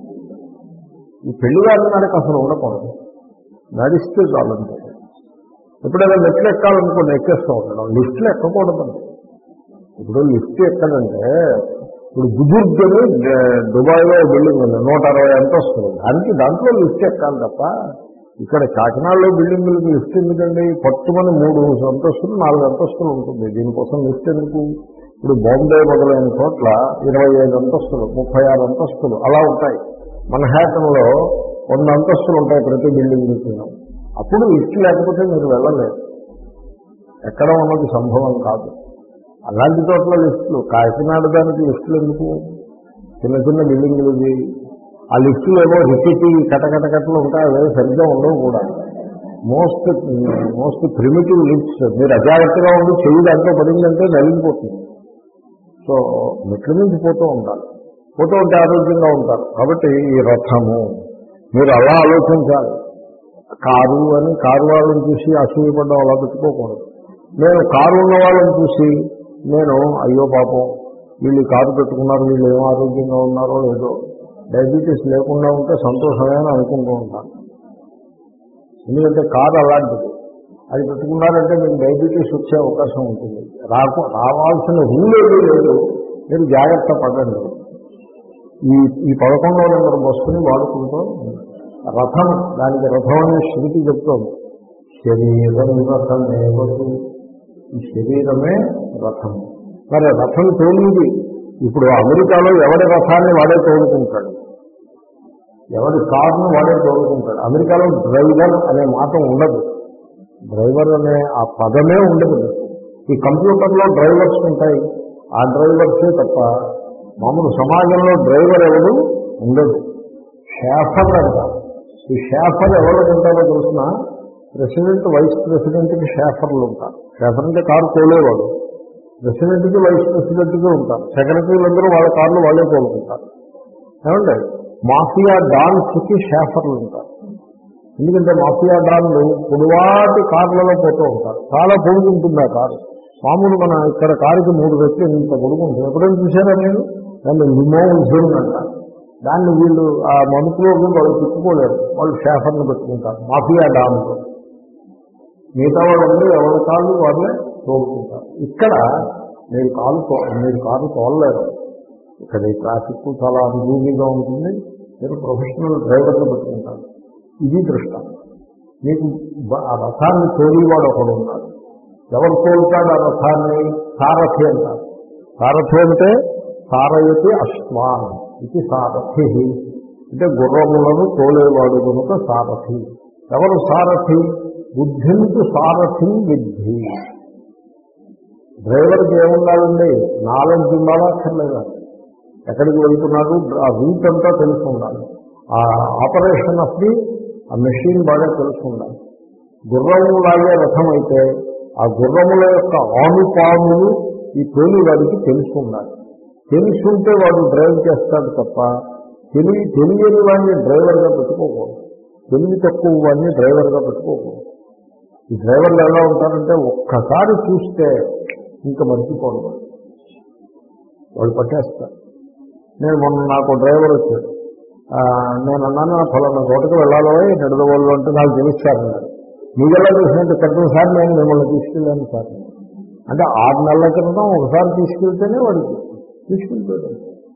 ఈ పెళ్లివారి నడక అసలు ఉండకూడదు. నడిస్తే చాలంటే. ఎప్పుడైనా మెట్లు ఎక్కాలనుకోండి ఎక్కేస్తూ ఉండడం. లిఫ్ట్లు ఎక్కకూడదండి. ఇప్పుడు లిఫ్ట్ ఎక్కడంటే ఇప్పుడు బుజుర్గని దుబాయ్లో బిల్డింగ్ ఉంది, నూట అరవై అంతస్తులు. దానికి దాంట్లో లిఫ్ట్ ఎక్కాలి తప్ప ఇక్కడ కాకినాడలో బిల్డింగులకి లిఫ్ట్ ఎందుకండి? పట్టుమని మూడు అంతస్తులు నాలుగు అంతస్తులు ఉంటుంది. దీనికోసం లిఫ్ట్ ఎందుకు? ఇప్పుడు బాంబే మొదలైన చోట్ల ఇరవై ఐదు అంతస్తులు, ముప్పై ఆరు అంతస్తులు అలా ఉంటాయి. మన్హాటన్లో వంద అంతస్తులు ఉంటాయి ప్రతి బిల్డింగ్. అప్పుడు లిఫ్ట్ లేకపోతే మీరు వెళ్ళలేదు. ఎక్కడ ఉన్నది సంభవం కాదు. అలాంటి చోట్ల లిఫ్ట్లు. కాకినాడ దానికి లిఫ్ట్లు ఎందుకు? చిన్న చిన్న బిల్డింగులు ఇవి. ఆ లిఫ్ట్లు ఏమో రిపిటి కటకటకట్లు ఉంటాయి. అవి సరిగ్గా ఉండవు కూడా. Most most primitive lifts. మీరు అజాగ్రత్తగా ఉండి చెయ్యి దాంట్లో పడిందంటే నలిగిపోతుంది. సో మెట్ల నుంచి పోతూ ఉంటారు. పోతూ ఉంటే ఆరోగ్యంగా ఉంటారు. కాబట్టి ఈ రథము మీరు అలా ఆలోచించాలి. కారు అని కారు వాళ్ళని చూసి అసూయపడ్డం అలా పెట్టుకోకూడదు. నేను కారు ఉన్న వాళ్ళని చూసి నేను అయ్యో పాపం వీళ్ళు కారు పెట్టుకున్నారు, వీళ్ళు ఏం ఆరోగ్యంగా ఉన్నారో లేదో, డయాబెటీస్ లేకుండా ఉంటే సంతోషమే అని అనుకుంటూ ఉంటాను. ఎందుకంటే కారు అలాంటిది. అది పెట్టుకున్నారంటే మీకు డయాబెటీస్ వచ్చే అవకాశం ఉంటుంది. రాకు రావాల్సిన రూల్ ఏమీ లేదు. మీరు జాగ్రత్త పడండి. ఈ ఈ పదకొండవ నెంబర్ బస్సుని వాడుకుంటూ రథం, దానికి రథం అనే శృతి చెప్తోంది. శరీరం రథమేవతు. ఈ శరీరమే రథము. మరి రథం తోలింది. ఇప్పుడు అమెరికాలో ఎవరి రథాన్ని వాడే తోలుకుంటాడు, ఎవరి కారును వాడే తోలుకుంటాడు. అమెరికాలో డ్రైవర్ అనే మాట ఉండదు, డ్రైవర్ అనే ఆ పదమే ఉండదు. ఈ కంప్యూటర్లో డ్రైవర్స్ ఉంటాయి, ఆ డ్రైవర్సే తప్ప మామూలు సమాజంలో డ్రైవర్ ఎవరు ఉండదు. షేఫర్ అంటారు. ఈ షేఫర్ ఎవరు ఉంటారో తెలుసిన, ప్రెసిడెంట్ వైస్ ప్రెసిడెంట్కి షేఫర్లు ఉంటారు. షేఫర్ అంటే కారు తోలేవాడు, ప్రెసిడెంట్కి వైస్ ప్రెసిడెంట్కి ఉంటారు, సెక్రటరీలందరూ వాళ్ళ కార్లు వాళ్ళే తోలుకుంటారు. ఏమండి, మాఫియా డాన్స్కి షేఫర్లు ఉంటారు. ఎందుకంటే మాఫియా డాన్లు పొడవాటి కార్లలో పోతూ ఉంటారు, చాలా పొడుగుంటుంది ఆ కారు. మామూలు మన ఇక్కడ కారుకి మూడు రెట్లు ఇంత పొడుగుంటుంది. ఎప్పుడైనా చూసారా నేను? దాన్ని లిమోజిన్ అంటారు. దాన్ని వీళ్ళు ఆ మనుషులో వాళ్ళు తిప్పుకోలేరు, వాళ్ళు షేఫర్ని పెట్టుకుంటారు మాఫియా డాన్లు. మిగతా వాళ్ళందరూ ఎవరి కాళ్ళు వాళ్ళే తోలుకుంటారు. ఇక్కడ మీరు కాలు మీరు కారు తోలలేరు. ఇక్కడ ఈ ట్రాఫిక్ చాలా అనుభూమిగా ఉంటుంది, మీరు ప్రొఫెషనల్ డ్రైవర్ని పెట్టుకుంటారు. ఇది దృష్టాంతం. మీకు ఆ రథాన్ని తోలివాడు ఒకడు ఉన్నాడు. ఎవరు తోలుతాడు ఆ రథాన్ని? సారథి అంటారు. సారథి అంటే సారయతి అశ్వాన్ ఇది సారథి, అంటే గుర్రములను తోలేవాడు కనుక సారథి. ఎవరు సారథి? బుద్ధింతు సారథిం విద్ధి. డ్రైవర్కి ఏముండాలండి? నాలెడ్జ్ ఉండాలా అక్కర్లేదా? ఎక్కడికి వెళ్తున్నాడు ఆ రూట్ అంతా తెలుసు ఉండాలి. ఆ operation of the uh machine బాగా తెలుసు ఉండాలి. గుర్రము లాగే రథం అయితే ఆ గుర్రముల యొక్క ఆనుపాములు ఈ తోలి వాడికి తెలుసు ఉండాలి. తెలుసుంటే వాడు డ్రైవ్ చేస్తాడు తప్ప తెలి తెలియని వాడిని డ్రైవర్గా పెట్టుకోకూడదు, తెలివి తక్కువ వాడిని డ్రైవర్గా పెట్టుకోకూడదు. ఈ డ్రైవర్లు ఎలా ఉంటారంటే ఒక్కసారి చూస్తే ఇంకా మర్చిపోడు, వాళ్ళు పట్టేస్తారు. నేను మొన్న నాకు డ్రైవర్ వచ్చాడు, నేను అన్నాను ఫలానా చోటకి వెళ్ళాలో నడదవాళ్ళు అంటే నాకు తెలుస్తారన్నాడు. మీకెలా చూసినట్టు ప్రతిసారి నేను మిమ్మల్ని తీసుకెళ్ళాను సార్ అంటే ఆరు నెలల క్రితం ఒకసారి తీసుకెళ్తేనే వాడికి తీసుకెళ్ళిపోయాడు.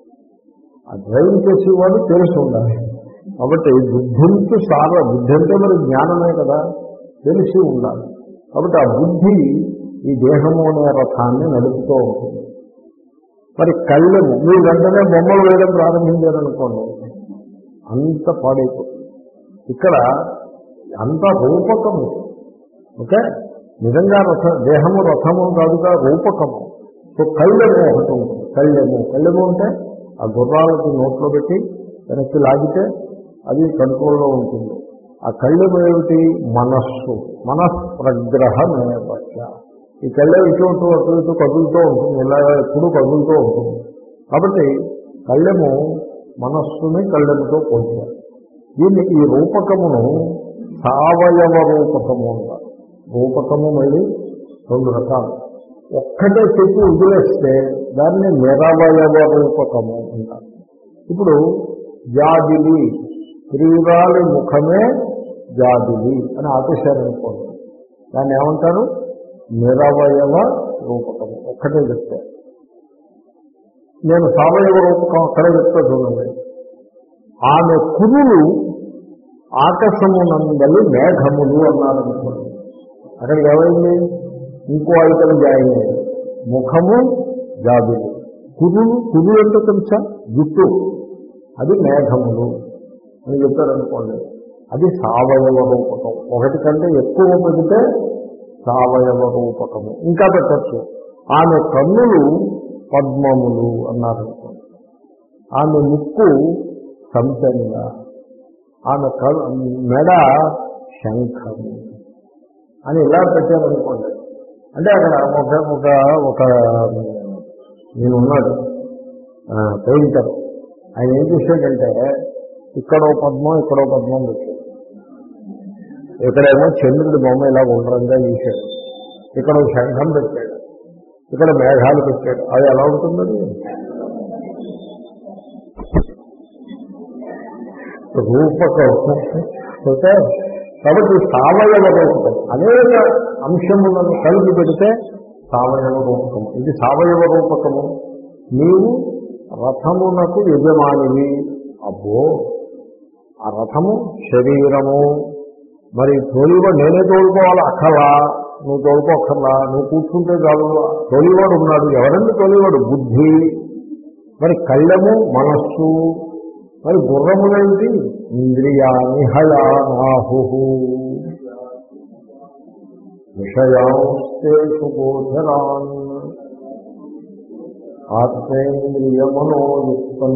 ఆ డ్రైవింగ్ చేసేవాడు తెలిసి ఉండాలి. కాబట్టి బుద్ధింతో సార బుద్ధి అంటే మరి జ్ఞానమే కదా, తెలిసి ఉండాలి. కాబట్టి ఆ బుద్ధి ఈ దేహము అనే రథాన్ని నడుపుతూ ఉంటుంది. మరి కళ్ళెము మీరు వెంటనే బొమ్మలు వేయడం ప్రారంభించారనుకోండి, అంత పాడైపోతుంది. ఇక్కడ అంత రూపకము. ఓకే, నిజంగా రథ దేహము రథము కాదుగా రూపకము. సో కళ్ళెము ఒకటి ఉంటుంది. కళ్ళెము కళ్ళెము అంటే ఆ గుర్రాలకి నోట్లో పెట్టి వెనక్కి లాగితే అది కంట్రోల్లో ఉంటుంది. ఆ కళ్ళెము ఏమిటి? మనస్సు. మనఃప్రగ్రహమేవచ. ఈ కళ్ళె ఇటు అటు అటు ఇటు కదులుతూ ఉంటుంది, ఇలా ఎప్పుడు కదులుతూ ఉంటుంది. కాబట్టి కళ్ళెము మనస్సుని కళ్ళెముతో పోల్చారు. దీన్ని ఈ రూపకమును సావయవ రూపకము అంటారు. రూపకము మళ్ళీ రెండు రకాలు. ఒక్కటే చెప్పి వదిలేస్తే దాన్ని నిరవయవ రూపకము అంటారు. ఇప్పుడు జాబిలి, ప్రియురాలి ముఖమే జాబిలి అని ఆపేశారనుకోండి, దాన్ని ఏమంటారు? నిరవయవ రూపకము. ఒక్కటే చెప్తే. నేను సావయవ రూపకం అక్కడే చెప్తా చూడండి. ఆమె కురులు ఆకాశమునందలి మేఘములు అన్నారనుకోండి, అక్కడికి ఏమైంది? ఇంకో ఐటమ్ జాయిన్ అయ్యింది. ముఖము జాబిలి, కురులు కురులు అంటే తెలుసా? జుట్టు, అది మేఘములు అని చెప్పారనుకోండి, అది సావయవ రూపకం. ఒకటి కంటే ఎక్కువ పెడితే సావయవ రూపకము. ఇంకా పెట్టచ్చు. ఆమె కన్నులు పద్మములు అన్నారనుకోండి, ఆమె ముక్కు సంపెంగా, ఆమె మెడ శంఖము అని ఇలా పెట్టారనుకోండి. అంటే అక్కడ ఒక ఒక ఒక నేను ఉన్నాడు పెయింటర్, ఆయన ఏం చేశాడంటే ఇక్కడో పద్మం ఇక్కడో పద్మం పెట్టాడు. ఇక్కడేమో చంద్రుడి బొమ్మ ఇలా గుండ్రంగా గీశాడు, ఇక్కడ శంఖం పెట్టాడు, ఇక్కడ మేఘాలు పెట్టాడు. అది ఎలా ఉంటుందని రూపకం. ఓకే, కాబట్టి సావయవ రూపకం అనేక అంశములను కలిపి పెడితే సావయవ రూపకము. ఇది సావయవ రూపకము. నీవు రథమునకు యజమానివి. అబ్బో, ఆ రథము శరీరము, మరి తోలివ నేనే తోలుకోవాలి అక్కలా నువ్వు తోలుకోక్కర్లా, నువ్వు కూర్చుంటే చాలు. తోలివాడు ఉన్నాడు. ఎవరండి తోలివాడు? బుద్ధి. మరి కళ్ళము మనస్సు. మరి గుర్రములేంటి? ఇంద్రియాని హయానాహు విషయాంస్తేషు గోచరాన్ ఆత్మేంద్రియమనోయుక్తం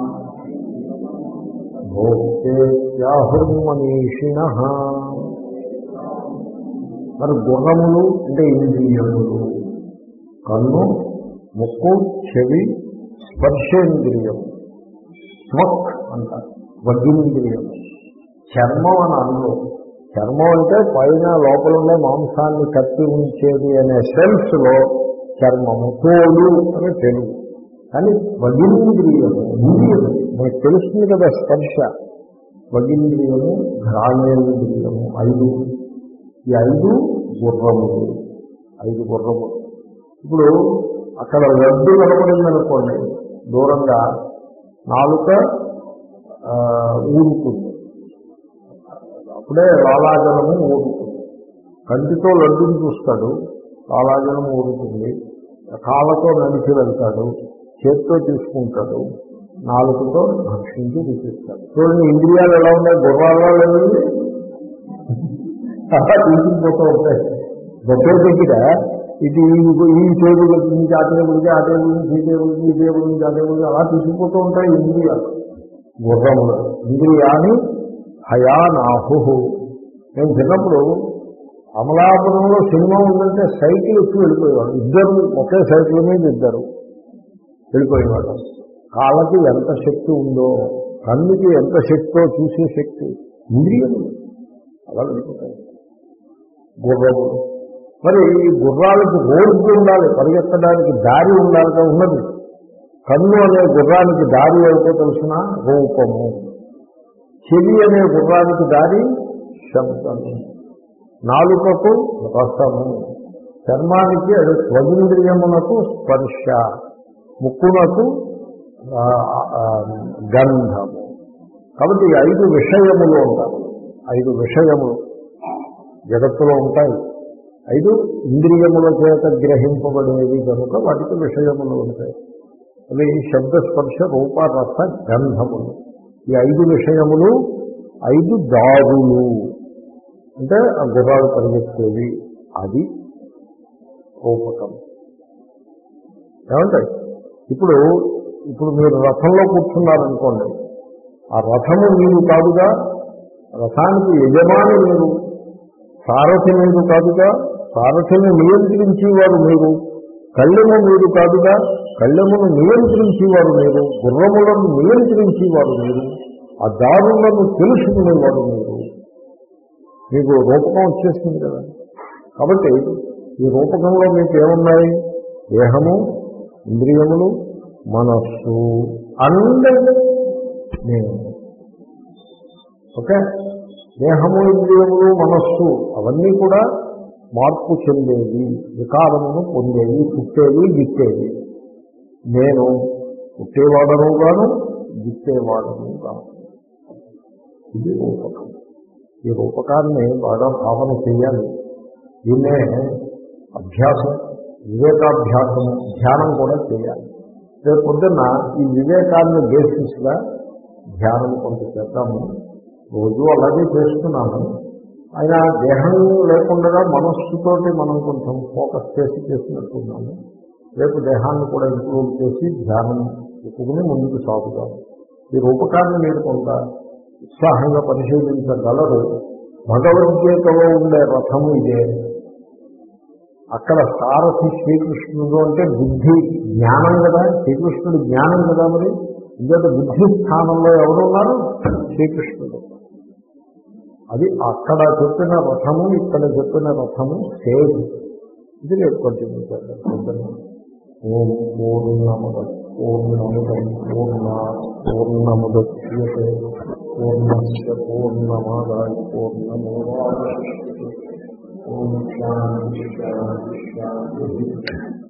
భోక్తేత్యాహుర్మనీషిణః. మరి గుర్రములు అంటే ఇంద్రియములు. కన్ను, ముక్కు, చెవి, స్పర్శేంద్రియం, స్మక్ అంటారు. వగ్గింద్రియం. చర్మం అని అన్ను. చర్మం అంటే పైన లోపల ఉండే మాంసాన్ని కప్పి ఉంచేది అనే సెల్స్ లో చర్మము. తోలు అని తెలుగు. కానీ వగ్గింద్రియము ఇంద్రియము మనకు తెలుస్తుంది కదా, స్పర్శ. వగ్గింద్రియము, ఘ్రాణేంద్రియము. ఐదు. ఈ ఐదు గుర్రములు. ఐదు గుర్రములు. ఇప్పుడు అక్కడ లడ్డు కనపడిందనుకోండి, దూరంగా నాలుక ఊరుతుంది, అప్పుడే లాలాజలము ఊరుతుంది. కంటితో లడ్డుని చూస్తాడు, లాలాజలం ఊరుతుంది. కాళ్ళతో నడిచి వెళ్తాడు, చేతితో తీసుకుంటాడు, నాలుగుతో భక్షించి చూపిస్తాడు. చూడండి, ఇంద్రియాలు ఎలా ఉన్నాయి? గుర్రాల్లో లేదండి, అలా తీసుకుపోతూ ఉంటాయి. ఒకే దగ్గర ఇది ఈ టేబుల్ నుంచి ఆ టేబుల్కి, ఆ టేబుల్ నుంచి ఈ టేబుల్కి, ఈ టేబుల్ నుంచి ఆ టేబుల్కి అలా తీసుకుపోతూ ఉంటాయి ఇంద్రియాలు. గుర్రములు. ఇంద్రియాని హయానాహు. నేను చిన్నప్పుడు అమలాపురంలో సినిమా ఉందంటే సైకిల్ ఎక్కువ వెళ్ళిపోయేవాడు. ఇద్దరు ఒకే సైకిల్ మీద ఇద్దరు వెళ్ళిపోయేవాడు. కాళ్ళకి ఎంత శక్తి ఉందో, కన్నుకి ఎంత శక్తితో చూసే శక్తి. ఇంద్రియములు అలా వెళ్ళిపోతాయి. గుర్రములు. మరి ఈ గుర్రాలకు రోడ్డు ఉండాలి, పరిగెత్తడానికి దారి ఉండాలిగా ఉన్నది. కన్ను అనే గుర్రానికి దారి ఏమిటో తెలిసిన? రూపము. చెవి అనే గుర్రానికి దారి శబ్దము. నాలుకకు రసము. చర్మానికి అది స్వగింద్రియమునకు స్పర్శ. ముక్కునకు గంధము. కాబట్టి ఈ ఐదు విషయములు ఉంటారు. ఐదు విషయములు జగత్తులో ఉంటాయి. ఐదు ఇంద్రియముల చేత గ్రహింపబడేవి కనుక వాటికి విషయములు ఉంటాయి. అవి శబ్దస్పర్శ రూప రస గంధములు. ఈ ఐదు విషయములు ఐదు దారులు. అంటే ఆ గుర్రాలు పరిగెత్తేవి. అది రూపకం. ఏమంటాయి? ఇప్పుడు ఇప్పుడు మీరు రథంలో కూర్చున్నారనుకోండి, ఆ రథము మీరు కాదుగా, రథానికి యజమాని మీరు, సారథి మీరు కాదుగా, సారథిని నియంత్రించేవారు మీరు, కళ్ళెము మీరు కాదుగా, కళ్ళెమును నియంత్రించేవారు మీరు, గుర్రములను నియంత్రించేవారు మీరు, ఆ దారులను తెలుసుకునేవారు మీరు. మీకు రూపకం వచ్చేస్తుంది కదా. కాబట్టి ఈ రూపకంలో మీకు ఏమున్నాయి? దేహము, ఇంద్రియములు, మనస్సు, అండ్ నేను. ఓకే. దేహము, ఇంద్రియములు, మనస్సు అవన్నీ కూడా మార్పు చెందేవి, వికారమును పొందేవి, పుట్టేవి, గిట్టేవి. నేను పుట్టేవాడను గాను, గిట్టేవాడను గాను. ఇది రూపకం. ఈ రూపకాన్ని బాగా భావన చేయాలి. దీన్నే అభ్యాసం, వివేకాభ్యాసము, ధ్యానం కూడా చేయాలి. రేపు పొద్దున్న ఈ వివేకాన్ని బేసిస్గా ధ్యానం కొంత చేద్దాము. రోజు అలాగే చేస్తున్నాను. అయినా దేహం లేకుండా మనస్సుతోటి మనం కొంచెం ఫోకస్ చేసి చేసినట్టున్నాము. రేపు దేహాన్ని కూడా ఇంప్రూవ్ చేసి ధ్యానం ఎక్కువని ముందుకు సాగుతాము. ఈ రూపకాన్ని మీరు కొంత ఉత్సాహంగా పరిశీలించగలరు. భగవద్గీతలో ఉండే రథము ఇదే. అక్కడ సారథి శ్రీకృష్ణుడు అంటే బుద్ధి, జ్ఞానం కదా. శ్రీకృష్ణుడు జ్ఞానం కదా. మరి ఇంకొక బుద్ధి స్థానంలో ఎవరున్నారు? శ్రీకృష్ణుడు. అది అక్కడ చెప్పిన రథము, ఇక్కడ చెప్పిన రథము సేమ్. ఇది రేపు కంటిన్యూ చేద్దాం. ఓం పూర్ణముద పూర్ణముదం పూర్ణ పూర్ణముద్యతే పూర్ణస్య పూర్ణమాదాయ పూర్ణమేవావశిష్యతే. ఓం శాంతి శాంతి శాంతి.